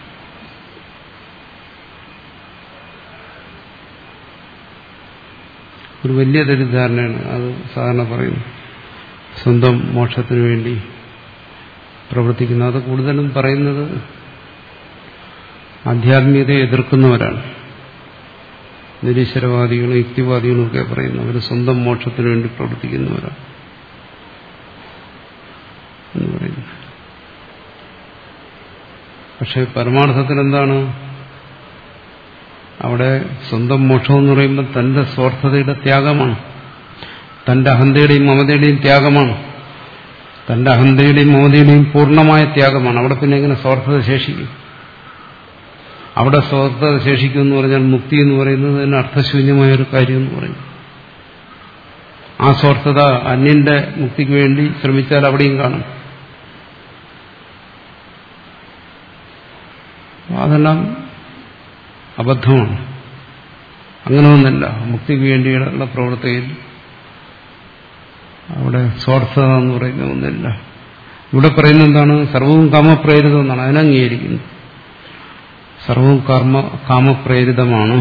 ഒരു വലിയ തെറ്റിദ്ധാരണയാണ് അത്. സാധാരണ പറയുന്നു സ്വന്തം മോക്ഷത്തിനു വേണ്ടി പ്രവർത്തിക്കുന്നു. അത് കൂടുതലും പറയുന്നത് ആധ്യാത്മികതയെ എതിർക്കുന്നവരാണ്. നിരീശ്വരവാദികളും യുക്തിവാദികളും ഒക്കെ പറയുന്നു അവർ സ്വന്തം മോക്ഷത്തിനു വേണ്ടി പ്രവർത്തിക്കുന്നവരാണ് എന്ന് പറയുന്നു. പക്ഷെ പരമാർത്ഥത്തിൽ എന്താണ് അവിടെ? സ്വന്തം മോക്ഷം എന്ന് പറയുമ്പോൾ തന്റെ സ്വാർത്ഥതയുടെ ത്യാഗമാണ്, തന്റെ അഹന്തയുടെയും മമതയുടെയും ത്യാഗമാണ്, തന്റെ അഹന്തയുടെയും മമതയുടെയും പൂർണ്ണമായ ത്യാഗമാണ്. അവിടെ പിന്നെ എങ്ങനെ സ്വാർത്ഥത ശേഷിക്കും? അവിടെ സ്വാർത്ഥത ശേഷിക്കും എന്ന് പറഞ്ഞാൽ മുക്തി എന്ന് പറയുന്നത് തന്നെ അർത്ഥശൂന്യമായ ഒരു കാര്യം എന്ന് പറയും. ആ സ്വാർത്ഥത അന്യന്റെ മുക്തിക്ക് വേണ്ടി ശ്രമിച്ചാൽ അവിടെയും കാണും. അതെല്ലാം അബദ്ധമാണ്. അങ്ങനെ ഒന്നല്ല. മുക്തിക്ക് വേണ്ടിയുള്ള പ്രവൃത്തിയിൽ അവിടെ സ്വാർത്ഥത എന്ന് പറയുന്ന ഒന്നില്ല. ഇവിടെ പറയുന്നത് എന്താണ്? സർവവും കാമപ്രേരിതം എന്നാണ്. അതിനംഗീകരിക്കുന്നു. സർവവും കർമ്മ കാമപ്രേരിതമാണ്.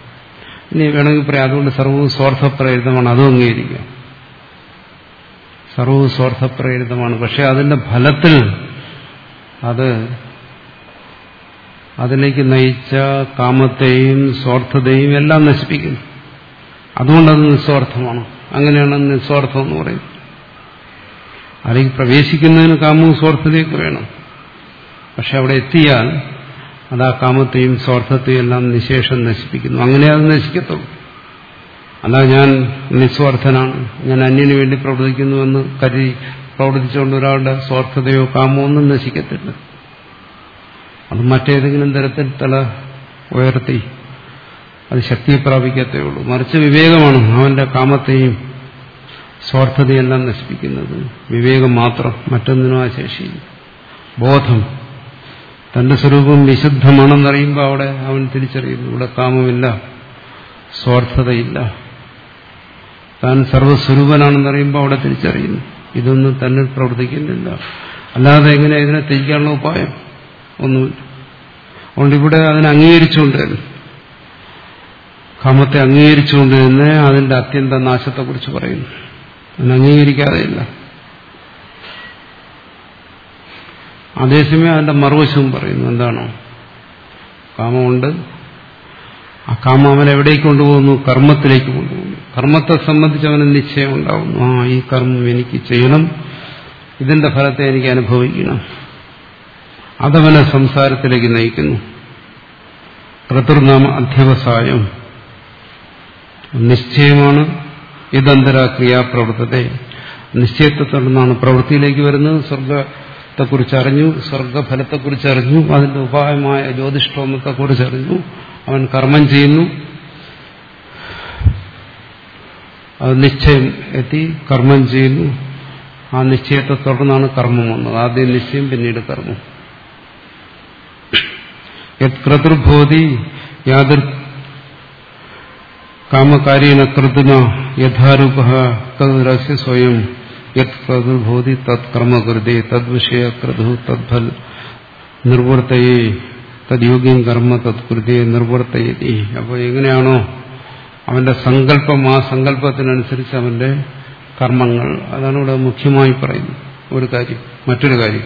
ഇനി വേണമെങ്കിൽ പറയാം അതുകൊണ്ട് സർവവും സ്വാർത്ഥപ്രേരിതമാണ്. അതും അംഗീകരിക്കാം. സർവ്വ സ്വാർത്ഥപ്രേരിതമാണ്. പക്ഷെ അതിന്റെ ഫലത്തിൽ അത് അതിലേക്ക് നയിച്ച കാമത്തെയും സ്വാർത്ഥതയും എല്ലാം നശിപ്പിക്കുന്നു. അതുകൊണ്ടത് നിസ്വാർത്ഥമാണ്. അങ്ങനെയാണ് നിസ്വാർത്ഥം എന്ന് പറയുന്നത്. അതിലേക്ക് പ്രവേശിക്കുന്നതിന് കാമവും സ്വാർത്ഥതയൊക്കെ വേണം. പക്ഷെ അവിടെ എത്തിയാൽ അത് ആ കാമത്തെയും സ്വാർത്ഥത്തെയും എല്ലാം നിശേഷം നശിപ്പിക്കുന്നു. അങ്ങനെ അത് നശിക്കത്തുള്ളൂ. അല്ല ഞാൻ നിസ്വാർത്ഥനാണ്, ഞാൻ അന്യന് വേണ്ടി പ്രവർത്തിക്കുന്നുവെന്ന് കരുതി പ്രവർത്തിച്ചുകൊണ്ട് ഒരാളുടെ സ്വാർത്ഥതയോ കാമോ ഒന്നും നശിക്കത്തില്ല. അത് മറ്റേതെങ്കിലും തരത്തിൽ തല ഉയർത്തി അത് ശക്തിയെ പ്രാപിക്കത്തേ ഉള്ളൂ. മറിച്ച് വിവേകമാണ് അവന്റെ കാമത്തെയും സ്വാർത്ഥതയെല്ലാം നശിപ്പിക്കുന്നത്. വിവേകം മാത്രം, മറ്റൊന്നിനും ആ ശേഷിയില്ല. ബോധം, തന്റെ സ്വരൂപം വിശുദ്ധമാണെന്നറിയുമ്പോൾ അവിടെ അവൻ തിരിച്ചറിയുന്നു ഇവിടെ കാമമില്ല, സ്വാർത്ഥതയില്ല. താൻ സർവ്വസ്വരൂപനാണെന്നറിയുമ്പോൾ അവിടെ തിരിച്ചറിയുന്നു ഇതൊന്നും തന്നെ പ്രവർത്തിക്കുന്നില്ല. അല്ലാതെ എങ്ങനെ ഇതിനെ ത്യജിക്കാനുള്ള ഉപായം ഒന്നുമില്ല. അതുകൊണ്ട് ഇവിടെ അതിനെ അംഗീകരിച്ചുകൊണ്ട് തന്നെ, കാമത്തെ അംഗീകരിച്ചുകൊണ്ട് തന്നെ അതിന്റെ അത്യന്ത നാശത്തെക്കുറിച്ച് പറയുന്നു. അതിനെ അംഗീകരിക്കാതെയില്ല. അതേസമയം അതിന്റെ മറുവശവും പറയുന്നു. എന്താണോ കാമമുണ്ട്, ആ കാമം അവൻ എവിടേക്ക് കൊണ്ടുപോകുന്നു? കർമ്മത്തിലേക്ക് കൊണ്ടുപോകുന്നു. കർമ്മത്തെ സംബന്ധിച്ച് അവന് നിശ്ചയം ഉണ്ടാവുന്നു. ആ ഈ കർമ്മം എനിക്ക് ചെയ്യണം, ഇതിന്റെ ഫലത്തെ എനിക്ക് അനുഭവിക്കണം. അതവനെ സംസാരത്തിലേക്ക് നയിക്കുന്നു. കൃതൃനാമ അധ്യവസായം നിശ്ചയമാണ്. ഇതന്തര ക്രിയാപ്രവർത്തത്തെ നിശ്ചയത്തെ തുടർന്നാണ് പ്രവൃത്തിയിലേക്ക് വരുന്നത്. സ്വർഗത്തെക്കുറിച്ച് അറിഞ്ഞു, സ്വർഗഫലത്തെക്കുറിച്ച് അറിഞ്ഞു, അതിന്റെ ഉപായമായ ജ്യോതിഷ്ഠോമത്തെക്കുറിച്ച് അറിഞ്ഞു. അവൻ കർമ്മം ചെയ്യുന്നു. അത് നിശ്ചയം എത്തി, കർമ്മം ചെയ്യുന്നു. ആ നിശ്ചയത്തെ തുടർന്നാണ് കർമ്മം വന്നത്. ആദ്യം നിശ്ചയം, പിന്നീട് കർമ്മം. യത് ക്രതുർഭോതി യാതൊരു കാമകാര്യേണ കൃതന യഥാരൂപ കൃതരസ്യ സ്വയം യത് ക്രതുർഭോതി തത് കർമ്മകൃതേ തദ്വിഷയ ക്രതു തദ്ഫൽ നിർവർത്തയേ തദ്യോഗ്യം കർമ്മ തത്കൃതേ നിർവർത്തയതി. അപ്പോൾ എങ്ങനെയാണോ അവന്റെ സങ്കല്പം, ആ സങ്കല്പത്തിനനുസരിച്ച് അവന്റെ കർമ്മങ്ങൾ, അതാണ് ഇവിടെ മുഖ്യമായി പറയുന്നത്. ഒരു കാര്യം. മറ്റൊരു കാര്യം,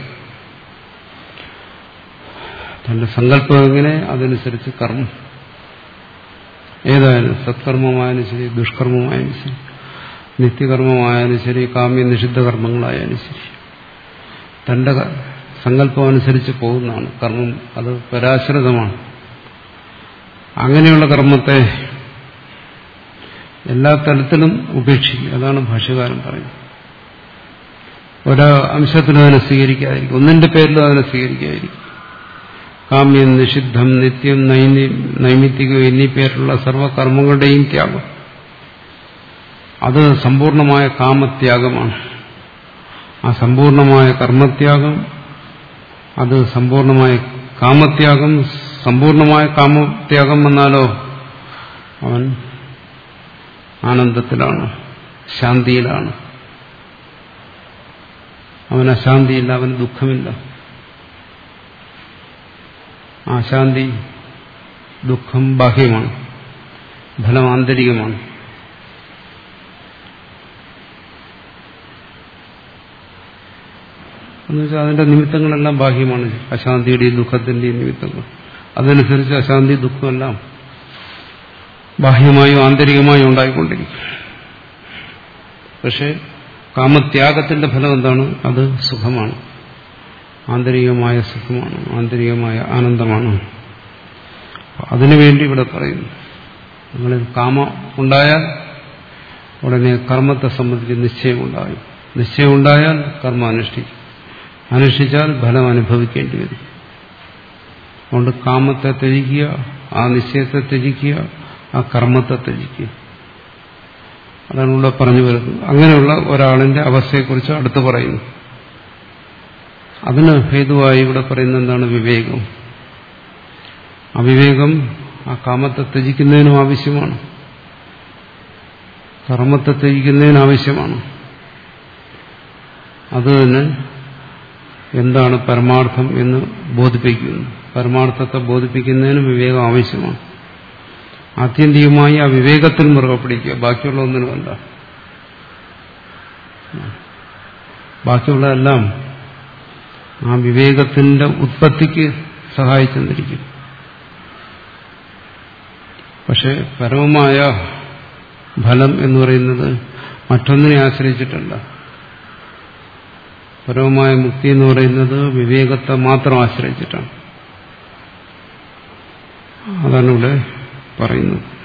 തന്റെ സങ്കല്പം എങ്ങനെ, അതനുസരിച്ച് കർമ്മം. ഏതായാലും സത്കർമ്മമായാലും ശരി, ദുഷ്കർമ്മമായാലും ശരി, നിത്യകർമ്മമായാലും ശരി, കാമ്യ നിഷിദ്ധ കർമ്മങ്ങളായാലും ശരി, തന്റെ സങ്കല്പം അനുസരിച്ച് പോകുന്നതാണ് കർമ്മം. അത് പരാശ്രിതമാണ്. അങ്ങനെയുള്ള കർമ്മത്തെ എല്ലാ തലത്തിലും ഉപേക്ഷിക്കുക. അതാണ് ഭാഷ്യകാരൻ പറയുന്നത്. ഒരാ അംശത്തിനും അതിനെ സ്വീകരിക്കാതിരിക്കും, ഒന്നിന്റെ പേരിലും അതിനെ സ്വീകരിക്കാതിരിക്കും. കാമ്യം, നിഷിദ്ധം, നിത്യം, നൈമിത്തികം എന്നീ പേരിലുള്ള സർവകർമ്മങ്ങളുടെയും ത്യാഗം അത് സമ്പൂർണമായ കാമത്യാഗമാണ്. ആ സമ്പൂർണമായ കർമ്മത്യാഗം, അത് സമ്പൂർണമായ കാമത്യാഗം. സമ്പൂർണമായ കാമത്യാഗം വന്നാലോ അവൻ ആനന്ദത്തിലാണ്, ശാന്തിയിലാണ്. അവൻ അശാന്തിയില്ല, അവന് ദുഃഖമില്ല. ആ ശാന്തി, ദുഃഖം ബാഹ്യമാണ്, ഫലം ആന്തരികമാണ്. എന്നുവെച്ചാൽ അതിന്റെ നിമിത്തങ്ങളെല്ലാം ബാഹ്യമാണ്. അശാന്തിയുടെയും ദുഃഖത്തിന്റെയും നിമിത്തങ്ങൾ. അതനുസരിച്ച് അശാന്തി, ദുഃഖമെല്ലാം ബാഹ്യമായും ആന്തരികമായും ഉണ്ടായിക്കൊണ്ടിരിക്കും. പക്ഷെ കാമത്യാഗത്തിന്റെ ഫലം എന്താണ്? അത് സുഖമാണ്, ആന്തരികമായ സുഖമാണ്, ആന്തരികമായ ആനന്ദമാണ്. അതിനുവേണ്ടി ഇവിടെ പറയുന്നു, നിങ്ങളിൽ കാമം ഉണ്ടായാൽ ഉടനെ കർമ്മത്തെ സംബന്ധിച്ച് നിശ്ചയമുണ്ടാകും. നിശ്ചയമുണ്ടായാൽ കർമ്മം അനുഷ്ഠിക്കും, അനുഷ്ഠിച്ചാൽ ഫലം അനുഭവിക്കേണ്ടി വരും. അതുകൊണ്ട് കാമത്തെ ത്യജിക്കുക, ആ നിശ്ചയത്തെ ത്യജിക്കുക, ആ കർമ്മത്തെ ത്യജിക്കുക. അതാണ് ഇവിടെ പറഞ്ഞു വരുന്നത്. അങ്ങനെയുള്ള ഒരാളിന്റെ അവസ്ഥയെക്കുറിച്ച് അടുത്ത് പറയുന്നു. അതിന് ഹേതുവായി ഇവിടെ പറയുന്നത് എന്താണ്? വിവേകം. അവിവേകം ആ കാമത്തെ ത്യജിക്കുന്നതിനും ആവശ്യമാണ്, കർമ്മത്തെ ത്യജിക്കുന്നതിനും ആവശ്യമാണ്. അത് തന്നെ എന്താണ് പരമാർത്ഥം എന്ന് ബോധിപ്പിക്കുന്നു. പരമാർത്ഥത്തെ ബോധിപ്പിക്കുന്നതിനും വിവേകം ആവശ്യമാണ്. ആത്യന്തികമായി ആ വിവേകത്തിൽ മുറുകെ പിടിക്കുക, ബാക്കിയുള്ള ഒന്നിനുമല്ല. ബാക്കിയുള്ളതെല്ലാം ആ വിവേകത്തിന്റെ ഉത്പത്തിക്ക് സഹായിച്ചെന്നിരിക്കും. പക്ഷെ പരമമായ ഫലം എന്ന് പറയുന്നത് മറ്റൊന്നിനെ ആശ്രയിച്ചിട്ടല്ല. പരമമായ മുക്തി എന്ന് പറയുന്നത് വിവേകത്തെ മാത്രം ആശ്രയിച്ചിട്ടാണ്. അതാണ് ഇവിടെ പറയുന്നത്.